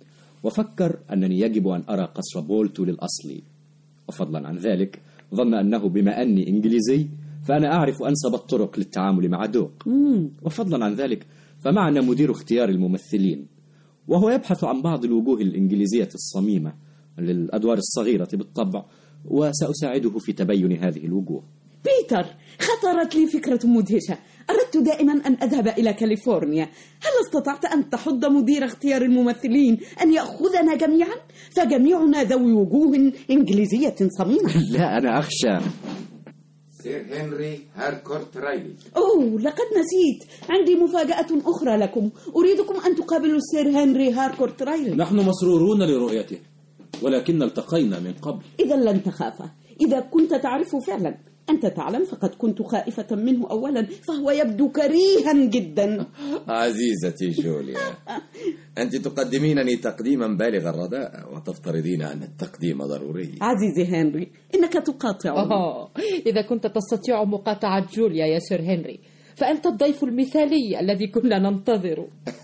وفكر أنني يجب أن أرى قصر بولتويل الأصلي. وفضلا عن ذلك ظن أنه بما أني إنجليزي فأنا أعرف أنسب الطرق للتعامل مع دوق. مم. وفضلا عن ذلك فمعنا مدير اختيار الممثلين، وهو يبحث عن بعض الوجوه الإنجليزية الصميمة للأدوار الصغيرة بالطبع، وسأساعده في تبين هذه الوجوه. بيتر، خطرت لي فكرة مدهشة. أردت دائما أن أذهب إلى كاليفورنيا. هل استطعت أن تحض مدير اختيار الممثلين أن يأخذنا جميعا؟ فجميعنا ذوي وجوه إنجليزية صميمة. لا، أنا أخشى. سير هنري هاركورت رايلي. أوه، لقد نسيت، عندي مفاجأة أخرى لكم. أريدكم أن تقابلوا السير هنري هاركورت رايلي. نحن مسرورون لرؤيته، ولكن التقينا من قبل. إذا لن تخافا، إذا كنت تعرف فعلا. أنت تعلم فقد كنت خائفة منه أولا، فهو يبدو كريها جدا. عزيزتي جوليا، أنت تقدمينني تقديما بالغ الرداء وتفترضين أن التقديم ضروري. عزيزي هنري، إنك تقاطعني. أوه. إذا كنت تستطيع مقاطعة جوليا يا سير هنري، فأنت الضيف المثالي الذي كنا ننتظره.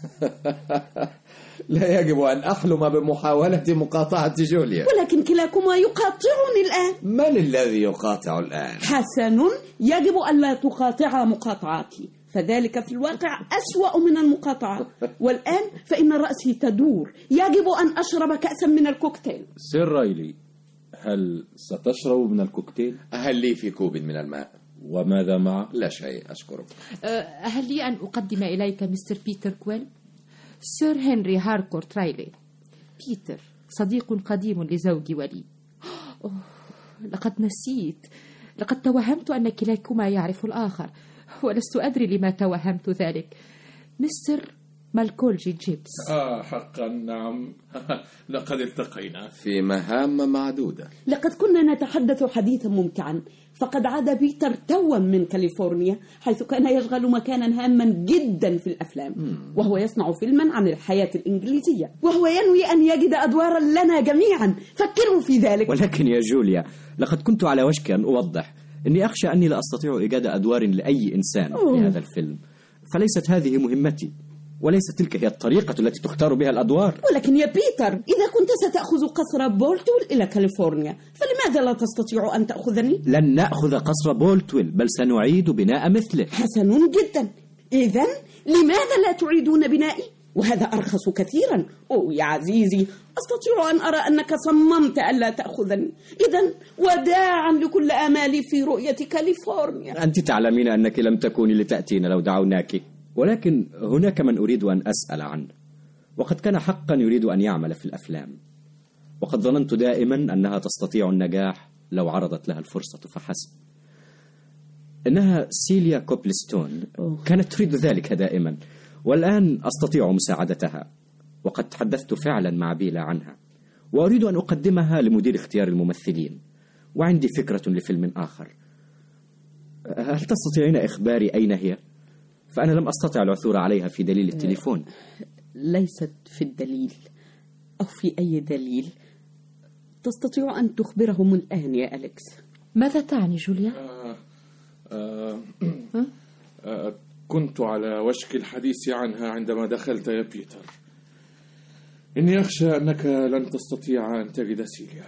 لا يجب أن أحلم بمحاولة مقاطعة جوليا. ولكن كلاكما يقاطعني الآن. من الذي يقاطع الآن؟ حسن، يجب أن لا تقاطع مقاطعاتي، فذلك في الواقع أسوأ من المقاطعة. والآن فإن رأسي تدور، يجب أن أشرب كأسا من الكوكتيل. سير رايلي، هل ستشرب من الكوكتيل؟ هل لي في كوب من الماء؟ وماذا معه؟ لا شيء، أشكرك. هل لي أن أقدم إليك مستر بيتر كويل؟ سير هنري هاركورت رايلي. بيتر صديق قديم لزوجي ولي. أوه، لقد نسيت، لقد توهمت أن كلاكما يعرف الآخر، ولست أدري لما توهمت ذلك. مستر مالكولجي جيبس. آه حقا نعم. لقد التقينا في مهام معدودة. لقد كنا نتحدث حديثا ممتعا، فقد عاد بيتر توا من كاليفورنيا، حيث كان يشغل مكانا هاما جدا في الأفلام. مم. وهو يصنع فيلما عن الحياة الإنجليزية، وهو ينوي أن يجد أدوارا لنا جميعا. فكروا في ذلك. ولكن يا جوليا، لقد كنت على وشك أن أوضح إني أخشى أني لا أستطيع إيجاد أدوار لأي إنسان أوه. في هذا الفيلم، فليست هذه مهمتي، وليست تلك هي الطريقة التي تختار بها الأدوار. ولكن يا بيتر، إذا كنت ستأخذ قصر بولتول إلى كاليفورنيا، فلماذا لا تستطيع أن تأخذني؟ لن نأخذ قصر بولتويل، بل سنعيد بناء مثله. حسن جدا. إذن لماذا لا تعيدون بنائي؟ وهذا أرخص كثيرا. أوه يا عزيزي، أستطيع أن أرى أنك صممت ألا تأخذني. إذن وداعا لكل آمالي في رؤية كاليفورنيا. أنت تعلمين أنك لم تكوني لتأتين لو دعوناك، ولكن هناك من أريد أن أسأل عنه، وقد كان حقا يريد أن يعمل في الأفلام، وقد ظننت دائما أنها تستطيع النجاح لو عرضت لها الفرصة فحسب. إنها سيليا كوبلستون كانت تريد ذلك دائما، والآن أستطيع مساعدتها، وقد تحدثت فعلا مع بيلا عنها، وأريد أن أقدمها لمدير اختيار الممثلين، وعندي فكرة لفيلم آخر. هل تستطيعين إخباري أين هي؟ فأنا لم أستطع العثور عليها في دليل التليفون. ليست في الدليل أو في أي دليل. تستطيع أن تخبرهم الآن يا أليكس. ماذا تعني جوليا؟ آه آه آه كنت على وشك الحديث عنها عندما دخلت يا بيتر. إني أخشى أنك لن تستطيع أن تجد سيليا.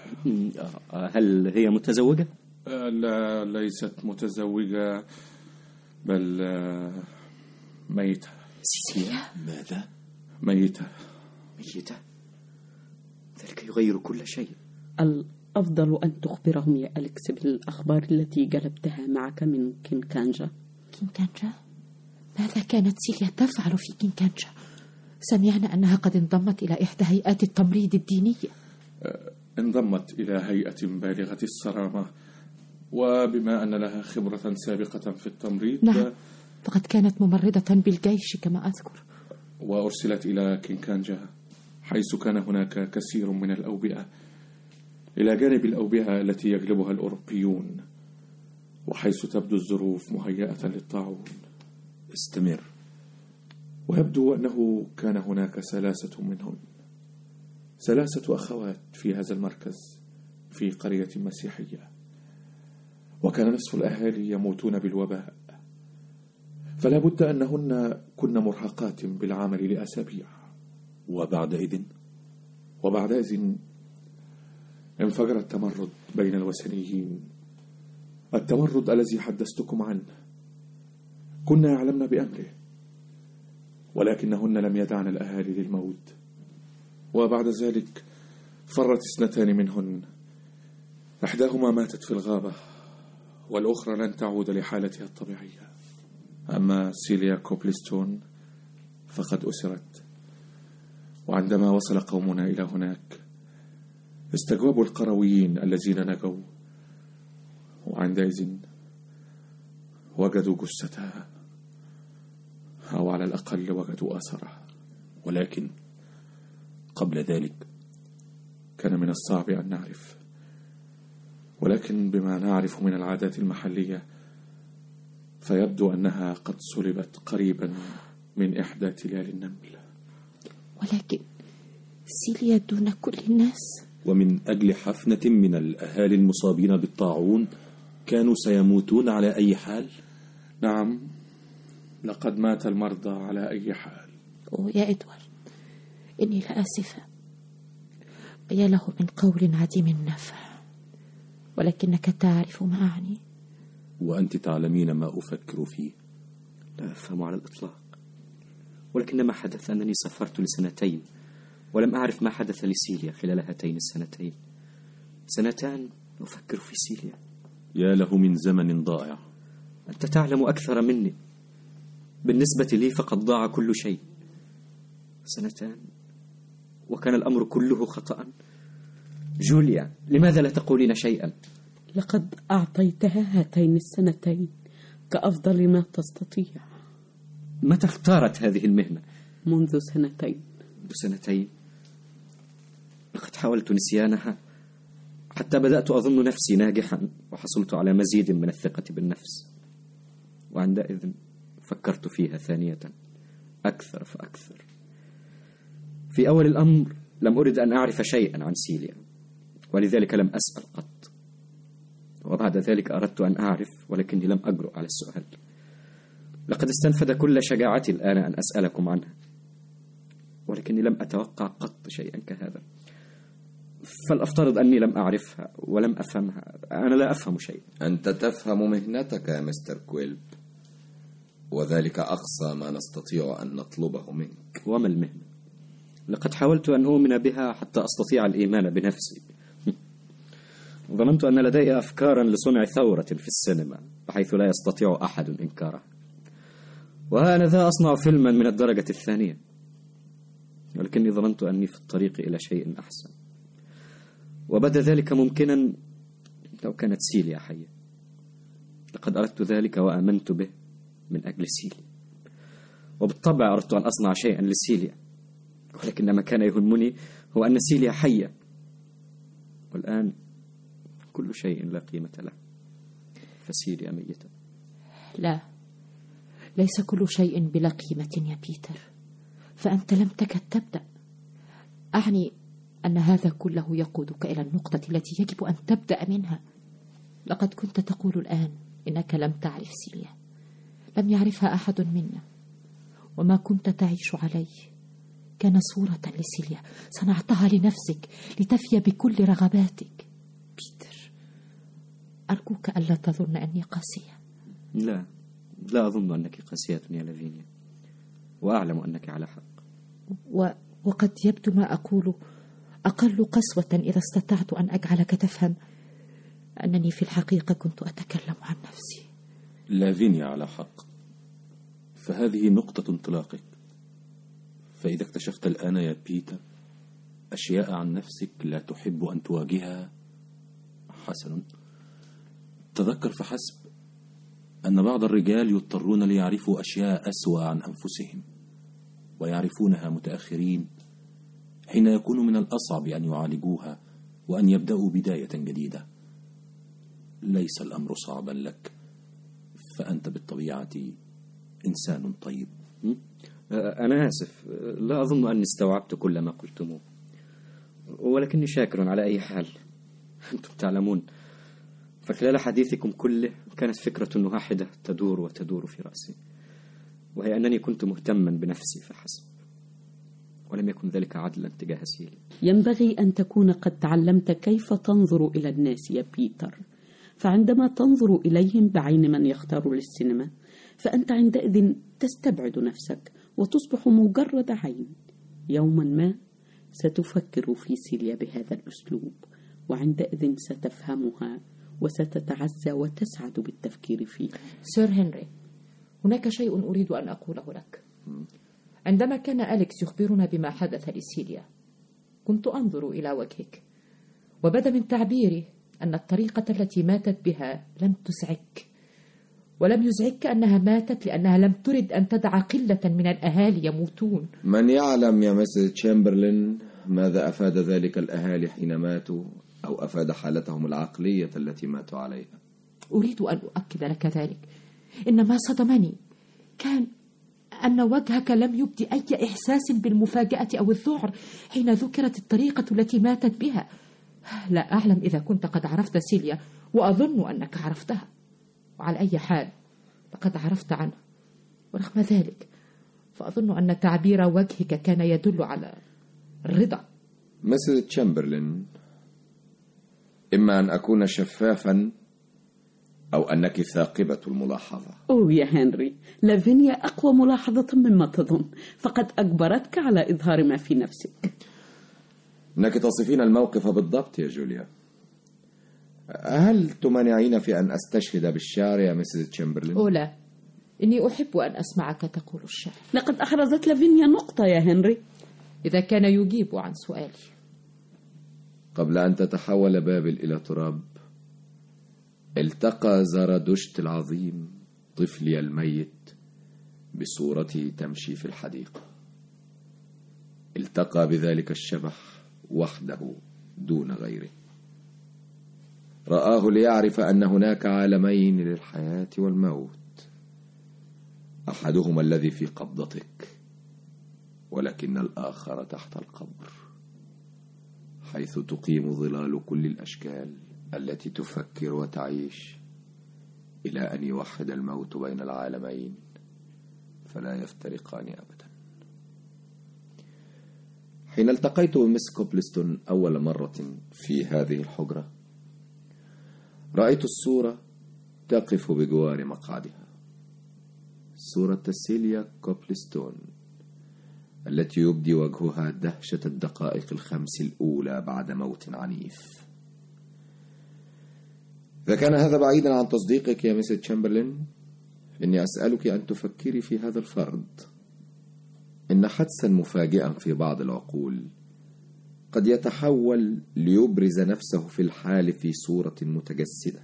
هل هي متزوجة؟ آه لا، ليست متزوجة، بل آه ميتة. سيليا؟ ماذا؟ ميتة. ميتة؟ ذلك يغير كل شيء. الأفضل أن تخبرهم يا أليكس بالأخبار التي جلبتها معك من كينكانجا. كينكانجا؟ ماذا كانت سيليا تفعل في كينكانجا؟ سمعنا أنها قد انضمت إلى إحدى هيئات التمريض الدينية. انضمت إلى هيئة بالغة الصرامة، وبما أن لها خبرة سابقة في التمريض. نعم، فقد كانت ممرضة بالجيش كما أذكر. وأرسلت إلى كينكانجا، حيث كان هناك كثير من الأوبئة، إلى جانب الأوبئة التي يجلبها الأوروبيون، وحيث تبدو الظروف مهيئة للطاعون. استمر. ويبدو أنه كان هناك ثلاثة منهن، ثلاثة أخوات في هذا المركز في قرية مسيحية، وكان نصف الأهالي يموتون بالوباء، فلا بد أنهن كن مرهقات بالعمل لأسابيع. وبعدئذ وبعدئذ انفجر التمرد بين الوثنيين، التمرد الذي حدثتكم عنه. كنا يعلمن بأمره، ولكنهن لم يدعن الأهالي للموت. وبعد ذلك فرت اثنتان منهن، إحداهما ماتت في الغابة، والأخرى لن تعود لحالتها الطبيعية. أما سيليا كوبلستون فقد أسرت، وعندما وصل قومنا إلى هناك استجوبوا القرويين الذين نجوا، وعندئذ وجدوا جثتها، أو على الأقل وجدوا أثرها. ولكن قبل ذلك كان من الصعب أن نعرف، ولكن بما نعرف من العادات المحلية فيبدو أنها قد صلبت قريبا من إحدى تلال النمل. ولكن سيليا دون كل الناس. ومن أجل حفنة من الأهالي المصابين بالطاعون كانوا سيموتون على أي حال؟ نعم، لقد مات المرضى على أي حال. أوه يا إدوارد، إني لآسفة، يا له من قول عديم النفع، ولكنك تعرف ما أعني. وأنت تعلمين ما أفكر فيه. لا أفهم على الإطلاق، ولكن ما حدث أنني سافرت لسنتين ولم أعرف ما حدث لسيليا خلال هاتين السنتين. سنتان أفكر في سيليا. يا له من زمن ضائع. أنت تعلم أكثر مني. بالنسبة لي فقد ضاع كل شيء. سنتان وكان الأمر كله خطأ. جوليا، لماذا لا تقولين شيئا؟ لقد أعطيتها هاتين السنتين كأفضل ما تستطيع. متى اختارت هذه المهنة؟ منذ سنتين. منذ سنتين؟ لقد حاولت نسيانها حتى بدأت أظن نفسي ناجحا، وحصلت على مزيد من الثقة بالنفس، وعندئذ فكرت فيها ثانية أكثر فأكثر. في أول الأمر لم أرد أن أعرف شيئا عن سيليا، ولذلك لم أسأل قط، وبعد ذلك أردت أن أعرف ولكني لم أجرؤ على السؤال. لقد استنفد كل شجاعتي الآن أن أسألكم عنها، ولكني لم أتوقع قط شيئا كهذا. فالأفترض أني لم أعرفها ولم أفهمها. أنا لا أفهم شيء. أنت تفهم مهنتك يا مستر كويلب، وذلك أقصى ما نستطيع أن نطلبه منك. وما المهنة؟ لقد حاولت أن أؤمن بها حتى أستطيع الإيمان بنفسي. ظننت أن لدي أفكارا لصنع ثورة في السينما بحيث لا يستطيع أحد إنكارها، وأنا ذا أصنع فيلما من الدرجة الثانية، ولكني ظننت أني في الطريق إلى شيء أحسن، وبدا ذلك ممكنا لو كانت سيليا حية. لقد أردت ذلك وآمنت به من أجل سيليا، وبالطبع أردت أن أصنع شيئا لسيليا، ولكن ما كان يهمني هو أن سيليا حية، والآن كل شيء لا قيمة له، فسيليا ميتة. لا، ليس كل شيء بلا قيمة يا بيتر، فأنت لم تكد تبدأ. أعني أن هذا كله يقودك إلى النقطة التي يجب أن تبدأ منها. لقد كنت تقول الآن إنك لم تعرف سيليا، لم يعرفها أحد منا، وما كنت تعيش عليه كان صورة لسيليا صنعتها لنفسك لتفي بكل رغباتك. بيتر، أرجوك ألا تظن أني قاسية. لا، لا أظن أنك قاسية يا لافينيا، وأعلم أنك على حق. و... وقد يبدو ما أقول أقل قسوة إذا استطعت أن أجعلك تفهم أنني في الحقيقة كنت أتكلم عن نفسي. لافينيا على حق، فهذه نقطة انطلاقك. فإذا اكتشفت الآن يا بيتر أشياء عن نفسك لا تحب أن تواجهها، حسن، تذكر فحسب أن بعض الرجال يضطرون ليعرفوا أشياء أسوأ عن أنفسهم، ويعرفونها متأخرين حين يكون من الأصعب أن يعالجوها وأن يبدأوا بداية جديدة. ليس الأمر صعبا لك، فأنت بالطبيعة إنسان طيب. أنا آسف، لا أظن أني استوعبت كل ما قلتموه، ولكني شاكر على أي حال. أنتم تعلمون، فخلال حديثكم كله كانت فكرة واحدة تدور وتدور في رأسي، وهي أنني كنت مهتما بنفسي فحسب، ولم يكن ذلك عدلا تجاه سيليا. ينبغي أن تكون قد تعلمت كيف تنظر إلى الناس يا بيتر، فعندما تنظر إليهم بعين من يختار للسينما فأنت عندئذ تستبعد نفسك وتصبح مجرد عين. يوما ما ستفكر في سيليا بهذا الأسلوب، وعندئذ ستفهمها وستتعزى وتسعد بالتفكير فيها. سير هنري، هناك شيء أريد أن أقوله لك. عندما كان أليكس يخبرنا بما حدث لسيليا كنت أنظر إلى وجهك، وبدا من تعبيري أن الطريقة التي ماتت بها لم تسعك، ولم يزعجك أنها ماتت لأنها لم ترد أن تدع قلة من الأهالي يموتون؟ من يعلم يا مسز تشامبرلين ماذا أفاد ذلك الأهالي حين ماتوا، أو أفاد حالتهم العقلية التي ماتوا عليها؟ أريد أن أؤكد لك ذلك. إن ما صدمني كان أن وجهك لم يبدي أي إحساس بالمفاجأة أو الذعر حين ذكرت الطريقة التي ماتت بها. لا أعلم إذا كنت قد عرفت سيليا، وأظن أنك عرفتها، وعلى أي حال لقد عرفت عنها. ورغم ذلك فأظن أن تعبير وجهك كان يدل على الرضا. مسز تشامبرلين، إما أن أكون شفافا أو أنك ثاقبة الملاحظة. أوه يا هنري، لافينيا أقوى ملاحظة مما تظن، فقد أجبرتك على إظهار ما في نفسك. إنك تصفين الموقف بالضبط يا جوليا. هل تمانعين في أن أستشهد بالشعر يا مسز تشامبرلين؟ أو لا، إني أحب أن أسمعك تقول الشعر. لقد أحرزت لافينيا نقطة يا هنري. إذا كان يجيب عن سؤالي. قبل أن تتحول بابل إلى تراب، التقى زرادشت العظيم طفلي الميت بصورته تمشي في الحديقة. التقى بذلك الشبح وحده دون غيره. رآه ليعرف أن هناك عالمين للحياة والموت، أحدهما الذي في قبضتك، ولكن الآخر تحت القبر، حيث تقيم ظلال كل الأشكال التي تفكر وتعيش، إلى أن يوحد الموت بين العالمين فلا يفترقان أبدا. حين التقيت بمس كوبلستون أول مرة في هذه الحجرة، رأيت الصورة تقف بجوار مقعدها، صورة سيليا كوبلستون التي يبدي وجهها دهشة الدقائق الخمس الأولى بعد موت عنيف. إذا كان هذا بعيدا عن تصديقك يا مسز تشامبرلين، إني أسألك أن تفكري في هذا الفرض. إن حدثا مفاجئا في بعض العقول قد يتحول ليبرز نفسه في الحال في صورة متجسدة.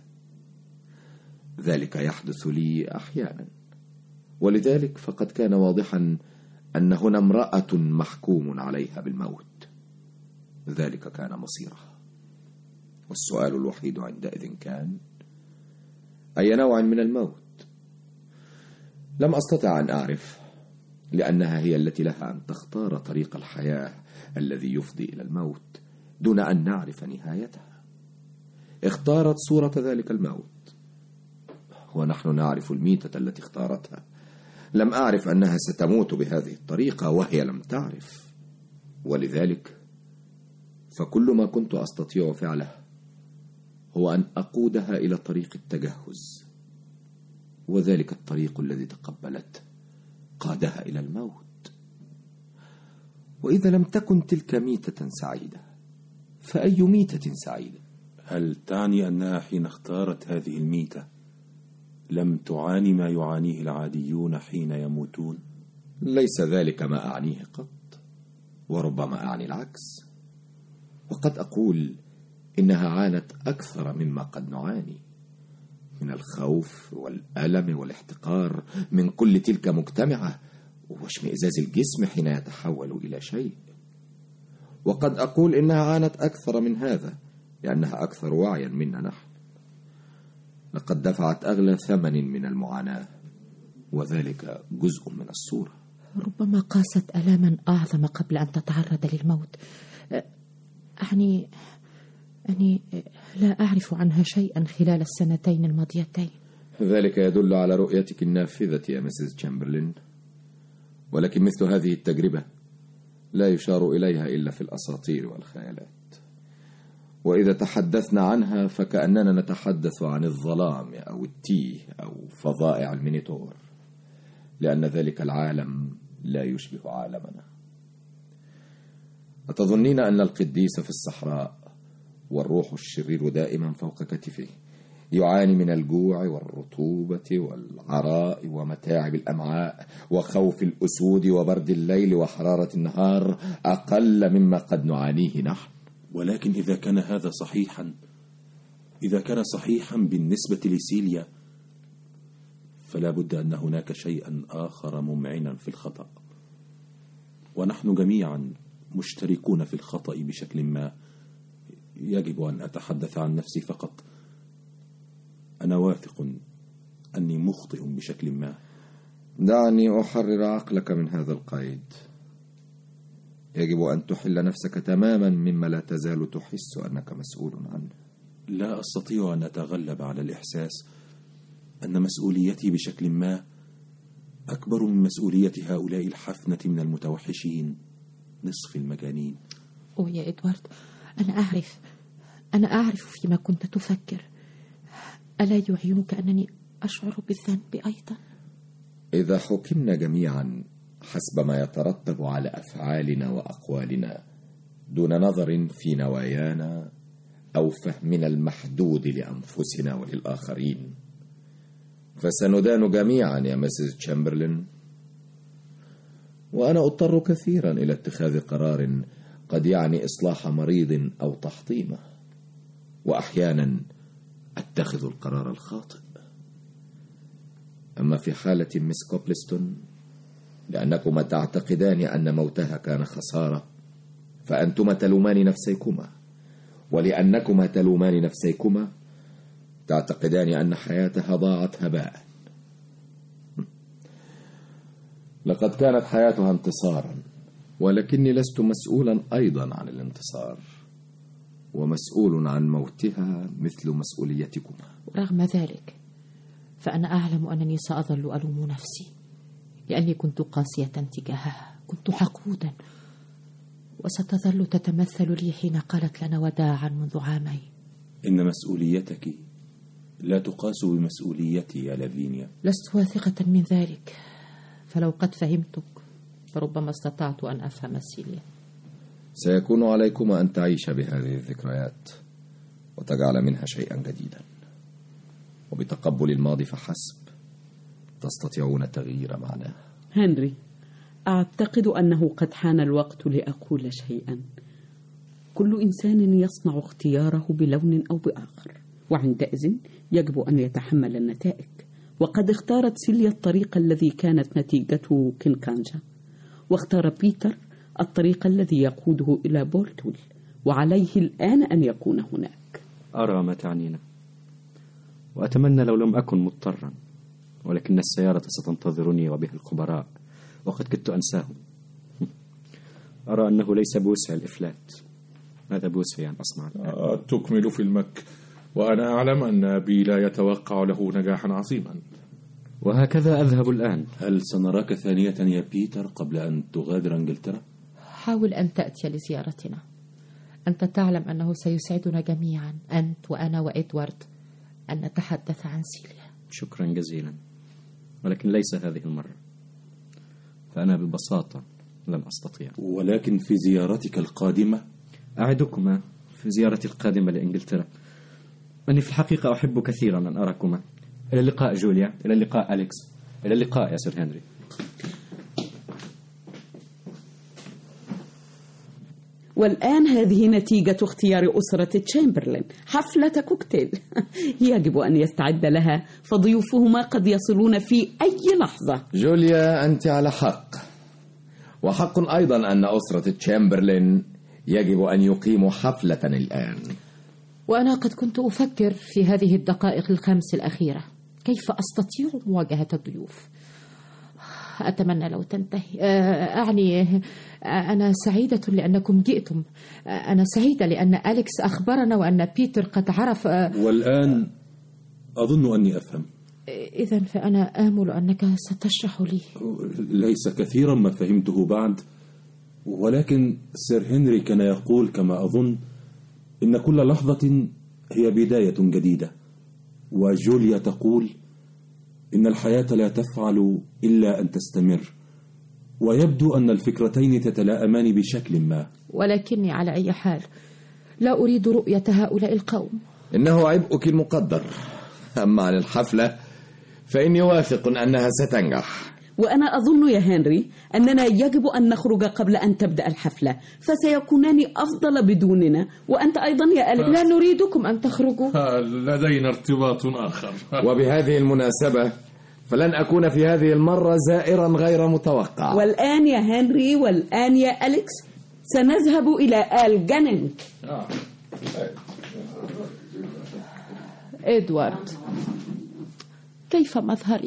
ذلك يحدث لي أحيانا، ولذلك فقد كان واضحا أن هنا امرأة محكوم عليها بالموت. ذلك كان مصيرها، والسؤال الوحيد عندئذ كان: أي نوع من الموت؟ لم أستطع أن أعرف، لأنها هي التي لها أن تختار طريق الحياة الذي يفضي إلى الموت دون أن نعرف نهايتها. اختارت صورة ذلك الموت، ونحن نعرف الميتة التي اختارتها. لم أعرف أنها ستموت بهذه الطريقة وهي لم تعرف، ولذلك فكل ما كنت أستطيع فعله هو أن أقودها إلى طريق التجهز، وذلك الطريق الذي تقبلت قادها إلى الموت. وإذا لم تكن تلك ميتة سعيدة فأي ميتة سعيدة؟ هل تعني أنها حين اختارت هذه الميتة لم تعاني ما يعانيه العاديون حين يموتون؟ ليس ذلك ما أعنيه قط، وربما أعني العكس. وقد أقول إنها عانت أكثر مما قد نعاني، من الخوف والألم والاحتقار من كل تلك مجتمعة، واشمئزاز الجسم حين يتحول إلى شيء. وقد أقول إنها عانت أكثر من هذا لأنها أكثر وعيا منا نحن. لقد دفعت أغلى ثمن من المعاناة، وذلك جزء من الصورة. ربما قاست ألاما أعظم قبل أن تتعرض للموت. أعني أني لا أعرف عنها شيئا خلال السنتين الماضيتين. ذلك يدل على رؤيتك النافذة يا مسز تشامبرلين، ولكن مثل هذه التجربة لا يشار إليها إلا في الأساطير والخيالات، وإذا تحدثنا عنها فكأننا نتحدث عن الظلام أو التيه أو فظائع المينيتور، لأن ذلك العالم لا يشبه عالمنا. أتظنين أن القديس في الصحراء والروح الشرير دائما فوق كتفه يعاني من الجوع والرطوبة والعراء ومتاعب الأمعاء وخوف الأسود وبرد الليل وحرارة النهار أقل مما قد نعانيه نحن؟ ولكن إذا كان هذا صحيحا إذا كان صحيحا بالنسبة لسيليا، فلا بد أن هناك شيئا آخر ممعنا في الخطأ، ونحن جميعا مشتركون في الخطأ بشكل ما. يجب أن أتحدث عن نفسي فقط. أنا واثق أني مخطئ بشكل ما. دعني أحرر عقلك من هذا القيد. يجب أن تحل نفسك تماما مما لا تزال تحس أنك مسؤول عنه. لا أستطيع أن أتغلب على الإحساس أن مسؤوليتي بشكل ما أكبر من مسؤولية هؤلاء الحفنة من المتوحشين، نصف المجانين. أوه يا إدوارد، أنا أعرف أنا أعرف فيما كنت تفكر. ألا يعينك أنني أشعر بالذنب أيضا؟ إذا حكمنا جميعا حسب ما يترتب على أفعالنا وأقوالنا دون نظر في نوايانا أو فهمنا المحدود لأنفسنا وللآخرين، فسندان جميعا يا مسز تشامبرلين. وأنا أضطر كثيرا إلى اتخاذ قرار قد يعني إصلاح مريض أو تحطيمه، وأحيانا أتخذ القرار الخاطئ. أما في حالة مس كوبلستون، لأنكما تعتقدان أن موتها كان خسارة، فأنتما تلومان نفسيكما، ولأنكما تلومان نفسيكما تعتقدان أن حياتها ضاعت هباء. لقد كانت حياتها انتصارا، ولكني لست مسؤولا أيضا عن الانتصار، ومسؤول عن موتها مثل مسؤوليتكما. رغم ذلك فأنا أعلم أنني سأظل ألوم نفسي، لأني كنت قاسية تجاهها، كنت حقودا، وستظل تتمثل لي حين قالت لنا وداعا منذ عامين. إن مسؤوليتك لا تقاس بمسؤوليتي يا لافينيا. لست واثقة من ذلك، فلو قد فهمتك فربما استطعت أن أفهم سيليا. سيكون عليكما أن تعيش بهذه الذكريات وتجعل منها شيئا جديدا، وبتقبل الماضي فحسب تستطيعون تغيير معناه. هنري، أعتقد أنه قد حان الوقت لأقول شيئا. كل إنسان يصنع اختياره بلون أو بآخر، وعندئذ يجب أن يتحمل النتائج. وقد اختارت سيليا الطريق الذي كانت نتيجته كينكانجا، واختار بيتر الطريق الذي يقوده إلى بولتول، وعليه الآن أن يكون هناك. أرى ما تعنينا، وأتمنى لو لم أكن مضطرا، ولكن السيارة ستنتظرني وبها الخبراء، وقد كدت أنساهم. أرى أنه ليس بوسع الإفلات، ماذا بوسعي أن أصنع الآن؟ تكمل فيلمك، وأنا أعلم أن أبي لا يتوقع له نجاحا عظيما. وهكذا أذهب الآن. هل سنراك ثانية يا بيتر قبل أن تغادر إنجلترا؟ حاول أن تأتي لزيارتنا. أنت تعلم أنه سيسعدنا جميعا، أنت وأنا وإدوارد، أن نتحدث عن سيليا. شكرا جزيلا، ولكن ليس هذه المرة، فأنا ببساطة لم أستطيع. ولكن في زيارتك القادمة؟ أعدكما في زيارتي القادمة لإنجلترا أني في الحقيقة أحب كثيرا أن أراكما. إلى اللقاء جوليا، إلى اللقاء أليكس، إلى اللقاء يا سير هنري. والآن هذه نتيجة اختيار أسرة تشامبرلين، حفلة كوكتيل يجب أن يستعد لها، فضيوفهما قد يصلون في أي لحظة. جوليا، أنت على حق، وحق أيضا أن أسرة تشامبرلين يجب أن يقيموا حفلة الآن. وأنا قد كنت أفكر في هذه الدقائق الخمس الأخيرة كيف أستطيع مواجهة الضيوف. أتمنى لو تنتهي. أعني أنا سعيدة لأنكم جئتم، أنا سعيدة لأن أليكس أخبرنا وأن بيتر قد عرف. والآن أظن أني أفهم. إذن فأنا آمل أنك ستشرح لي. ليس كثيرا ما فهمته بعد، ولكن سير هنري كان يقول كما أظن إن كل لحظة هي بداية جديدة، وجوليا تقول إن الحياة لا تفعل إلا أن تستمر، ويبدو أن الفكرتين تتلائمان بشكل ما. ولكني على أي حال لا أريد رؤية هؤلاء القوم. إنه عبئك المقدر. أما عن الحفلة فإني واثق أنها ستنجح. وأنا أظن يا هنري أننا يجب أن نخرج قبل أن تبدأ الحفلة، فسيكونان أفضل بدوننا، وأنت أيضا يا أليكس. لا نريدكم أن تخرجوا، لدينا ارتباط آخر. وبهذه المناسبة فلن أكون في هذه المرة زائرا غير متوقع. والآن يا هنري، والآن يا أليكس، سنذهب إلى آل جننج. إدوارد، كيف مظهري؟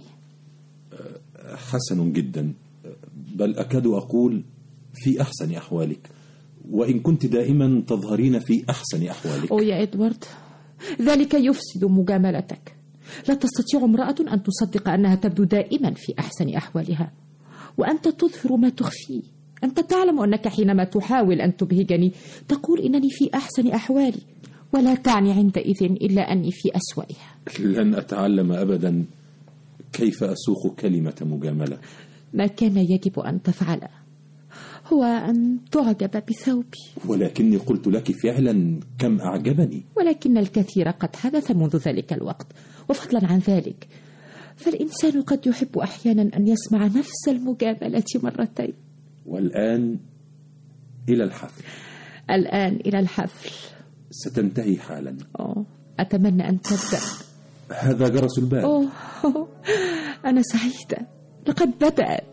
حسن جدا، بل أكاد أقول في أحسن أحوالك، وإن كنت دائما تظهرين في أحسن أحوالك. أو يا إدوارد، ذلك يفسد مجاملتك. لا تستطيع امرأة أن تصدق أنها تبدو دائما في أحسن أحوالها، وأنت تظهر ما تخفيه. أنت تعلم أنك حينما تحاول أن تبهجني تقول إنني في أحسن أحوالي، ولا تعني عندئذ إلا أني في أسوأها. لن أتعلم أبدا كيف أسوق كلمة مجاملة. ما كان يجب أن تفعله هو أن تعجب بثوبي. ولكني قلت لك فعلا كم أعجبني. ولكن الكثير قد حدث منذ ذلك الوقت، وفضلا عن ذلك فالإنسان قد يحب أحيانا أن يسمع نفس المجاملة مرتين. والآن إلى الحفل. الآن إلى الحفل. ستنتهي حالا. أوه. أتمنى أن تبدأ. هذا جرس الباب. أوه. أنا سعيدة، لقد بدأت.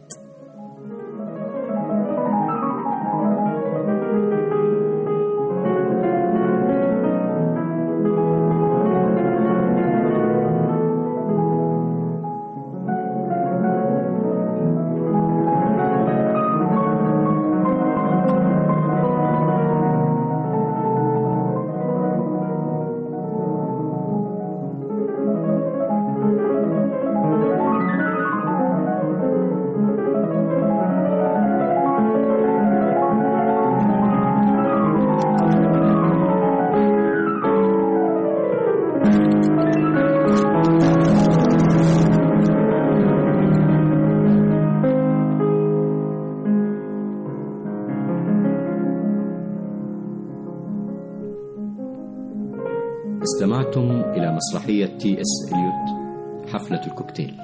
استمعتم إلى مسرحية تي إس إليوت حفلة الكوكتيل.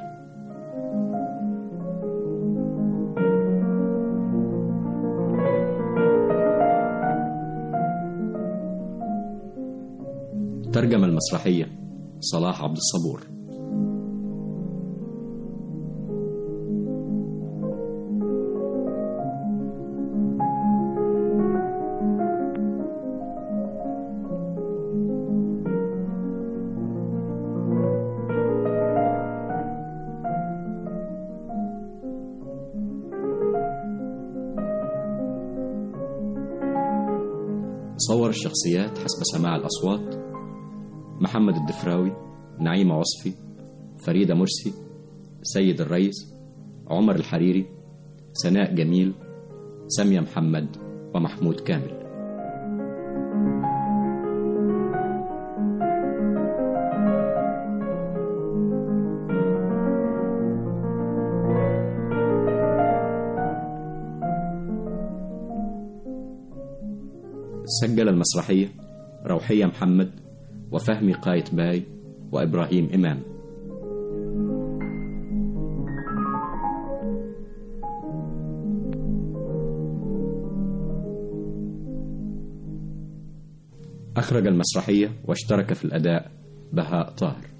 ترجم المسرحية صلاح عبد الصبور. صور الشخصيات حسب سماع الأصوات: محمد الدفراوي، نعيمة وصفي، فريدة مرسي، سيد الرئيس، عمر الحريري، سناء جميل، سامية محمد، ومحمود كامل. سجل المسرحية روحية محمد، وفهمي قايت باي، وإبراهيم إمام. أخرج المسرحية واشترك في الأداء بهاء طاهر.